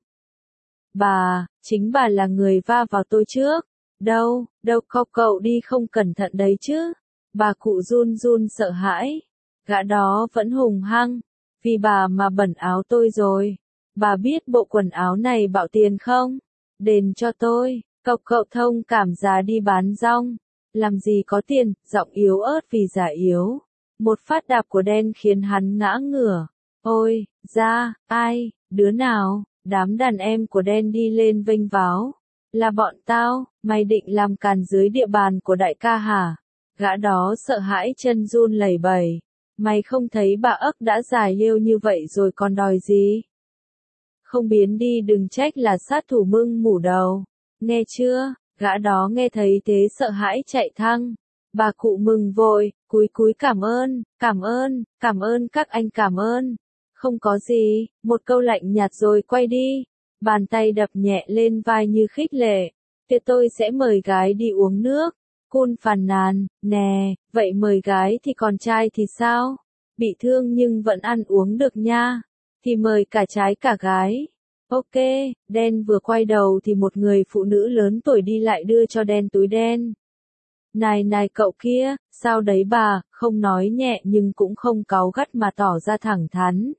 Bà, chính bà là người va vào tôi trước. Đâu, đâu cậu cậu đi không cẩn thận đấy chứ. Bà cụ run run sợ hãi. Gã đó vẫn hùng hăng. Vì bà mà bẩn áo tôi rồi. Bà biết bộ quần áo này bạo tiền không? Đền cho tôi. Cậu cậu thông cảm giá đi bán rong. Làm gì có tiền, giọng yếu ớt vì giả yếu. Một phát đạp của đen khiến hắn ngã ngửa. Ôi, ra, ai, đứa nào? Đám đàn em của đen đi lên vênh váo. Là bọn tao, mày định làm càn dưới địa bàn của đại ca hả? Gã đó sợ hãi chân run lẩy bẩy. Mày không thấy bà ức đã dài liêu như vậy rồi còn đòi gì? Không biến đi đừng trách là sát thủ mưng mủ đầu. Nghe chưa? Gã đó nghe thấy thế sợ hãi chạy thăng. Bà cụ mừng vội, cúi cúi cảm ơn, cảm ơn, cảm ơn các anh cảm ơn. Không có gì, một câu lạnh nhạt rồi quay đi. Bàn tay đập nhẹ lên vai như khích lệ. Tiệc tôi sẽ mời gái đi uống nước. Kun phàn nàn, nè, vậy mời gái thì còn trai thì sao? Bị thương nhưng vẫn ăn uống được nha. Thì mời cả trai cả gái. Ok, đen vừa quay đầu thì một người phụ nữ lớn tuổi đi lại đưa cho đen túi đen. Này này cậu kia, sao đấy bà, không nói nhẹ nhưng cũng không cáu gắt mà tỏ ra thẳng thắn.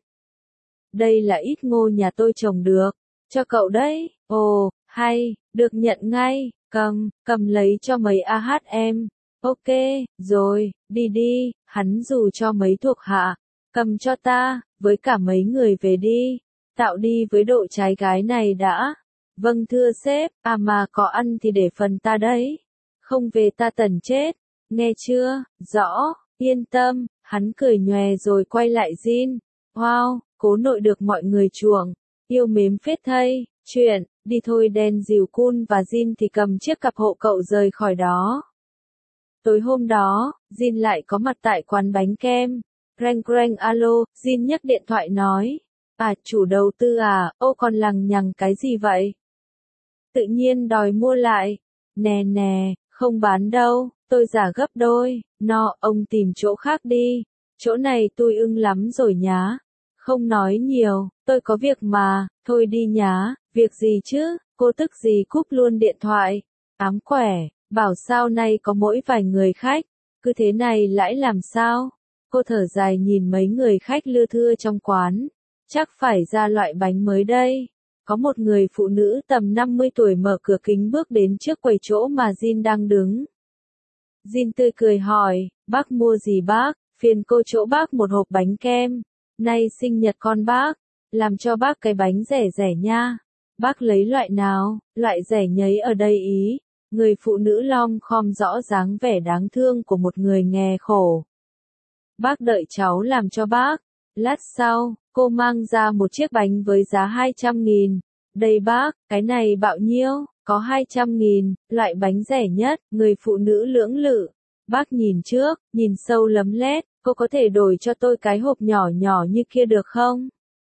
Đây là ít ngô nhà tôi trồng được, cho cậu đấy, ồ, hay, được nhận ngay, cầm, cầm lấy cho mấy a hát em. Ok, rồi, đi đi, hắn dù cho mấy thuộc hạ, cầm cho ta, với cả mấy người về đi, tạo đi với độ trái gái này đã. Vâng thưa sếp, à mà có ăn thì để phần ta đấy. Không về ta tần chết, nghe chưa, rõ, yên tâm, hắn cười nhòe rồi quay lại Jin. Wow, cố nội được mọi người chuộng, yêu mến phết thây, chuyện, đi thôi đen dìu Kun và Jin thì cầm chiếc cặp hộ cậu rời khỏi đó. Tối hôm đó, Jin lại có mặt tại quán bánh kem. Reng reng alo, Jin nhấc điện thoại nói. À chủ đầu tư à, ô còn lằng nhằng cái gì vậy? Tự nhiên đòi mua lại. Nè nè, không bán đâu, tôi giả gấp đôi, no, ông tìm chỗ khác đi. Chỗ này tôi ưng lắm rồi nhá. Không nói nhiều, tôi có việc mà, thôi đi nhá, việc gì chứ, Cô tức gì cúp luôn điện thoại. Ám quẻ, bảo sao nay có mỗi vài người khách, cứ thế này lãi làm sao? Cô thở dài nhìn mấy người khách lưa thưa trong quán, chắc phải ra loại bánh mới đây. Có một người phụ nữ tầm năm mươi tuổi mở cửa kính bước đến trước quầy chỗ mà Jin đang đứng. Jin tươi cười hỏi, bác mua gì bác? Phiền cô chỗ bác một hộp bánh kem. Nay sinh nhật con bác, làm cho bác cái bánh rẻ rẻ nha. Bác lấy loại nào? Loại rẻ nhấy ở đây ý. Người phụ nữ lom khom rõ dáng vẻ đáng thương của một người nghèo khổ. Bác đợi cháu làm cho bác. Lát sau, cô mang ra một chiếc bánh với giá hai trăm nghìn. Đây bác, cái này bạo nhiêu? Có hai trăm nghìn, loại bánh rẻ nhất. Người phụ nữ lưỡng lự. Bác nhìn trước, nhìn sâu lấm lét, cô có thể đổi cho tôi cái hộp nhỏ nhỏ như kia được không?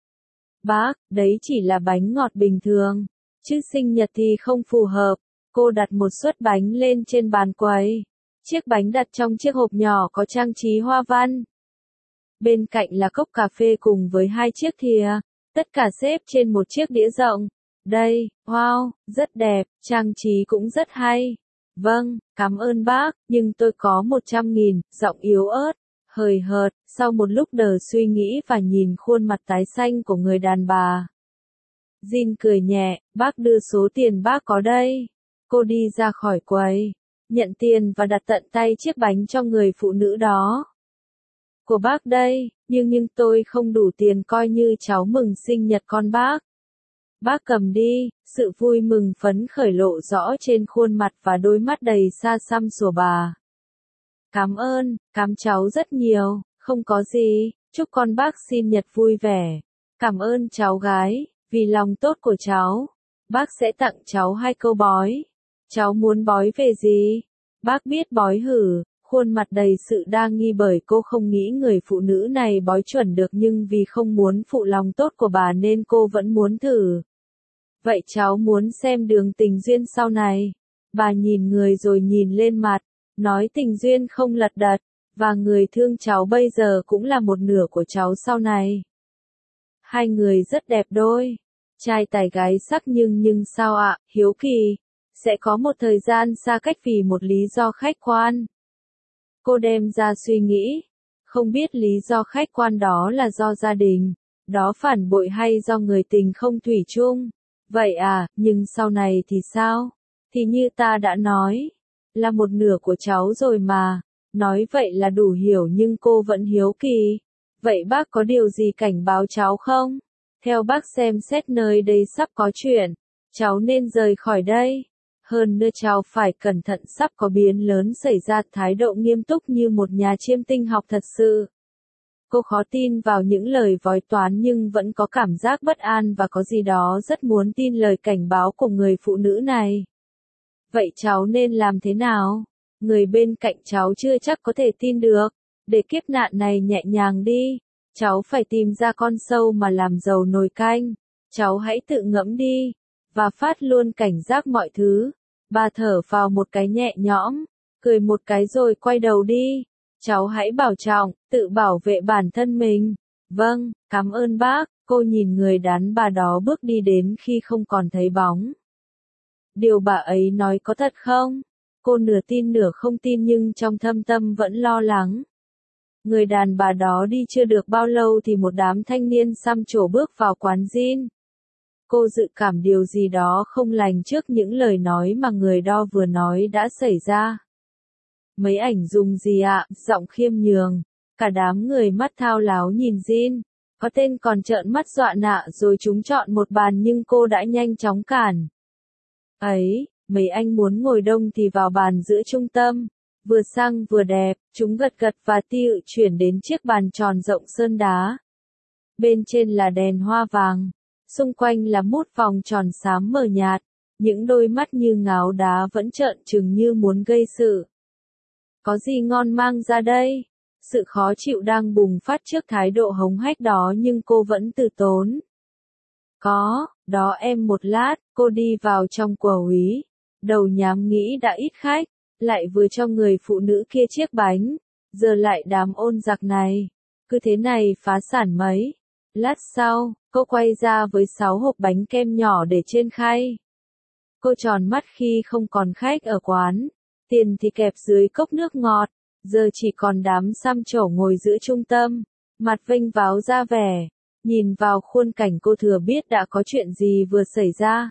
Bác, đấy chỉ là bánh ngọt bình thường, chứ sinh nhật thì không phù hợp. Cô đặt một suất bánh lên trên bàn quầy. Chiếc bánh đặt trong chiếc hộp nhỏ có trang trí hoa văn. Bên cạnh là cốc cà phê cùng với hai chiếc thìa, tất cả xếp trên một chiếc đĩa rộng. Đây, wow, rất đẹp, trang trí cũng rất hay. Vâng, cảm ơn bác, nhưng tôi có một trăm nghìn, giọng yếu ớt, hời hợt, sau một lúc đờ suy nghĩ và nhìn khuôn mặt tái xanh của người đàn bà. Jin cười nhẹ, bác đưa số tiền bác có đây. Cô đi ra khỏi quầy, nhận tiền và đặt tận tay chiếc bánh cho người phụ nữ đó. Của bác đây, nhưng nhưng tôi không đủ tiền coi như cháu mừng sinh nhật con bác. Bác cầm đi, sự vui mừng phấn khởi lộ rõ trên khuôn mặt và đôi mắt đầy xa xăm của bà. Cảm ơn, cảm cháu rất nhiều, không có gì, chúc con bác sinh nhật vui vẻ. Cảm ơn cháu gái, vì lòng tốt của cháu. Bác sẽ tặng cháu hai câu bói. Cháu muốn bói về gì? Bác biết bói hử, khuôn mặt đầy sự đa nghi bởi cô không nghĩ người phụ nữ này bói chuẩn được nhưng vì không muốn phụ lòng tốt của bà nên cô vẫn muốn thử. Vậy cháu muốn xem đường tình duyên sau này. Bà nhìn người rồi nhìn lên mặt, nói tình duyên không lật đật, và người thương cháu bây giờ cũng là một nửa của cháu sau này. Hai người rất đẹp đôi, trai tài gái sắc nhưng nhưng sao ạ, hiếu kỳ, sẽ có một thời gian xa cách vì một lý do khách quan. Cô đem ra suy nghĩ, không biết lý do khách quan đó là do gia đình, đó phản bội hay do người tình không thủy chung. Vậy à, nhưng sau này thì sao? Thì như ta đã nói, là một nửa của cháu rồi mà. Nói vậy là đủ hiểu nhưng cô vẫn hiếu kỳ. Vậy bác có điều gì cảnh báo cháu không? Theo bác xem xét nơi đây sắp có chuyện, cháu nên rời khỏi đây. Hơn nữa cháu phải cẩn thận sắp có biến lớn xảy ra, thái độ nghiêm túc như một nhà chiêm tinh học thật sự. Cô khó tin vào những lời bói toán nhưng vẫn có cảm giác bất an và có gì đó rất muốn tin lời cảnh báo của người phụ nữ này. Vậy cháu nên làm thế nào? Người bên cạnh cháu chưa chắc có thể tin được. Để kiếp nạn này nhẹ nhàng đi. Cháu phải tìm ra con sâu mà làm dầu nồi canh. Cháu hãy tự ngẫm đi. Và phát luôn cảnh giác mọi thứ. Bà thở vào một cái nhẹ nhõm. Cười một cái rồi quay đầu đi. Cháu hãy bảo trọng, tự bảo vệ bản thân mình. Vâng, cảm ơn bác. Cô nhìn người đàn bà đó bước đi đến khi không còn thấy bóng. Điều bà ấy nói có thật không? Cô nửa tin nửa không tin nhưng trong thâm tâm vẫn lo lắng. Người đàn bà đó đi chưa được bao lâu thì một đám thanh niên xăm trổ bước vào quán Jin. Cô dự cảm điều gì đó không lành trước những lời nói mà người đó vừa nói đã xảy ra. Mấy ảnh dùng gì ạ? Giọng khiêm nhường. Cả đám người mắt thao láo nhìn Jin. Có tên còn trợn mắt dọa nạ rồi chúng chọn một bàn nhưng cô đã nhanh chóng cản. Ấy, mấy anh muốn ngồi đông thì vào bàn giữa trung tâm. Vừa sang vừa đẹp, chúng gật gật và tiệu chuyển đến chiếc bàn tròn rộng sơn đá. Bên trên là đèn hoa vàng. Xung quanh là mút vòng tròn xám mờ nhạt. Những đôi mắt như ngáo đá vẫn trợn trừng như muốn gây sự. Có gì ngon mang ra đây? Sự khó chịu đang bùng phát trước thái độ hống hách đó nhưng cô vẫn từ tốn. Có, đó em một lát, cô đi vào trong quầy úy. Đầu nhám nghĩ đã ít khách, lại vừa cho người phụ nữ kia chiếc bánh. Giờ lại đám ôn giặc này. Cứ thế này phá sản mấy. Lát sau, cô quay ra với sáu hộp bánh kem nhỏ để trên khay. Cô tròn mắt khi không còn khách ở quán. Tiền thì kẹp dưới cốc nước ngọt. Giờ chỉ còn đám xăm trổ ngồi giữa trung tâm. Mặt vênh váo ra vẻ. Nhìn vào khuôn cảnh cô thừa biết đã có chuyện gì vừa xảy ra.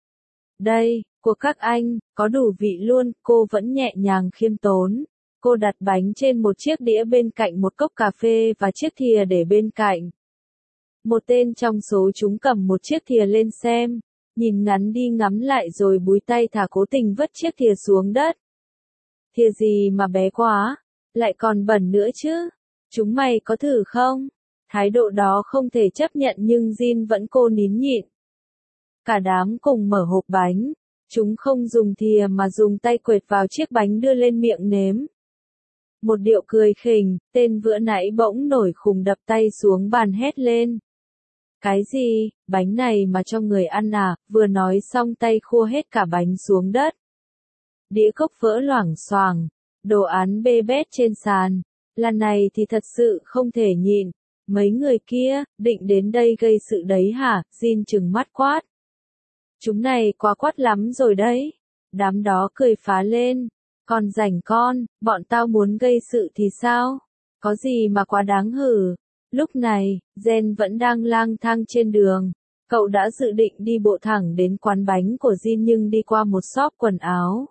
Đây, của các anh, có đủ vị luôn, cô vẫn nhẹ nhàng khiêm tốn. Cô đặt bánh trên một chiếc đĩa bên cạnh một cốc cà phê và chiếc thìa để bên cạnh. Một tên trong số chúng cầm một chiếc thìa lên xem, nhìn ngắn đi ngắm lại rồi búi tay thả cố tình vứt chiếc thìa xuống đất. Thìa gì mà bé quá, lại còn bẩn nữa chứ, chúng mày có thử không? Thái độ đó không thể chấp nhận nhưng Jin vẫn cố nín nhịn. Cả đám cùng mở hộp bánh, chúng không dùng thìa mà dùng tay quệt vào chiếc bánh đưa lên miệng nếm. Một điệu cười khỉnh, tên vừa nãy bỗng nổi khùng đập tay xuống bàn hét lên. Cái gì, bánh này mà cho người ăn à, vừa nói xong tay khua hết cả bánh xuống đất. Đĩa cốc vỡ loảng xoảng, đồ án bê bết trên sàn. Lần này thì thật sự không thể nhịn. Mấy người kia, định đến đây gây sự đấy hả, Jin trừng mắt quát. Chúng này quá quát lắm rồi đấy. Đám đó cười phá lên. Còn rảnh con, bọn tao muốn gây sự thì sao? Có gì mà quá đáng hử? Lúc này, Jen vẫn đang lang thang trên đường. Cậu đã dự định đi bộ thẳng đến quán bánh của Jin nhưng đi qua một shop quần áo.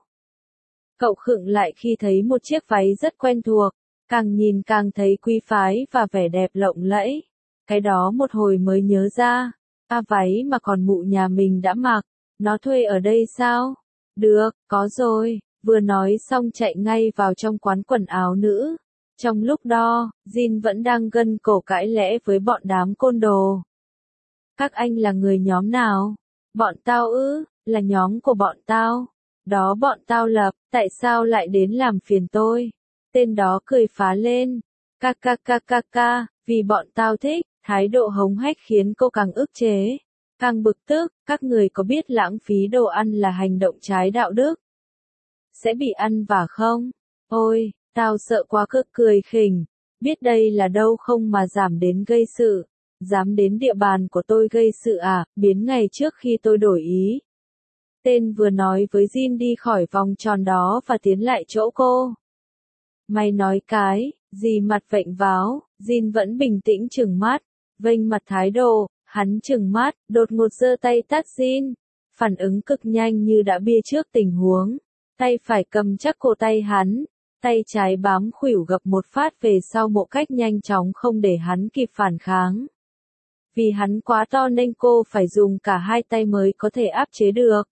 Cậu khựng lại khi thấy một chiếc váy rất quen thuộc, càng nhìn càng thấy quý phái và vẻ đẹp lộng lẫy. Cái đó một hồi mới nhớ ra, à váy mà còn mụ nhà mình đã mặc, nó thuê ở đây sao? Được, có rồi, vừa nói xong chạy ngay vào trong quán quần áo nữ. Trong lúc đó, Jin vẫn đang gân cổ cãi lẽ với bọn đám côn đồ. Các anh là người nhóm nào? Bọn tao ư, là nhóm của bọn tao. Đó bọn tao lập, tại sao lại đến làm phiền tôi? Tên đó cười phá lên. Ca ca ca ca ca, vì bọn tao thích, thái độ hống hách khiến cô càng ức chế. Càng bực tức, các người có biết lãng phí đồ ăn là hành động trái đạo đức? Sẽ bị ăn vả không? Ôi, tao sợ quá cực cười khỉnh. Biết đây là đâu không mà giảm đến gây sự. Dám đến địa bàn của tôi gây sự à, biến ngày trước khi tôi đổi ý. Tên vừa nói với Jin đi khỏi vòng tròn đó và tiến lại chỗ cô. Mày nói cái, gì mặt vệnh váo, Jin vẫn bình tĩnh trừng mắt, vênh mặt thái độ, hắn trừng mắt, đột ngột giơ tay tát Jin. Phản ứng cực nhanh như đã bia trước tình huống. Tay phải cầm chắc cổ tay hắn, tay trái bám khuỷu gập một phát về sau một cách nhanh chóng không để hắn kịp phản kháng. Vì hắn quá to nên cô phải dùng cả hai tay mới có thể áp chế được.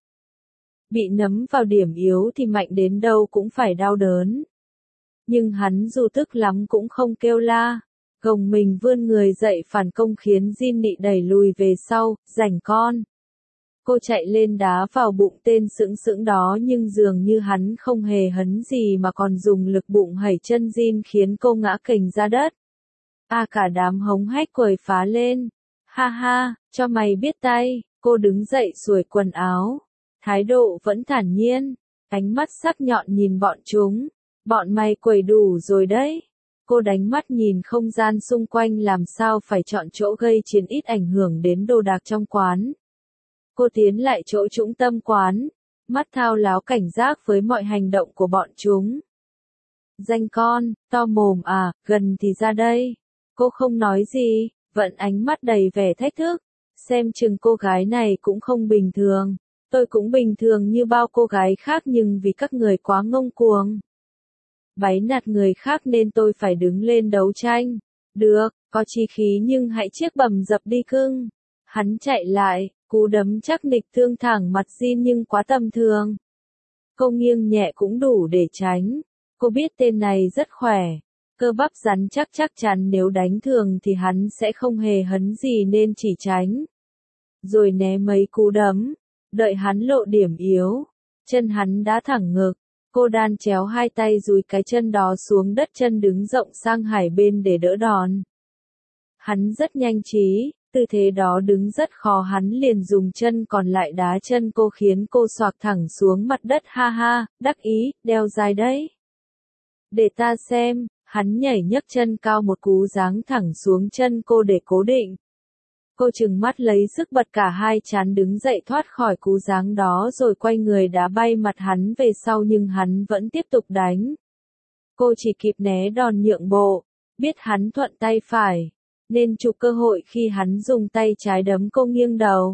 Bị nấm vào điểm yếu thì mạnh đến đâu cũng phải đau đớn. Nhưng hắn dù tức lắm cũng không kêu la. Gồng mình vươn người dậy phản công khiến Jin nị đẩy lùi về sau, rảnh con. Cô chạy lên đá vào bụng tên sững sững đó nhưng dường như hắn không hề hấn gì mà còn dùng lực bụng hẩy chân Jin khiến cô ngã kềnh ra đất. À cả đám hống hách quầy phá lên. Ha ha, cho mày biết tay, cô đứng dậy xuôi quần áo. Thái độ vẫn thản nhiên, ánh mắt sắc nhọn nhìn bọn chúng. Bọn mày quầy đủ rồi đấy. Cô đánh mắt nhìn không gian xung quanh làm sao phải chọn chỗ gây chiến ít ảnh hưởng đến đồ đạc trong quán. Cô tiến lại chỗ trung tâm quán, mắt thao láo cảnh giác với mọi hành động của bọn chúng. Danh con, to mồm à, gần thì ra đây. Cô không nói gì, vẫn ánh mắt đầy vẻ thách thức. Xem chừng cô gái này cũng không bình thường. Tôi cũng bình thường như bao cô gái khác nhưng vì các người quá ngông cuồng. Báy nạt người khác nên tôi phải đứng lên đấu tranh. Được, có chí khí nhưng hãy chiếc bầm dập đi cưng. Hắn chạy lại, cú đấm chắc nịch thương thẳng mặt Jin nhưng quá tầm thường. Cô nghiêng nhẹ cũng đủ để tránh. Cô biết tên này rất khỏe. Cơ bắp rắn chắc chắc chắn nếu đánh thường thì hắn sẽ không hề hấn gì nên chỉ tránh. Rồi né mấy cú đấm. Đợi hắn lộ điểm yếu. Chân hắn đã thẳng ngực. Cô đan chéo hai tay dúi cái chân đó xuống đất chân đứng rộng sang hai bên để đỡ đòn. Hắn rất nhanh trí, tư thế đó đứng rất khó hắn liền dùng chân còn lại đá chân cô khiến cô xoạc thẳng xuống mặt đất ha ha, đắc ý, đeo dài đấy. Để ta xem, hắn nhảy nhấc chân cao một cú giáng thẳng xuống chân cô để cố định. Cô trừng mắt lấy sức bật cả hai trán đứng dậy thoát khỏi cú giáng đó rồi quay người đá bay mặt hắn về sau nhưng hắn vẫn tiếp tục đánh. Cô chỉ kịp né đòn nhượng bộ, biết hắn thuận tay phải, nên chụp cơ hội khi hắn dùng tay trái đấm cô nghiêng đầu.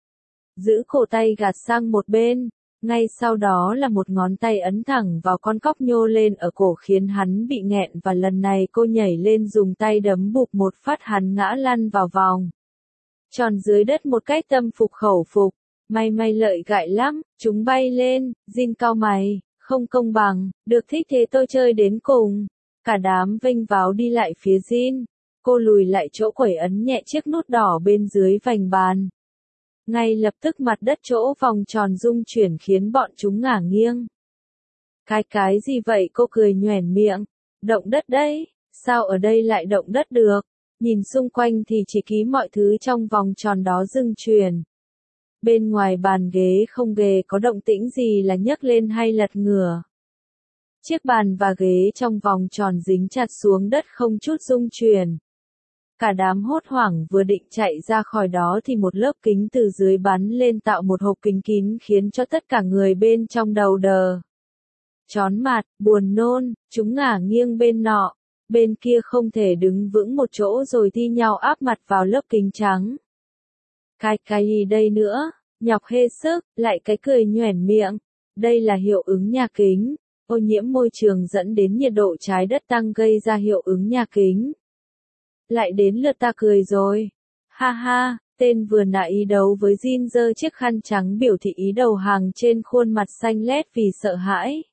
Giữ cổ tay gạt sang một bên, ngay sau đó là một ngón tay ấn thẳng vào con cóc nhô lên ở cổ khiến hắn bị nghẹn và lần này cô nhảy lên dùng tay đấm bụp một phát hắn ngã lăn vào vòng tròn dưới đất một cách tâm phục khẩu phục. May may lợi gại lắm, chúng bay lên, Jin cau mày, không công bằng, được thích thế tôi chơi đến cùng. Cả đám vênh váo đi lại phía Jin, cô lùi lại chỗ quẩy ấn nhẹ chiếc nút đỏ bên dưới vành bàn. Ngay lập tức mặt đất chỗ vòng tròn rung chuyển khiến bọn chúng ngả nghiêng. Cái cái gì vậy cô cười nhoẻn miệng, động đất đấy, sao ở đây lại động đất được? Nhìn xung quanh thì chỉ ký mọi thứ trong vòng tròn đó rung chuyển. Bên ngoài bàn ghế không ghề có động tĩnh gì là nhấc lên hay lật ngửa. Chiếc bàn và ghế trong vòng tròn dính chặt xuống đất không chút rung chuyển. Cả đám hốt hoảng vừa định chạy ra khỏi đó thì một lớp kính từ dưới bắn lên tạo một hộp kính kín khiến cho tất cả người bên trong đầu đờ. Chón mặt, buồn nôn, chúng ngả nghiêng bên nọ, bên kia không thể đứng vững một chỗ rồi thi nhau áp mặt vào lớp kính trắng. Cái cái gì đây nữa, nhọc hết sức, lại cái cười nhoẻn miệng. Đây là hiệu ứng nhà kính, ô nhiễm môi trường dẫn đến nhiệt độ trái đất tăng gây ra hiệu ứng nhà kính. Lại đến lượt ta cười rồi. Ha ha, tên vừa nãy ý đấu với Jin giơ chiếc khăn trắng biểu thị ý đầu hàng trên khuôn mặt xanh lét vì sợ hãi.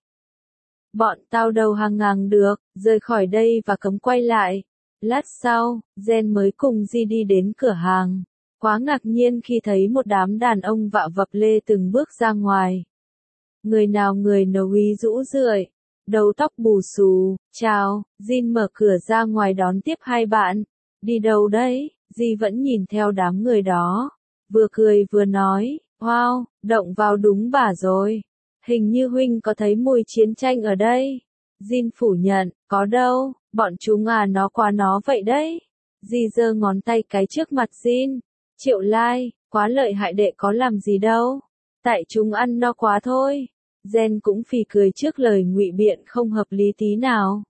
Bọn tao đầu hàng ngang được, rời khỏi đây và cấm quay lại. Lát sau, Jen mới cùng Ji đi đến cửa hàng. Quá ngạc nhiên khi thấy một đám đàn ông vạ vập lê từng bước ra ngoài. Người nào người nấu ý rũ rượi, đầu tóc bù xù, chào, Jin mở cửa ra ngoài đón tiếp hai bạn. Đi đâu đấy? Ji vẫn nhìn theo đám người đó, vừa cười vừa nói, wow, động vào đúng bà rồi. Hình như huynh có thấy mùi chiến tranh ở đây. Jin phủ nhận, có đâu, bọn chúng à nó quá nó vậy đấy. Ji giơ ngón tay cái trước mặt Jin. Triệu Lai, quá lợi hại đệ có làm gì đâu. Tại chúng ăn no quá thôi. Jen cũng phì cười trước lời ngụy biện không hợp lý tí nào.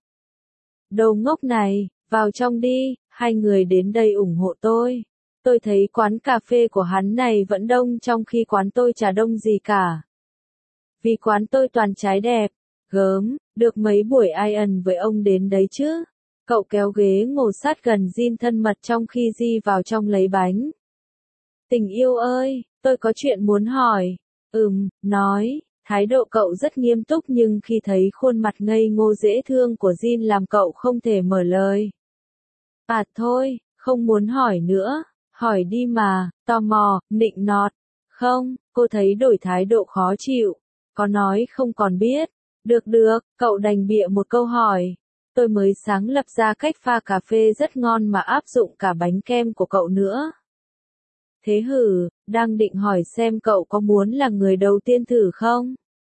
Đồ ngốc này, vào trong đi, hai người đến đây ủng hộ tôi. Tôi thấy quán cà phê của hắn này vẫn đông trong khi quán tôi chả đông gì cả. Vì quán tôi toàn trái đẹp. Gớm, được mấy buổi ai ẩn với ông đến đấy chứ. Cậu kéo ghế ngồi sát gần Jin thân mật trong khi Ji vào trong lấy bánh. Tình yêu ơi, tôi có chuyện muốn hỏi. Ừm, nói, thái độ cậu rất nghiêm túc nhưng khi thấy khuôn mặt ngây ngô dễ thương của Jin làm cậu không thể mở lời. À thôi, không muốn hỏi nữa, hỏi đi mà, tò mò, nịnh nọt. Không, cô thấy đổi thái độ khó chịu, có nói không còn biết. Được được, cậu đành bịa một câu hỏi. Tôi mới sáng lập ra cách pha cà phê rất ngon mà áp dụng cả bánh kem của cậu nữa. Thế hử, đang định hỏi xem cậu có muốn là người đầu tiên thử không?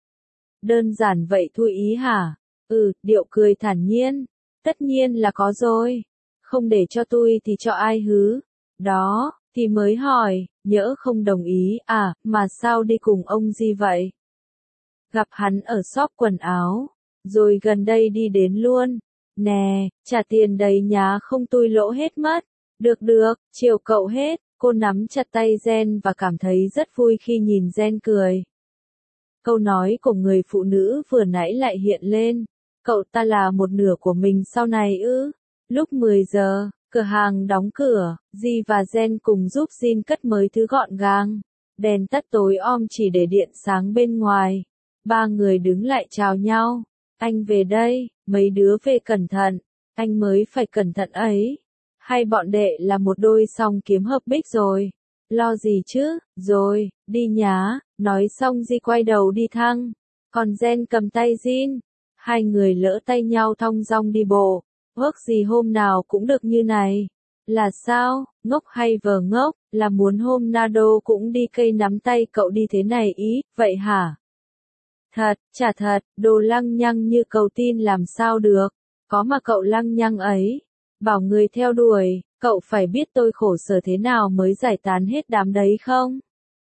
Đơn giản vậy thôi ý hả? Ừ, điệu cười thản nhiên. Tất nhiên là có rồi. Không để cho tôi thì cho ai hứ? Đó, thì mới hỏi, nhỡ không đồng ý, à, mà sao đi cùng ông gì vậy? Gặp hắn ở shop quần áo, rồi gần đây đi đến luôn. Nè, trả tiền đầy nhà không tôi lỗ hết mất. Được được, chiều cậu hết. Cô nắm chặt tay Jen và cảm thấy rất vui khi nhìn Jen cười. Câu nói của người phụ nữ vừa nãy lại hiện lên. Cậu ta là một nửa của mình sau này ư? Lúc mười giờ, cửa hàng đóng cửa, Ji và Jen cùng giúp Jin cất mới thứ gọn gàng. Đèn tắt tối om chỉ để điện sáng bên ngoài. Ba người đứng lại chào nhau. Anh về đây, mấy đứa về cẩn thận. Anh mới phải cẩn thận ấy. Hay bọn đệ là một đôi song kiếm hợp bích rồi. Lo gì chứ, rồi, đi nhá. Nói xong Di quay đầu đi thăng. Còn Jen cầm tay Jin. Hai người lỡ tay nhau thong dong đi bộ. Ước gì hôm nào cũng được như này. Là sao, ngốc hay vờ ngốc, là muốn hôm Nado cũng đi cây nắm tay cậu đi thế này ý, vậy hả? Thật, chả thật, đồ lăng nhăng như cầu tin làm sao được. Có mà cậu lăng nhăng ấy. bảo người theo đuổi, cậu phải biết tôi khổ sở thế nào mới giải tán hết đám đấy không?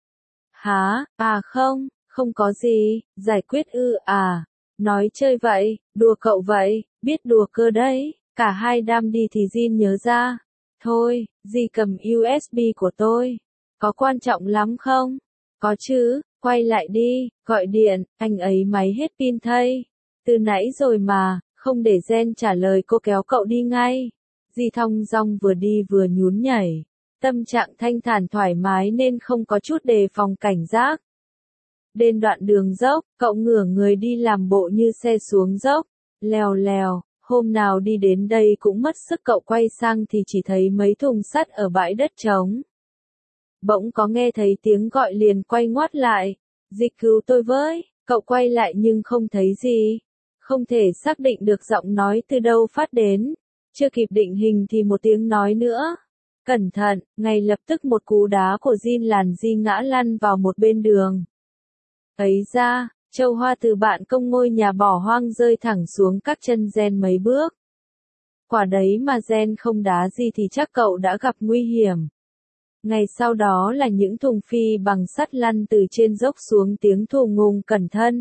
Hả, à không, không có gì, giải quyết ư à, nói chơi vậy, đùa cậu vậy, biết đùa cơ đấy, cả hai đám đi thì Jin nhớ ra, thôi, dì cầm u ét bê của tôi, có quan trọng lắm không? Có chứ, quay lại đi, gọi điện, anh ấy máy hết pin thay, từ nãy rồi mà, không để Jen trả lời cô kéo cậu đi ngay, dì thong dong vừa đi vừa nhún nhảy. Tâm trạng thanh thản thoải mái nên không có chút đề phòng cảnh giác. Đến đoạn đường dốc, cậu ngửa người đi làm bộ như xe xuống dốc. Lèo lèo, hôm nào đi đến đây cũng mất sức, cậu quay sang thì chỉ thấy mấy thùng sắt ở bãi đất trống. Bỗng có nghe thấy tiếng gọi liền quay ngoắt lại. Dịch cứu tôi với, cậu quay lại nhưng không thấy gì. Không thể xác định được giọng nói từ đâu phát đến. Chưa kịp định hình thì một tiếng nói nữa. Cẩn thận, ngay lập tức một cú đá của Jin làn di ngã lăn vào một bên đường. Ấy ra, châu hoa từ bạn công ngôi nhà bỏ hoang rơi thẳng xuống các chân Jen mấy bước. Quả đấy mà Jen không đá gì thì chắc cậu đã gặp nguy hiểm. Ngày sau đó là những thùng phi bằng sắt lăn từ trên dốc xuống tiếng thù ngùng cẩn thân.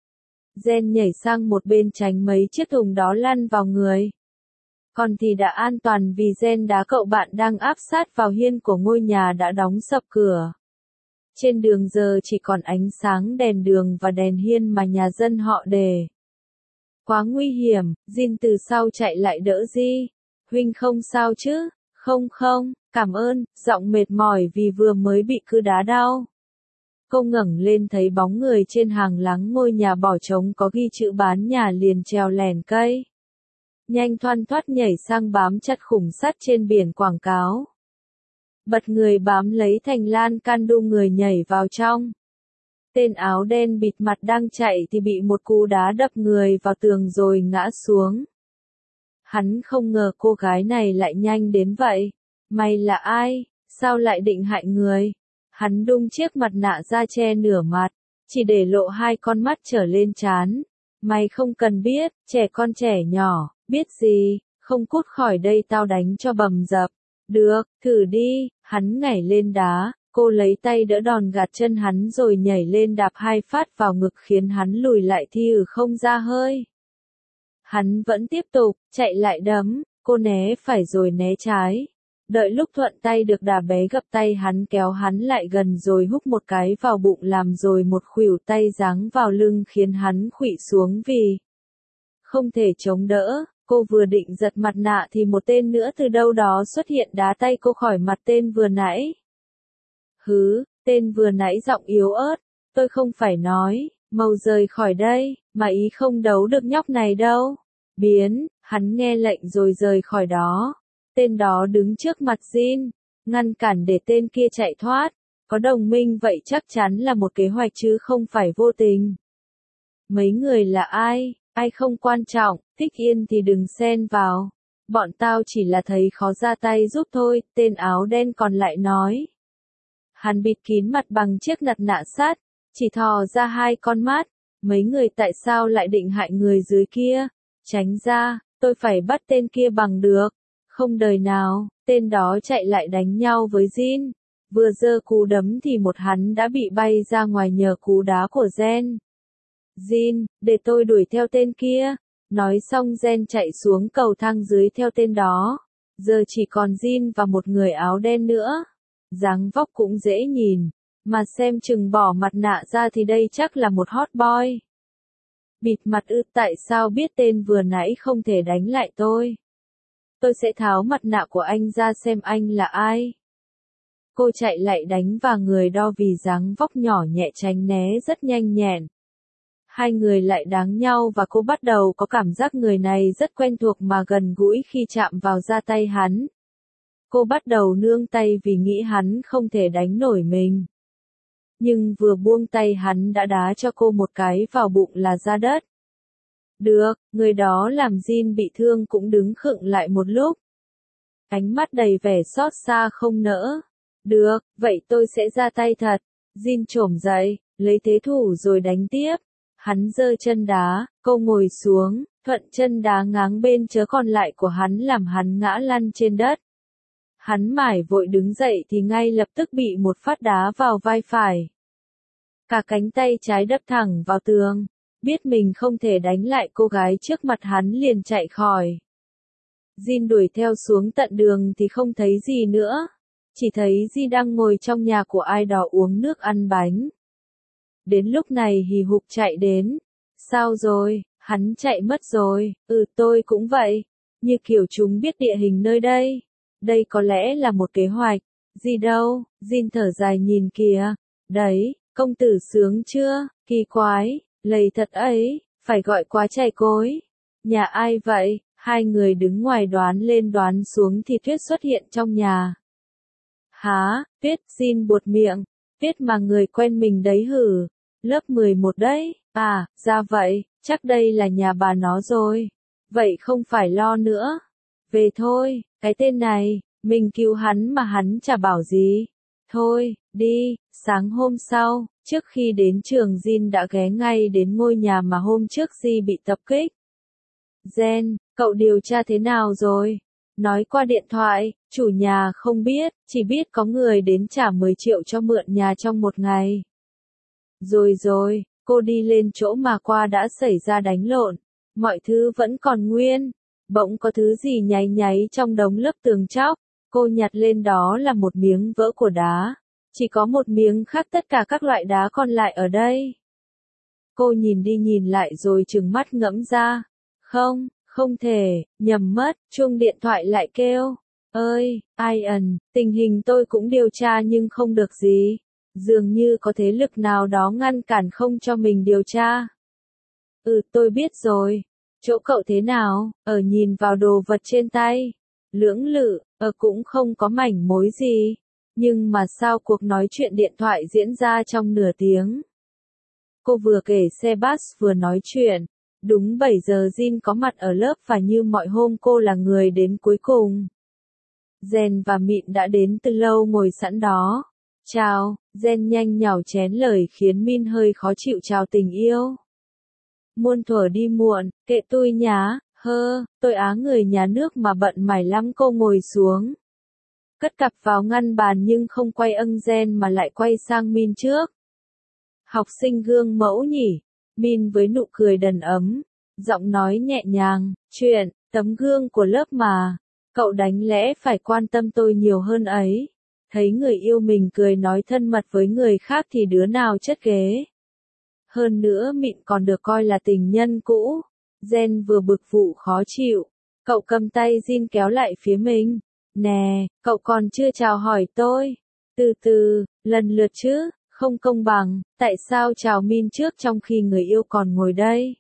Jen nhảy sang một bên tránh mấy chiếc thùng đó lăn vào người. Còn thì đã an toàn vì Jen đá cậu bạn đang áp sát vào hiên của ngôi nhà đã đóng sập cửa. Trên đường giờ chỉ còn ánh sáng đèn đường và đèn hiên mà nhà dân họ để. Quá nguy hiểm, Jin từ sau chạy lại đỡ Di. Huynh không sao chứ? Không không, cảm ơn, giọng mệt mỏi vì vừa mới bị cưa đá đau. Cô ngẩng lên thấy bóng người trên hàng láng ngôi nhà bỏ trống có ghi chữ bán nhà liền treo lèn cây. Nhanh thoăn thoắt nhảy sang bám chặt khủng sắt trên biển quảng cáo. Bật người bám lấy thành lan can đu người nhảy vào trong. Tên áo đen bịt mặt đang chạy thì bị một cú đá đập người vào tường rồi ngã xuống. Hắn không ngờ cô gái này lại nhanh đến vậy. Mày là ai? Sao lại định hại người? Hắn đung chiếc mặt nạ ra che nửa mặt, chỉ để lộ hai con mắt trở lên trán. Mày không cần biết, trẻ con trẻ nhỏ, biết gì, không cút khỏi đây tao đánh cho bầm dập. Được, thử đi, hắn nhảy lên đá, cô lấy tay đỡ đòn gạt chân hắn rồi nhảy lên đạp hai phát vào ngực khiến hắn lùi lại thì ừ không ra hơi. Hắn vẫn tiếp tục, chạy lại đấm, cô né phải rồi né trái. Đợi lúc thuận tay được đà bé gập tay hắn kéo hắn lại gần rồi húc một cái vào bụng làm rồi một khuỷu tay giáng vào lưng khiến hắn khuỵu xuống vì không thể chống đỡ. Cô vừa định giật mặt nạ thì một tên nữa từ đâu đó xuất hiện đá tay cô khỏi mặt tên vừa nãy. Hứ, tên vừa nãy giọng yếu ớt, tôi không phải nói, mau rời khỏi đây, mà ý không đấu được nhóc này đâu. Biến, hắn nghe lệnh rồi rời khỏi đó. Tên đó đứng trước mặt Jin, ngăn cản để tên kia chạy thoát. Có đồng minh vậy chắc chắn là một kế hoạch chứ không phải vô tình. Mấy người là ai? Ai không quan trọng, thích yên thì đừng xen vào. Bọn tao chỉ là thấy khó ra tay giúp thôi, tên áo đen còn lại nói. Hắn bịt kín mặt bằng chiếc mặt nạ sắt, chỉ thò ra hai con mắt. Mấy người tại sao lại định hại người dưới kia? Tránh ra, tôi phải bắt tên kia bằng được. Không đời nào, tên đó chạy lại đánh nhau với Jin. Vừa giơ cú đấm thì một hắn đã bị bay ra ngoài nhờ cú đá của Jen. Jin, để tôi đuổi theo tên kia. Nói xong Jen chạy xuống cầu thang dưới theo tên đó. Giờ chỉ còn Jin và một người áo đen nữa. Dáng vóc cũng dễ nhìn. Mà xem chừng bỏ mặt nạ ra thì đây chắc là một hot boy. Bịt mặt ư, tại sao biết tên vừa nãy không thể đánh lại tôi? Tôi sẽ tháo mặt nạ của anh ra xem anh là ai. Cô chạy lại đánh vào người đó vì dáng vóc nhỏ nhẹ tránh né rất nhanh nhẹn. Hai người lại đáng nhau và cô bắt đầu có cảm giác người này rất quen thuộc mà gần gũi khi chạm vào da tay hắn. Cô bắt đầu nương tay vì nghĩ hắn không thể đánh nổi mình. Nhưng vừa buông tay hắn đã đá cho cô một cái vào bụng là ra đất. Được, người đó làm Jin bị thương cũng đứng khựng lại một lúc. Ánh mắt đầy vẻ xót xa không nỡ. Được, vậy tôi sẽ ra tay thật. Jin chổm dậy, lấy thế thủ rồi đánh tiếp. Hắn giơ chân đá, cô ngồi xuống, thuận chân đá ngáng bên chớ còn lại của hắn làm hắn ngã lăn trên đất. Hắn mải vội đứng dậy thì ngay lập tức bị một phát đá vào vai phải. Cả cánh tay trái đập thẳng vào tường, biết mình không thể đánh lại cô gái trước mặt hắn liền chạy khỏi. Jin đuổi theo xuống tận đường thì không thấy gì nữa, chỉ thấy Jin đang ngồi trong nhà của ai đó uống nước ăn bánh. Đến lúc này hì hục chạy đến, sao rồi, hắn chạy mất rồi, ừ tôi cũng vậy, như kiểu chúng biết địa hình nơi đây. Đây có lẽ là một kế hoạch, gì đâu, Jin thở dài nhìn kìa, đấy, công tử sướng chưa, kỳ quái, lầy thật ấy, phải gọi quá chạy cối. Nhà ai vậy, hai người đứng ngoài đoán lên đoán xuống thì Tuyết xuất hiện trong nhà. Hả, Tuyết, Jin buột miệng, Tuyết mà người quen mình đấy hử, lớp mười một đấy, à, ra vậy, chắc đây là nhà bà nó rồi, vậy không phải lo nữa, về thôi. Cái tên này, mình cứu hắn mà hắn chả bảo gì. Thôi, đi, sáng hôm sau, trước khi đến trường Jin đã ghé ngay đến ngôi nhà mà hôm trước Ji bị tập kích. Jen, cậu điều tra thế nào rồi? Nói qua điện thoại, chủ nhà không biết, chỉ biết có người đến trả mười triệu cho mượn nhà trong một ngày. Rồi rồi, cô đi lên chỗ mà qua đã xảy ra đánh lộn, mọi thứ vẫn còn nguyên. Bỗng có thứ gì nháy nháy trong đống lớp tường chóc, cô nhặt lên đó là một miếng vỡ của đá, chỉ có một miếng khác tất cả các loại đá còn lại ở đây. Cô nhìn đi nhìn lại rồi trừng mắt ngẫm ra, không, không thể, nhầm mất, chuông điện thoại lại kêu, ơi, Ian, tình hình tôi cũng điều tra nhưng không được gì, dường như có thế lực nào đó ngăn cản không cho mình điều tra. Ừ tôi biết rồi. Chỗ cậu thế nào, ở nhìn vào đồ vật trên tay, lưỡng lự, ở cũng không có mảnh mối gì, nhưng mà sao cuộc nói chuyện điện thoại diễn ra trong nửa tiếng. Cô vừa kể xe bus vừa nói chuyện, đúng bảy giờ Jin có mặt ở lớp và như mọi hôm cô là người đến cuối cùng. Jen và Mịn đã đến từ lâu ngồi sẵn đó. Chào, Jen nhanh nhảu chén lời khiến Min hơi khó chịu chào tình yêu. Muôn thuở đi muộn, kệ tôi nhá, hơ, tôi á người nhà nước mà bận mải lắm. Cô ngồi xuống, cất cặp vào ngăn bàn nhưng không quay âng Jen mà lại quay sang Min trước. Học sinh gương mẫu nhỉ, Min với nụ cười đần ấm, giọng nói nhẹ nhàng, chuyện, tấm gương của lớp mà, cậu đáng lẽ phải quan tâm tôi nhiều hơn ấy. Thấy người yêu mình cười nói thân mật với người khác thì đứa nào chất ghế. Hơn nữa Mịn còn được coi là tình nhân cũ. Jen vừa bực vụ khó chịu. Cậu cầm tay Jin kéo lại phía mình. Nè, cậu còn chưa chào hỏi tôi. Từ từ, lần lượt chứ, không công bằng, tại sao chào Min trước trong khi người yêu còn ngồi đây?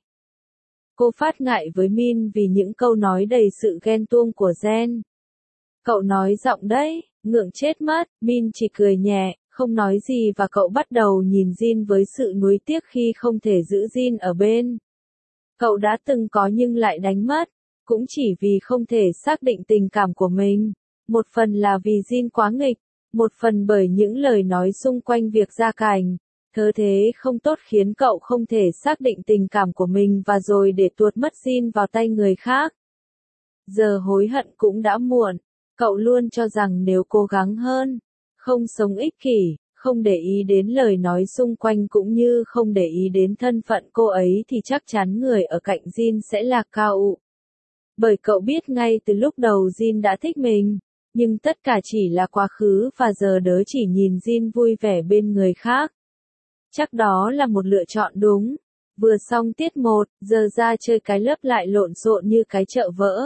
Cô phát ngại với Min vì những câu nói đầy sự ghen tuông của Jen. Cậu nói giọng đấy, ngượng chết mất, Min chỉ cười nhẹ, không nói gì và cậu bắt đầu nhìn Jin với sự nuối tiếc khi không thể giữ Jin ở bên. Cậu đã từng có nhưng lại đánh mất, cũng chỉ vì không thể xác định tình cảm của mình. Một phần là vì Jin quá nghịch, một phần bởi những lời nói xung quanh việc gia cảnh. Thớ thế không tốt khiến cậu không thể xác định tình cảm của mình và rồi để tuột mất Jin vào tay người khác. Giờ hối hận cũng đã muộn, cậu luôn cho rằng nếu cố gắng hơn, không sống ích kỷ, không để ý đến lời nói xung quanh cũng như không để ý đến thân phận cô ấy thì chắc chắn người ở cạnh Jin sẽ là cậu. Bởi cậu biết ngay từ lúc đầu Jin đã thích mình, nhưng tất cả chỉ là quá khứ và giờ đớ chỉ nhìn Jin vui vẻ bên người khác. Chắc đó là một lựa chọn đúng. Vừa xong tiết một, giờ ra chơi cái lớp lại lộn xộn như cái chợ vỡ.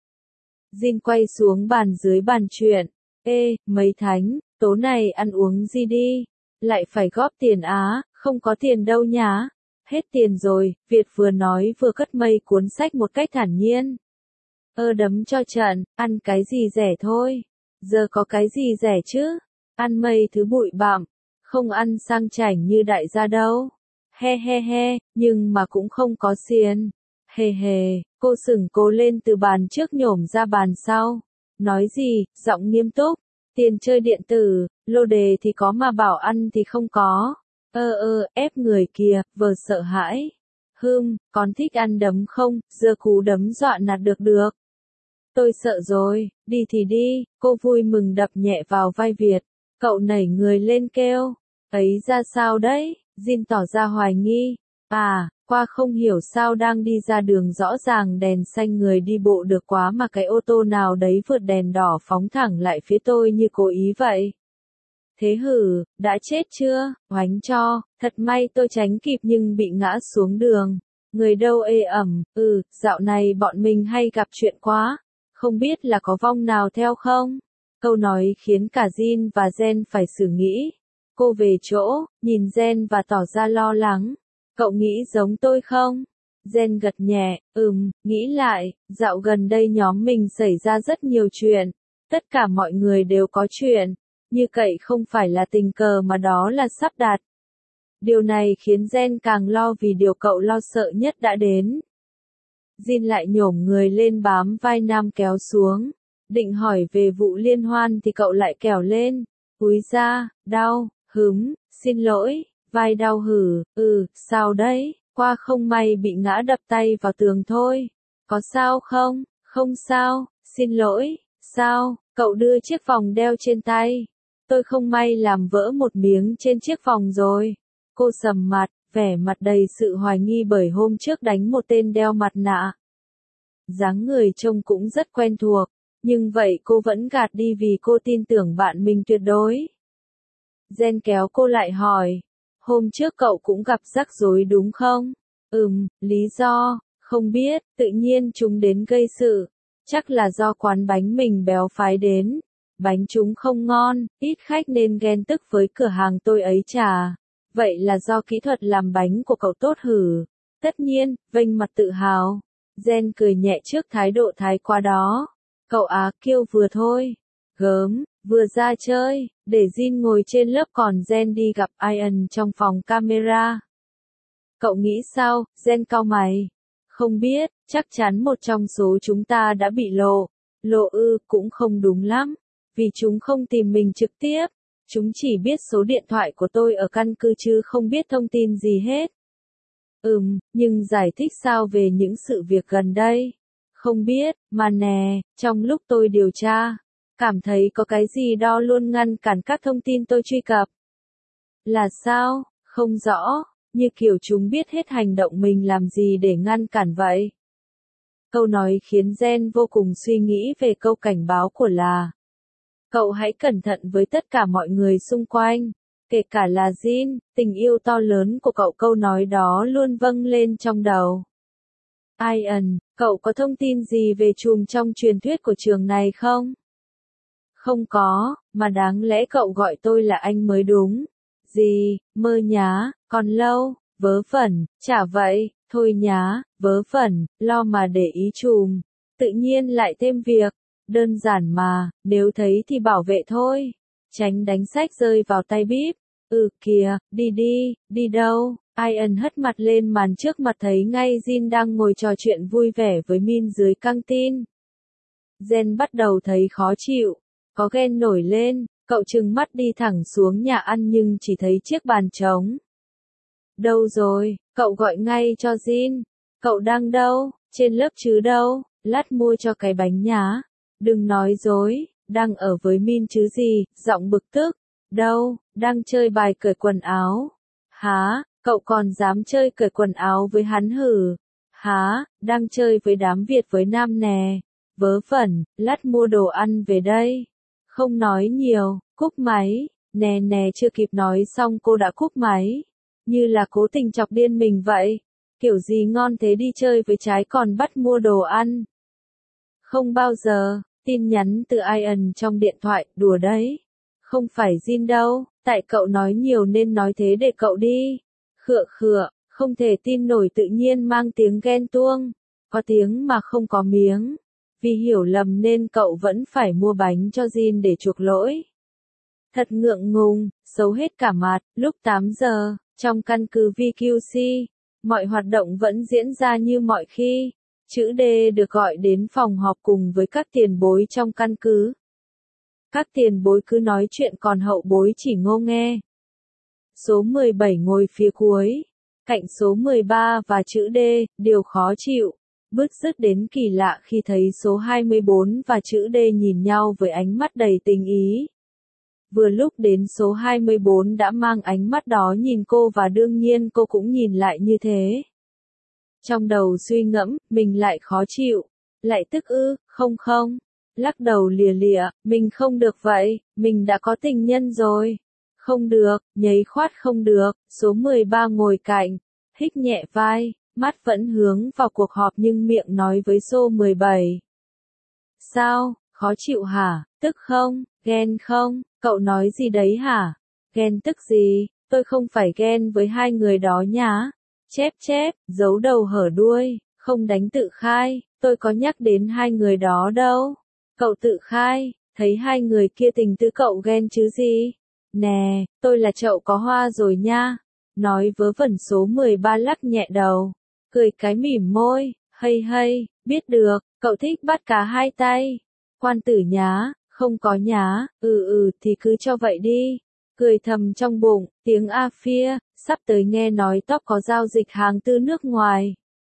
Jin quay xuống bàn dưới bàn chuyện. Ê, mấy thánh, tối này ăn uống gì đi? Lại phải góp tiền á, không có tiền đâu nhá. Hết tiền rồi, Việt vừa nói vừa cất mây cuốn sách một cách thản nhiên. Ơ đấm cho trận, ăn cái gì rẻ thôi. Giờ có cái gì rẻ chứ? Ăn mây thứ bụi bặm, không ăn sang chảnh như đại gia đâu. He he he, nhưng mà cũng không có xiên. Hề hề, cô sửng cố lên từ bàn trước nhổm ra bàn sau. Nói gì, giọng nghiêm túc. Tiền chơi điện tử, lô đề thì có mà bảo ăn thì không có. Ơ ơ, ép người kia, vờ sợ hãi. Hừm, con thích ăn đấm không, giơ cú đấm dọa nạt được được. Tôi sợ rồi, đi thì đi, cô vui mừng đập nhẹ vào vai Việt. Cậu nảy người lên kêu, ấy ra sao đấy, Jin tỏ ra hoài nghi. À, qua không hiểu sao đang đi ra đường rõ ràng đèn xanh người đi bộ được quá mà cái ô tô nào đấy vượt đèn đỏ phóng thẳng lại phía tôi như cố ý vậy. Thế hử, đã chết chưa, oánh cho, thật may tôi tránh kịp nhưng bị ngã xuống đường. Người đâu ê ẩm, ừ, dạo này bọn mình hay gặp chuyện quá. Không biết là có vong nào theo không? Câu nói khiến cả Jin và Jen phải xử nghĩ. Cô về chỗ, nhìn Jen và tỏ ra lo lắng. Cậu nghĩ giống tôi không? Jen gật nhẹ, ừm, nghĩ lại, dạo gần đây nhóm mình xảy ra rất nhiều chuyện. Tất cả mọi người đều có chuyện. Như cậy không phải là tình cờ mà đó là sắp đặt. Điều này khiến Jen càng lo vì điều cậu lo sợ nhất đã đến. Jin lại nhổm người lên bám vai Nam kéo xuống. Định hỏi về vụ liên hoan thì cậu lại kẻo lên. Úi da, đau, hứng, xin lỗi, vai đau hử, ừ, sao đấy, qua không may bị ngã đập tay vào tường thôi. Có sao không? Không sao, xin lỗi, sao, cậu đưa chiếc vòng đeo trên tay. Tôi không may làm vỡ một miếng trên chiếc vòng rồi. Cô sầm mặt, vẻ mặt đầy sự hoài nghi bởi hôm trước đánh một tên đeo mặt nạ. Dáng người trông cũng rất quen thuộc, nhưng vậy cô vẫn gạt đi vì cô tin tưởng bạn mình tuyệt đối. Jen kéo cô lại hỏi, hôm trước cậu cũng gặp rắc rối đúng không? Ừm, lý do, không biết, tự nhiên chúng đến gây sự. Chắc là do quán bánh mình béo phái đến. Bánh chúng không ngon, ít khách nên ghen tức với cửa hàng tôi ấy chà. Vậy là do kỹ thuật làm bánh của cậu tốt hử? Tất nhiên, vênh mặt tự hào. Jen cười nhẹ trước thái độ thái quá đó. Cậu á kiêu vừa thôi. Gớm, vừa ra chơi, để Jin ngồi trên lớp còn Jen đi gặp Ian trong phòng camera. Cậu nghĩ sao, Jen cau mày. Không biết, chắc chắn một trong số chúng ta đã bị lộ. Lộ ư, cũng không đúng lắm. Vì chúng không tìm mình trực tiếp. Chúng chỉ biết số điện thoại của tôi ở căn cứ chứ không biết thông tin gì hết. Ừm, nhưng giải thích sao về những sự việc gần đây? Không biết, mà nè, trong lúc tôi điều tra, cảm thấy có cái gì đó luôn ngăn cản các thông tin tôi truy cập. Là sao? Không rõ, như kiểu chúng biết hết hành động mình làm gì để ngăn cản vậy. Câu nói khiến Jen vô cùng suy nghĩ về câu cảnh báo của là. Cậu hãy cẩn thận với tất cả mọi người xung quanh, kể cả là Jin, tình yêu to lớn của cậu câu nói đó luôn vâng lên trong đầu. Ian, cậu có thông tin gì về chùm trong truyền thuyết của trường này không? Không có, mà đáng lẽ cậu gọi tôi là anh mới đúng. Gì, mơ nhá, còn lâu, vớ vẩn, chả vậy, thôi nhá, vớ vẩn, lo mà để ý chùm. Tự nhiên lại thêm việc. Đơn giản mà, nếu thấy thì bảo vệ thôi. Tránh đánh sách rơi vào tay bíp. Ừ kìa, đi đi, đi đâu? Ian hất mặt lên màn trước mặt thấy ngay Jin đang ngồi trò chuyện vui vẻ với Min dưới căng tin. Jen bắt đầu thấy khó chịu, có ghen nổi lên, cậu trừng mắt đi thẳng xuống nhà ăn nhưng chỉ thấy chiếc bàn trống. Đâu rồi, cậu gọi ngay cho Jin. Cậu đang đâu, trên lớp chứ đâu, lát mua cho cái bánh nhá. Đừng nói dối, đang ở với Min chứ gì, giọng bực tức. Đâu, đang chơi bài cởi quần áo. Hả, cậu còn dám chơi cởi quần áo với hắn hử? Hả, đang chơi với đám Việt với Nam nè. Vớ vẩn, lát mua đồ ăn về đây. Không nói nhiều, cúp máy. Nè nè chưa kịp nói xong cô đã cúp máy. Như là cố tình chọc điên mình vậy. Kiểu gì ngon thế đi chơi với trái còn bắt mua đồ ăn. Không bao giờ, tin nhắn từ Ian trong điện thoại, đùa đấy. Không phải Jin đâu, tại cậu nói nhiều nên nói thế để cậu đi. Khựa khựa, không thể tin nổi tự nhiên mang tiếng ghen tuông. Có tiếng mà không có miếng. Vì hiểu lầm nên cậu vẫn phải mua bánh cho Jin để chuộc lỗi. Thật ngượng ngùng, xấu hết cả mặt, lúc tám giờ, trong căn cứ vê quy xê, mọi hoạt động vẫn diễn ra như mọi khi. Chữ D được gọi đến phòng họp cùng với các tiền bối trong căn cứ. Các tiền bối cứ nói chuyện còn hậu bối chỉ ngô nghe. Số mười bảy ngồi phía cuối. Cạnh số mười ba và chữ D, điều khó chịu. Bứt rứt đến kỳ lạ khi thấy số hai mươi bốn và chữ D nhìn nhau với ánh mắt đầy tình ý. Vừa lúc đến số hai mươi bốn đã mang ánh mắt đó nhìn cô và đương nhiên cô cũng nhìn lại như thế. Trong đầu suy ngẫm, mình lại khó chịu. Lại tức ư, không không. Lắc đầu lìa lịa, mình không được vậy, mình đã có tình nhân rồi. Không được, nhấy khoát không được, số mười ba ngồi cạnh, hít nhẹ vai, mắt vẫn hướng vào cuộc họp nhưng miệng nói với số mười bảy. Sao, khó chịu hả, tức không, ghen không, cậu nói gì đấy hả? Ghen tức gì, tôi không phải ghen với hai người đó nhá. Chép chép, giấu đầu hở đuôi, không đánh tự khai, tôi có nhắc đến hai người đó đâu. Cậu tự khai, thấy hai người kia tình tứ cậu ghen chứ gì? Nè, tôi là chậu có hoa rồi nha. Nói vớ vẩn số mười ba lắc nhẹ đầu, cười cái mỉm môi, hay hay, biết được, cậu thích bắt cá hai tay. Quan tử nhá, không có nhá, ừ ừ thì cứ cho vậy đi. Cười thầm trong bụng, tiếng A phia, sắp tới nghe nói Top có giao dịch hàng từ nước ngoài.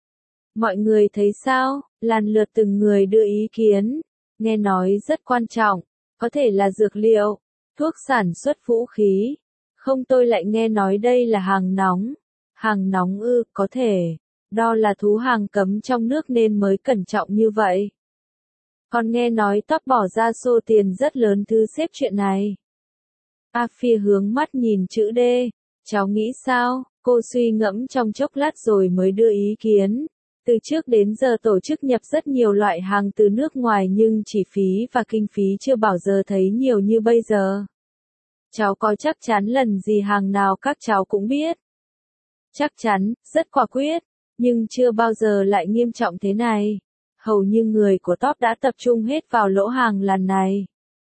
Mọi người thấy sao? Lần lượt từng người đưa ý kiến. Nghe nói rất quan trọng, có thể là dược liệu, thuốc sản xuất vũ khí. Không, tôi lại nghe nói đây là hàng nóng. Hàng nóng ư, có thể. Đó là thú hàng cấm trong nước nên mới cẩn trọng như vậy. Còn nghe nói Top bỏ ra số tiền rất lớn thứ xếp chuyện này. A Phia hướng mắt nhìn chữ D. Cháu nghĩ sao? Cô suy ngẫm trong chốc lát rồi mới đưa ý kiến. Từ trước đến giờ tổ chức nhập rất nhiều loại hàng từ nước ngoài nhưng chi phí và kinh phí chưa bao giờ thấy nhiều như bây giờ. Cháu có chắc chắn lần gì hàng nào các cháu cũng biết. Chắc chắn, rất quả quyết, nhưng chưa bao giờ lại nghiêm trọng thế này. Hầu như người của Top đã tập trung hết vào lỗ hàng lần này.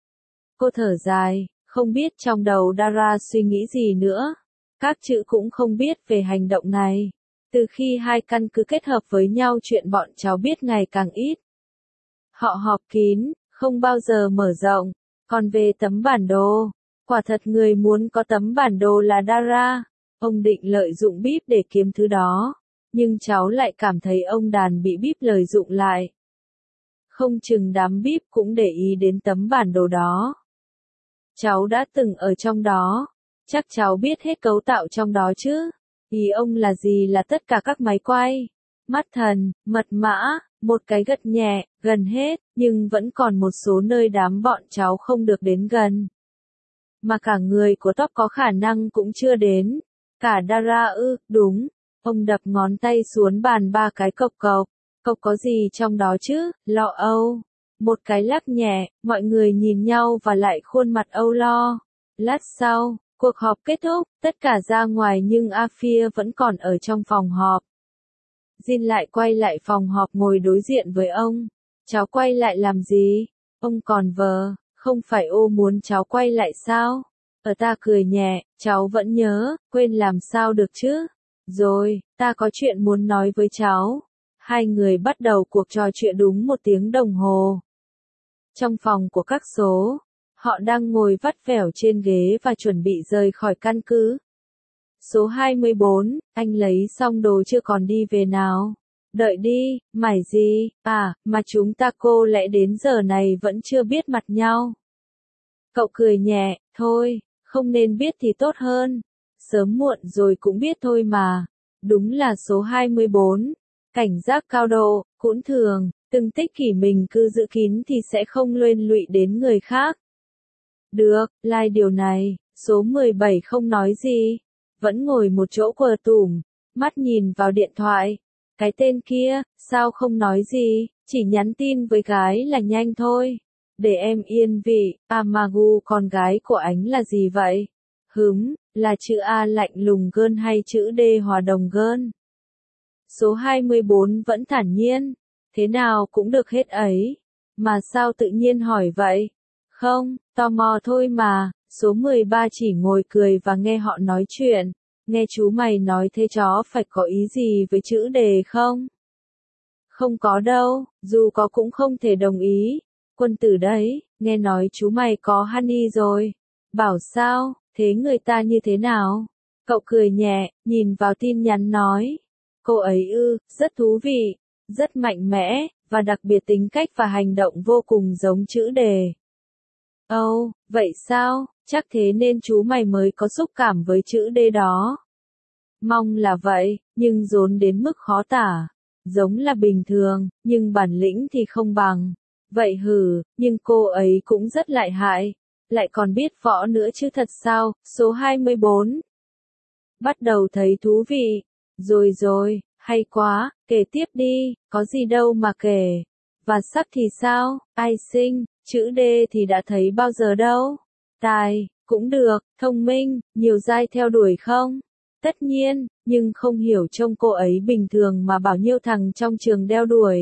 Cô thở dài, không biết trong đầu Dara suy nghĩ gì nữa. Các chữ cũng không biết về hành động này. Từ khi hai căn cứ kết hợp với nhau chuyện bọn cháu biết ngày càng ít. Họ họp kín, không bao giờ mở rộng. Còn về tấm bản đồ, quả thật người muốn có tấm bản đồ là Dara. Ông định lợi dụng bíp để kiếm thứ đó. Nhưng cháu lại cảm thấy ông đàn bị bíp lợi dụng lại. Không chừng đám bíp cũng để ý đến tấm bản đồ đó. Cháu đã từng ở trong đó. Chắc cháu biết hết cấu tạo trong đó chứ. Ý ông là gì là tất cả các máy quay, mắt thần, mật mã, một cái gật nhẹ, gần hết, nhưng vẫn còn một số nơi đám bọn cháu không được đến gần. Mà cả người của Top có khả năng cũng chưa đến. Cả Dara ư, đúng. Ông đập ngón tay xuống bàn ba cái cộc cộc. Cộc có gì trong đó chứ, lo âu. Một cái lắc nhẹ, mọi người nhìn nhau và lại khuôn mặt âu lo. Lát sau, cuộc họp kết thúc, tất cả ra ngoài nhưng A Phia vẫn còn ở trong phòng họp. Jin lại quay lại phòng họp ngồi đối diện với ông. Cháu quay lại làm gì? Ông còn vờ, không phải ô muốn cháu quay lại sao? Ở ta cười nhẹ, cháu vẫn nhớ, quên làm sao được chứ? Rồi, ta có chuyện muốn nói với cháu. Hai người bắt đầu cuộc trò chuyện đúng một tiếng đồng hồ. Trong phòng của các số, họ đang ngồi vắt vẻo trên ghế và chuẩn bị rời khỏi căn cứ. Số hai mươi bốn, anh lấy xong đồ chưa còn đi về nào? Đợi đi, mải gì, à, mà chúng ta cô lẽ đến giờ này vẫn chưa biết mặt nhau. Cậu cười nhẹ, thôi, không nên biết thì tốt hơn. Sớm muộn rồi cũng biết thôi mà. Đúng là số hai mươi bốn. Cảnh giác cao độ, cũng thường, từng tích kỷ mình cứ giữ kín thì sẽ không liên lụy đến người khác. Được, like điều này, số mười bảy không nói gì. Vẫn ngồi một chỗ quờ tủm, mắt nhìn vào điện thoại. Cái tên kia, sao không nói gì, chỉ nhắn tin với gái là nhanh thôi. Để em yên vị, Amagu con gái của anh là gì vậy? Hứng, là chữ A lạnh lùng gơn hay chữ D hòa đồng gơn? Số hai mươi bốn vẫn thản nhiên, thế nào cũng được hết ấy. Mà sao tự nhiên hỏi vậy? Không, tò mò thôi mà, số mười ba chỉ ngồi cười và nghe họ nói chuyện. Nghe chú mày nói thế chó phải có ý gì với chữ đề không? Không có đâu, dù có cũng không thể đồng ý. Quân tử đấy, nghe nói chú mày có honey rồi. Bảo sao, thế người ta như thế nào? Cậu cười nhẹ, nhìn vào tin nhắn nói. Cô ấy ư, rất thú vị, rất mạnh mẽ, và đặc biệt tính cách và hành động vô cùng giống chữ đề. Ồ, oh, vậy sao, chắc thế nên chú mày mới có xúc cảm với chữ D đó. Mong là vậy, nhưng dồn đến mức khó tả. Giống là bình thường, nhưng bản lĩnh thì không bằng. Vậy hử, nhưng cô ấy cũng rất lợi hại. Lại còn biết võ nữa chứ thật sao, số hai mươi bốn. Bắt đầu thấy thú vị. Rồi rồi, hay quá, kể tiếp đi, có gì đâu mà kể. Và sắc thì sao, ai sinh, chữ D thì đã thấy bao giờ đâu. Tài, cũng được, thông minh, nhiều giai theo đuổi không? Tất nhiên, nhưng không hiểu trông cô ấy bình thường mà bảo nhiêu thằng trong trường đeo đuổi.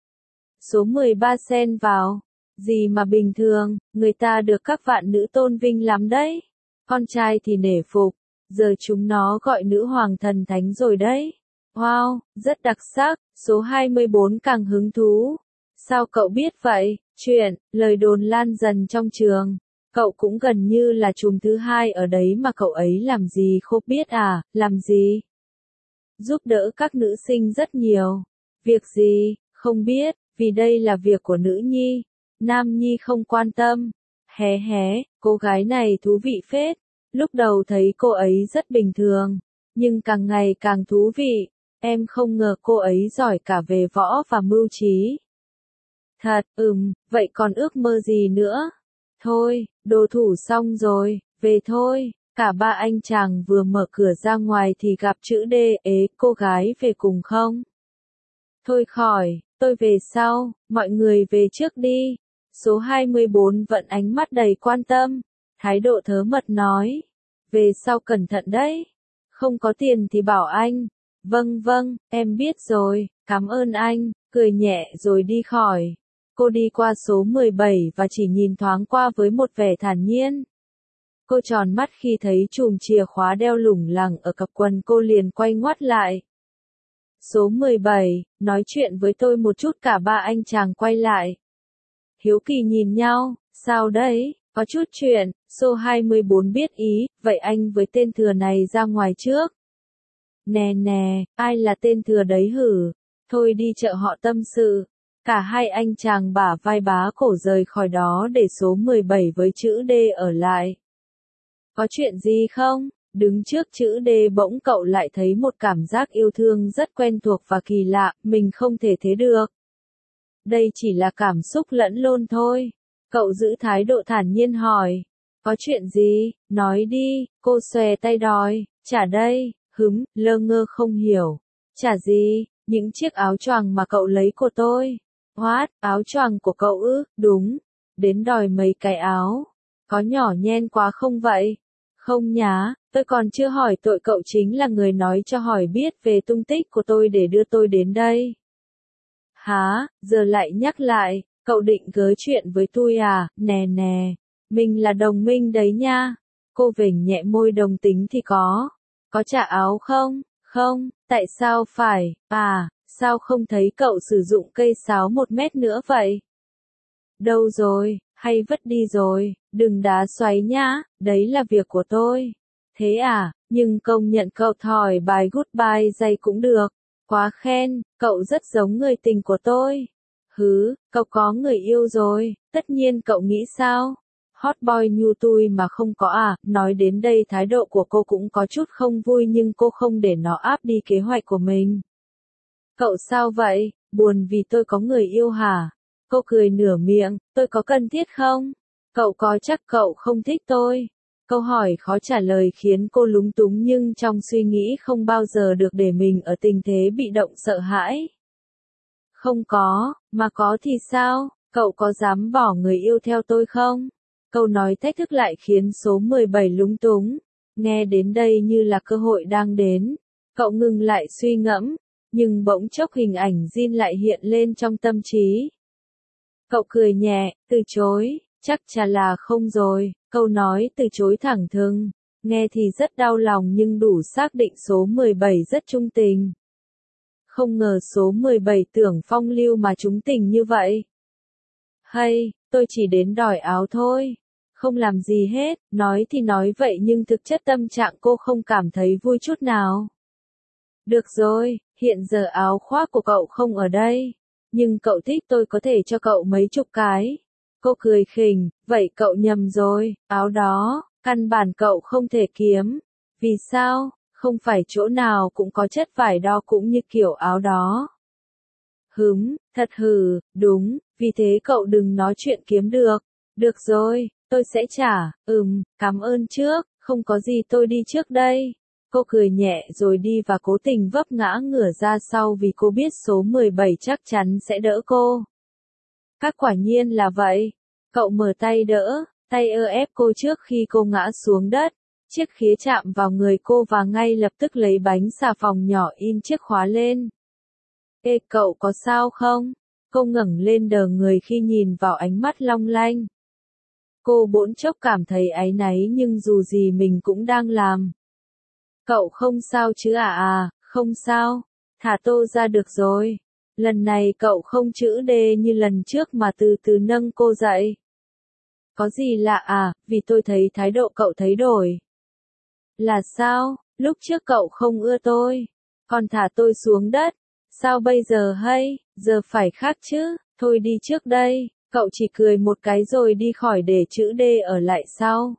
Số mười ba xen vào. Gì mà bình thường, người ta được các vạn nữ tôn vinh lắm đấy. Con trai thì nể phục, giờ chúng nó gọi nữ hoàng thần thánh rồi đấy. Wow, rất đặc sắc, số hai mươi bốn càng hứng thú. Sao cậu biết vậy? Chuyện, lời đồn lan dần trong trường. Cậu cũng gần như là trùm thứ hai ở đấy mà cậu ấy làm gì không biết à, làm gì? Giúp đỡ các nữ sinh rất nhiều. Việc gì? Không biết, vì đây là việc của nữ nhi. Nam nhi không quan tâm. Hé hé, cô gái này thú vị phết. Lúc đầu thấy cô ấy rất bình thường, nhưng càng ngày càng thú vị. Em không ngờ cô ấy giỏi cả về võ và mưu trí. Thật, ừm, vậy còn ước mơ gì nữa? Thôi, đồ thủ xong rồi, về thôi. Cả ba anh chàng vừa mở cửa ra ngoài thì gặp chữ D. Ế, cô gái về cùng không? Thôi khỏi, tôi về sau, mọi người về trước đi. Số hai mươi bốn vận ánh mắt đầy quan tâm, thái độ thớ mật nói. Về sau cẩn thận đấy. Không có tiền thì bảo anh. Vâng vâng, em biết rồi, cảm ơn anh, cười nhẹ rồi đi khỏi. Cô đi qua số mười bảy và chỉ nhìn thoáng qua với một vẻ thản nhiên. Cô tròn mắt khi thấy chùm chìa khóa đeo lủng lẳng ở cặp quần, cô liền quay ngoắt lại. Số mười bảy, nói chuyện với tôi một chút. Cả ba anh chàng quay lại. Hiếu kỳ nhìn nhau, sao đấy, có chút chuyện. Số hai mươi bốn biết ý, vậy anh với tên thừa này ra ngoài trước. Nè nè, ai là tên thừa đấy hử? Thôi đi chợ họ tâm sự. Cả hai anh chàng bả vai bá cổ rời khỏi đó để số mười bảy với chữ D ở lại. Có chuyện gì không? Đứng trước chữ D bỗng cậu lại thấy một cảm giác yêu thương rất quen thuộc và kỳ lạ, mình không thể thế được. Đây chỉ là cảm xúc lẫn lộn thôi. Cậu giữ thái độ thản nhiên hỏi. Có chuyện gì? Nói đi, cô xòe tay đòi. Trả đây, hứng, lơ ngơ không hiểu. Trả gì? Những chiếc áo choàng mà cậu lấy của tôi. What? Áo choàng của cậu ư? Đúng. Đến đòi mấy cái áo. Có nhỏ nhen quá không vậy? Không nhá, tôi còn chưa hỏi tội cậu chính là người nói cho hỏi biết về tung tích của tôi để đưa tôi đến đây. Hả, giờ lại nhắc lại, cậu định gới chuyện với tôi à, nè nè, mình là đồng minh đấy nha. Cô vểnh nhẹ môi, đồng tính thì có. Có trả áo không? Không, tại sao phải, à, sao không thấy cậu sử dụng cây sáo một mét nữa vậy? Đâu rồi, hay vứt đi rồi, đừng đá xoáy nhá, đấy là việc của tôi. Thế à, nhưng công nhận cậu thổi bài Goodbye dây cũng được. Quá khen, cậu rất giống người tình của tôi. Hứ, cậu có người yêu rồi, tất nhiên cậu nghĩ sao? Hot boy như tôi mà không có à, nói đến đây thái độ của cô cũng có chút không vui nhưng cô không để nó áp đi kế hoạch của mình. Cậu sao vậy, buồn vì tôi có người yêu hả? Cô cười nửa miệng, tôi có cần thiết không? Cậu có chắc cậu không thích tôi? Câu hỏi khó trả lời khiến cô lúng túng nhưng trong suy nghĩ không bao giờ được để mình ở tình thế bị động sợ hãi. Không có, mà có thì sao? Cậu có dám bỏ người yêu theo tôi không? Câu nói thách thức lại khiến số mười bảy lúng túng. Nghe đến đây như là cơ hội đang đến. Cậu ngừng lại suy ngẫm, nhưng bỗng chốc hình ảnh Jin lại hiện lên trong tâm trí. Cậu cười nhẹ, từ chối, chắc chắn là không rồi. Câu nói từ chối thẳng thừng, nghe thì rất đau lòng nhưng đủ xác định số mười bảy rất trung tình. Không ngờ số mười bảy tưởng phong lưu mà trúng tình như vậy. Hay, tôi chỉ đến đòi áo thôi. Không làm gì hết, nói thì nói vậy nhưng thực chất tâm trạng cô không cảm thấy vui chút nào. Được rồi, hiện giờ áo khoác của cậu không ở đây. Nhưng cậu thích tôi có thể cho cậu mấy chục cái. Cô cười khỉnh, vậy cậu nhầm rồi, áo đó, căn bản cậu không thể kiếm. Vì sao? Không phải chỗ nào cũng có chất vải đo cũng như kiểu áo đó. Hứng, thật hừ, đúng, vì thế cậu đừng nói chuyện kiếm được. Được rồi, tôi sẽ trả, ừm, cảm ơn trước, không có gì tôi đi trước đây. Cô cười nhẹ rồi đi và cố tình vấp ngã ngửa ra sau vì cô biết số mười bảy chắc chắn sẽ đỡ cô. Các quả nhiên là vậy. Cậu mở tay đỡ, tay ơ ép cô trước khi cô ngã xuống đất. Chiếc khía chạm vào người cô và ngay lập tức lấy bánh xà phòng nhỏ in chiếc khóa lên. Ê cậu có sao không? Cô ngẩng lên đờ người khi nhìn vào ánh mắt long lanh. Cô bỗng chốc cảm thấy áy náy nhưng dù gì mình cũng đang làm. Cậu không sao chứ à à, không sao. Thả tô ra được rồi. Lần này cậu không chữ D như lần trước mà từ từ nâng cô dậy. Có gì lạ à, vì tôi thấy thái độ cậu thấy đổi. Là sao, lúc trước cậu không ưa tôi. Còn thả tôi xuống đất. Sao bây giờ hay, giờ phải khác chứ, thôi đi trước đây. Cậu chỉ cười một cái rồi đi khỏi để chữ D ở lại sau.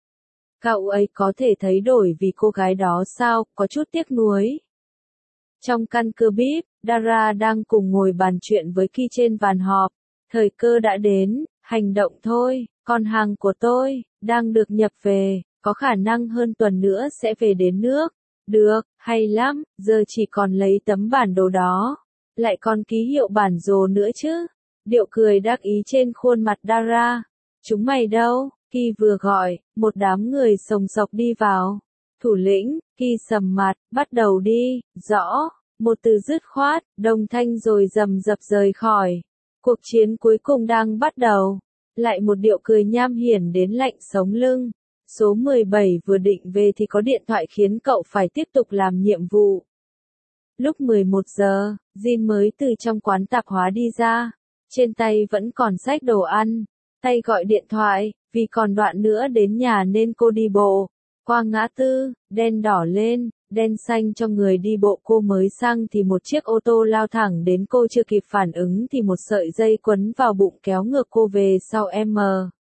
Cậu ấy có thể thấy đổi vì cô gái đó sao, có chút tiếc nuối. Trong căn cứ bíp, Dara đang cùng ngồi bàn chuyện với Ki trên bàn họp. Thời cơ đã đến, hành động thôi, còn hàng của tôi, đang được nhập về, có khả năng hơn tuần nữa sẽ về đến nước. Được, hay lắm, giờ chỉ còn lấy tấm bản đồ đó. Lại còn ký hiệu bản đồ nữa chứ. Điệu cười đắc ý trên khuôn mặt Dara. Chúng mày đâu? Ki vừa gọi, một đám người sồng sọc đi vào. Thủ lĩnh, Ki sầm mặt, bắt đầu đi, rõ. Một từ dứt khoát, đồng thanh rồi rầm rập rời khỏi. Cuộc chiến cuối cùng đang bắt đầu. Lại một điệu cười nham hiểm đến lạnh sống lưng. Số mười bảy vừa định về thì có điện thoại khiến cậu phải tiếp tục làm nhiệm vụ. Lúc mười một giờ, Jin mới từ trong quán tạp hóa đi ra. Trên tay vẫn còn xách đồ ăn. Tay gọi điện thoại, vì còn đoạn nữa đến nhà nên cô đi bộ. Qua ngã tư, đen đỏ lên, đen xanh cho người đi bộ cô mới sang thì một chiếc ô tô lao thẳng đến cô chưa kịp phản ứng thì một sợi dây quấn vào bụng kéo ngược cô về sau em.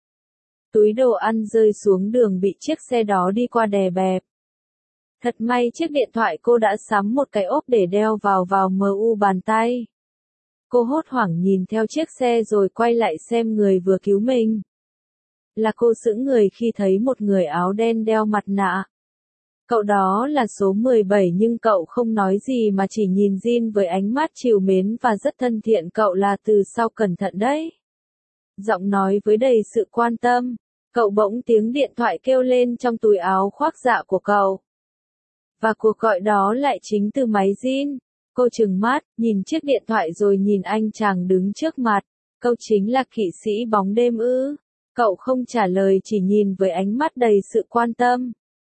Túi đồ ăn rơi xuống đường bị chiếc xe đó đi qua đè bẹp. Thật may chiếc điện thoại cô đã sắm một cái ốp để đeo vào vào mu bàn tay. Cô hốt hoảng nhìn theo chiếc xe rồi quay lại xem người vừa cứu mình. Là cô sững người khi thấy một người áo đen đeo mặt nạ. Cậu đó là số mười bảy nhưng cậu không nói gì mà chỉ nhìn Jin với ánh mắt trìu mến và rất thân thiện. Cậu là từ sau cẩn thận đấy. Giọng nói với đầy sự quan tâm. Cậu bỗng tiếng điện thoại kêu lên trong túi áo khoác dạ của cậu. Và cuộc gọi đó lại chính từ máy Jin. Cô trừng mắt, nhìn chiếc điện thoại rồi nhìn anh chàng đứng trước mặt. Cậu chính là kỵ sĩ bóng đêm ư? Cậu không trả lời chỉ nhìn với ánh mắt đầy sự quan tâm.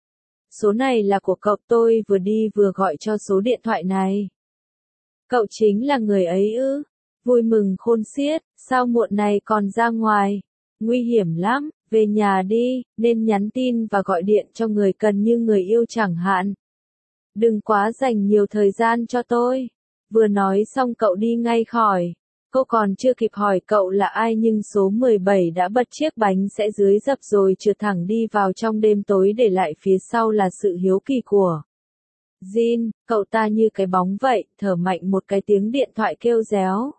Số này là của cậu, tôi vừa đi vừa gọi cho số điện thoại này. Cậu chính là người ấy ư? Vui mừng khôn xiết, sao muộn này còn ra ngoài? Nguy hiểm lắm, về nhà đi, nên nhắn tin và gọi điện cho người cần như người yêu chẳng hạn. Đừng quá dành nhiều thời gian cho tôi. Vừa nói xong cậu đi ngay khỏi. Cô còn chưa kịp hỏi cậu là ai nhưng số mười bảy đã bật chiếc bánh sẽ dưới dập rồi trượt thẳng đi vào trong đêm tối để lại phía sau là sự hiếu kỳ của Jin. Cậu ta như cái bóng vậy, thở mạnh một cái tiếng điện thoại kêu réo.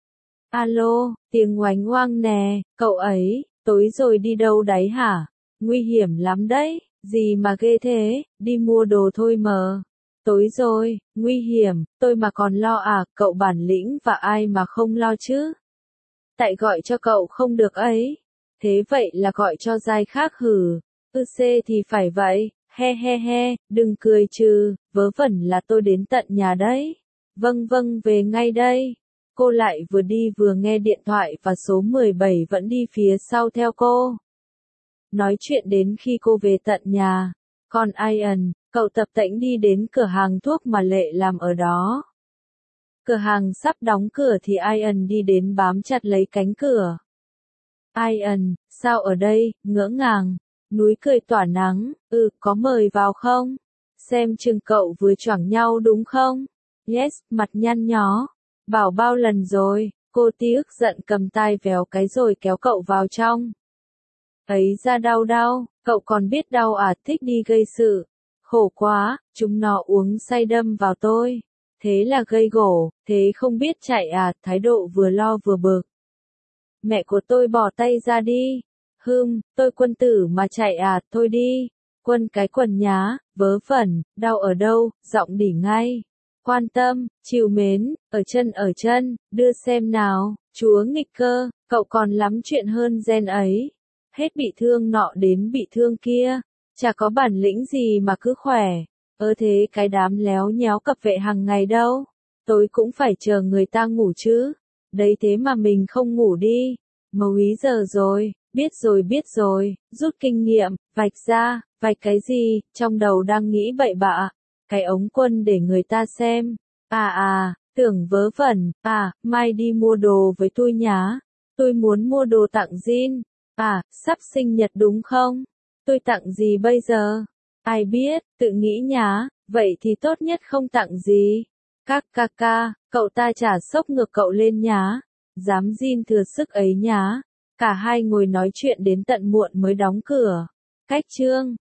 Alo, tiếng oánh oang nè, cậu ấy, tối rồi đi đâu đấy hả? Nguy hiểm lắm đấy, gì mà ghê thế, đi mua đồ thôi mờ. Tối rồi, nguy hiểm, tôi mà còn lo à, cậu bản lĩnh và ai mà không lo chứ? Tại gọi cho cậu không được ấy. Thế vậy là gọi cho giai khác hử? Ư xê thì phải vậy, he he he, đừng cười trừ, vớ vẩn là tôi đến tận nhà đấy. Vâng vâng về ngay đây. Cô lại vừa đi vừa nghe điện thoại và số mười bảy vẫn đi phía sau theo cô. Nói chuyện đến khi cô về tận nhà. Còn Ian, cậu tập tễnh đi đến cửa hàng thuốc mà Lệ làm ở đó. Cửa hàng sắp đóng cửa thì Ian đi đến bám chặt lấy cánh cửa. Ian, Sao ở đây, ngỡ ngàng. Núi cười tỏa nắng, ừ, có mời vào không? Xem chừng cậu vừa choảng nhau đúng không? Yes, mặt nhăn nhó. Bảo bao lần rồi, cô tí ức giận cầm tai véo cái rồi kéo cậu vào trong. Ấy ra đau đau, cậu còn biết đau à, thích đi gây sự. Khổ quá, chúng nó uống say đâm vào tôi. Thế là gây gổ, thế không biết chạy à, thái độ vừa lo vừa bực. Mẹ của tôi bỏ tay ra đi. Hừm, tôi quân tử mà chạy à, thôi đi. Quân cái quần nhá, vớ vẩn, đau ở đâu, giọng đỉ ngay. Quan tâm, chiều mến, ở chân ở chân, đưa xem nào, chúa nghịch cơ, cậu còn lắm chuyện hơn gen ấy. Hết bị thương nọ đến bị thương kia, chả có bản lĩnh gì mà cứ khỏe. Ơ thế cái đám léo nhéo cập vệ hàng ngày đâu, tôi cũng phải chờ người ta ngủ chứ. Đấy thế mà mình không ngủ đi. Mấu ý giờ rồi, biết rồi biết rồi, rút kinh nghiệm, vạch ra, vạch cái gì, trong đầu đang nghĩ bậy bạ. Cái ống quân để người ta xem. À à, tưởng vớ vẩn, à, mai đi mua đồ với tôi nhá. Tôi muốn mua đồ tặng Jin. À, sắp sinh nhật đúng không? Tôi tặng gì bây giờ? Ai biết, tự nghĩ nhá, vậy thì tốt nhất không tặng gì. Các ca ca, cậu ta trả sốc ngược cậu lên nhá. Dám Jin thừa sức ấy nhá. Cả hai ngồi nói chuyện đến tận muộn mới đóng cửa. Cách chương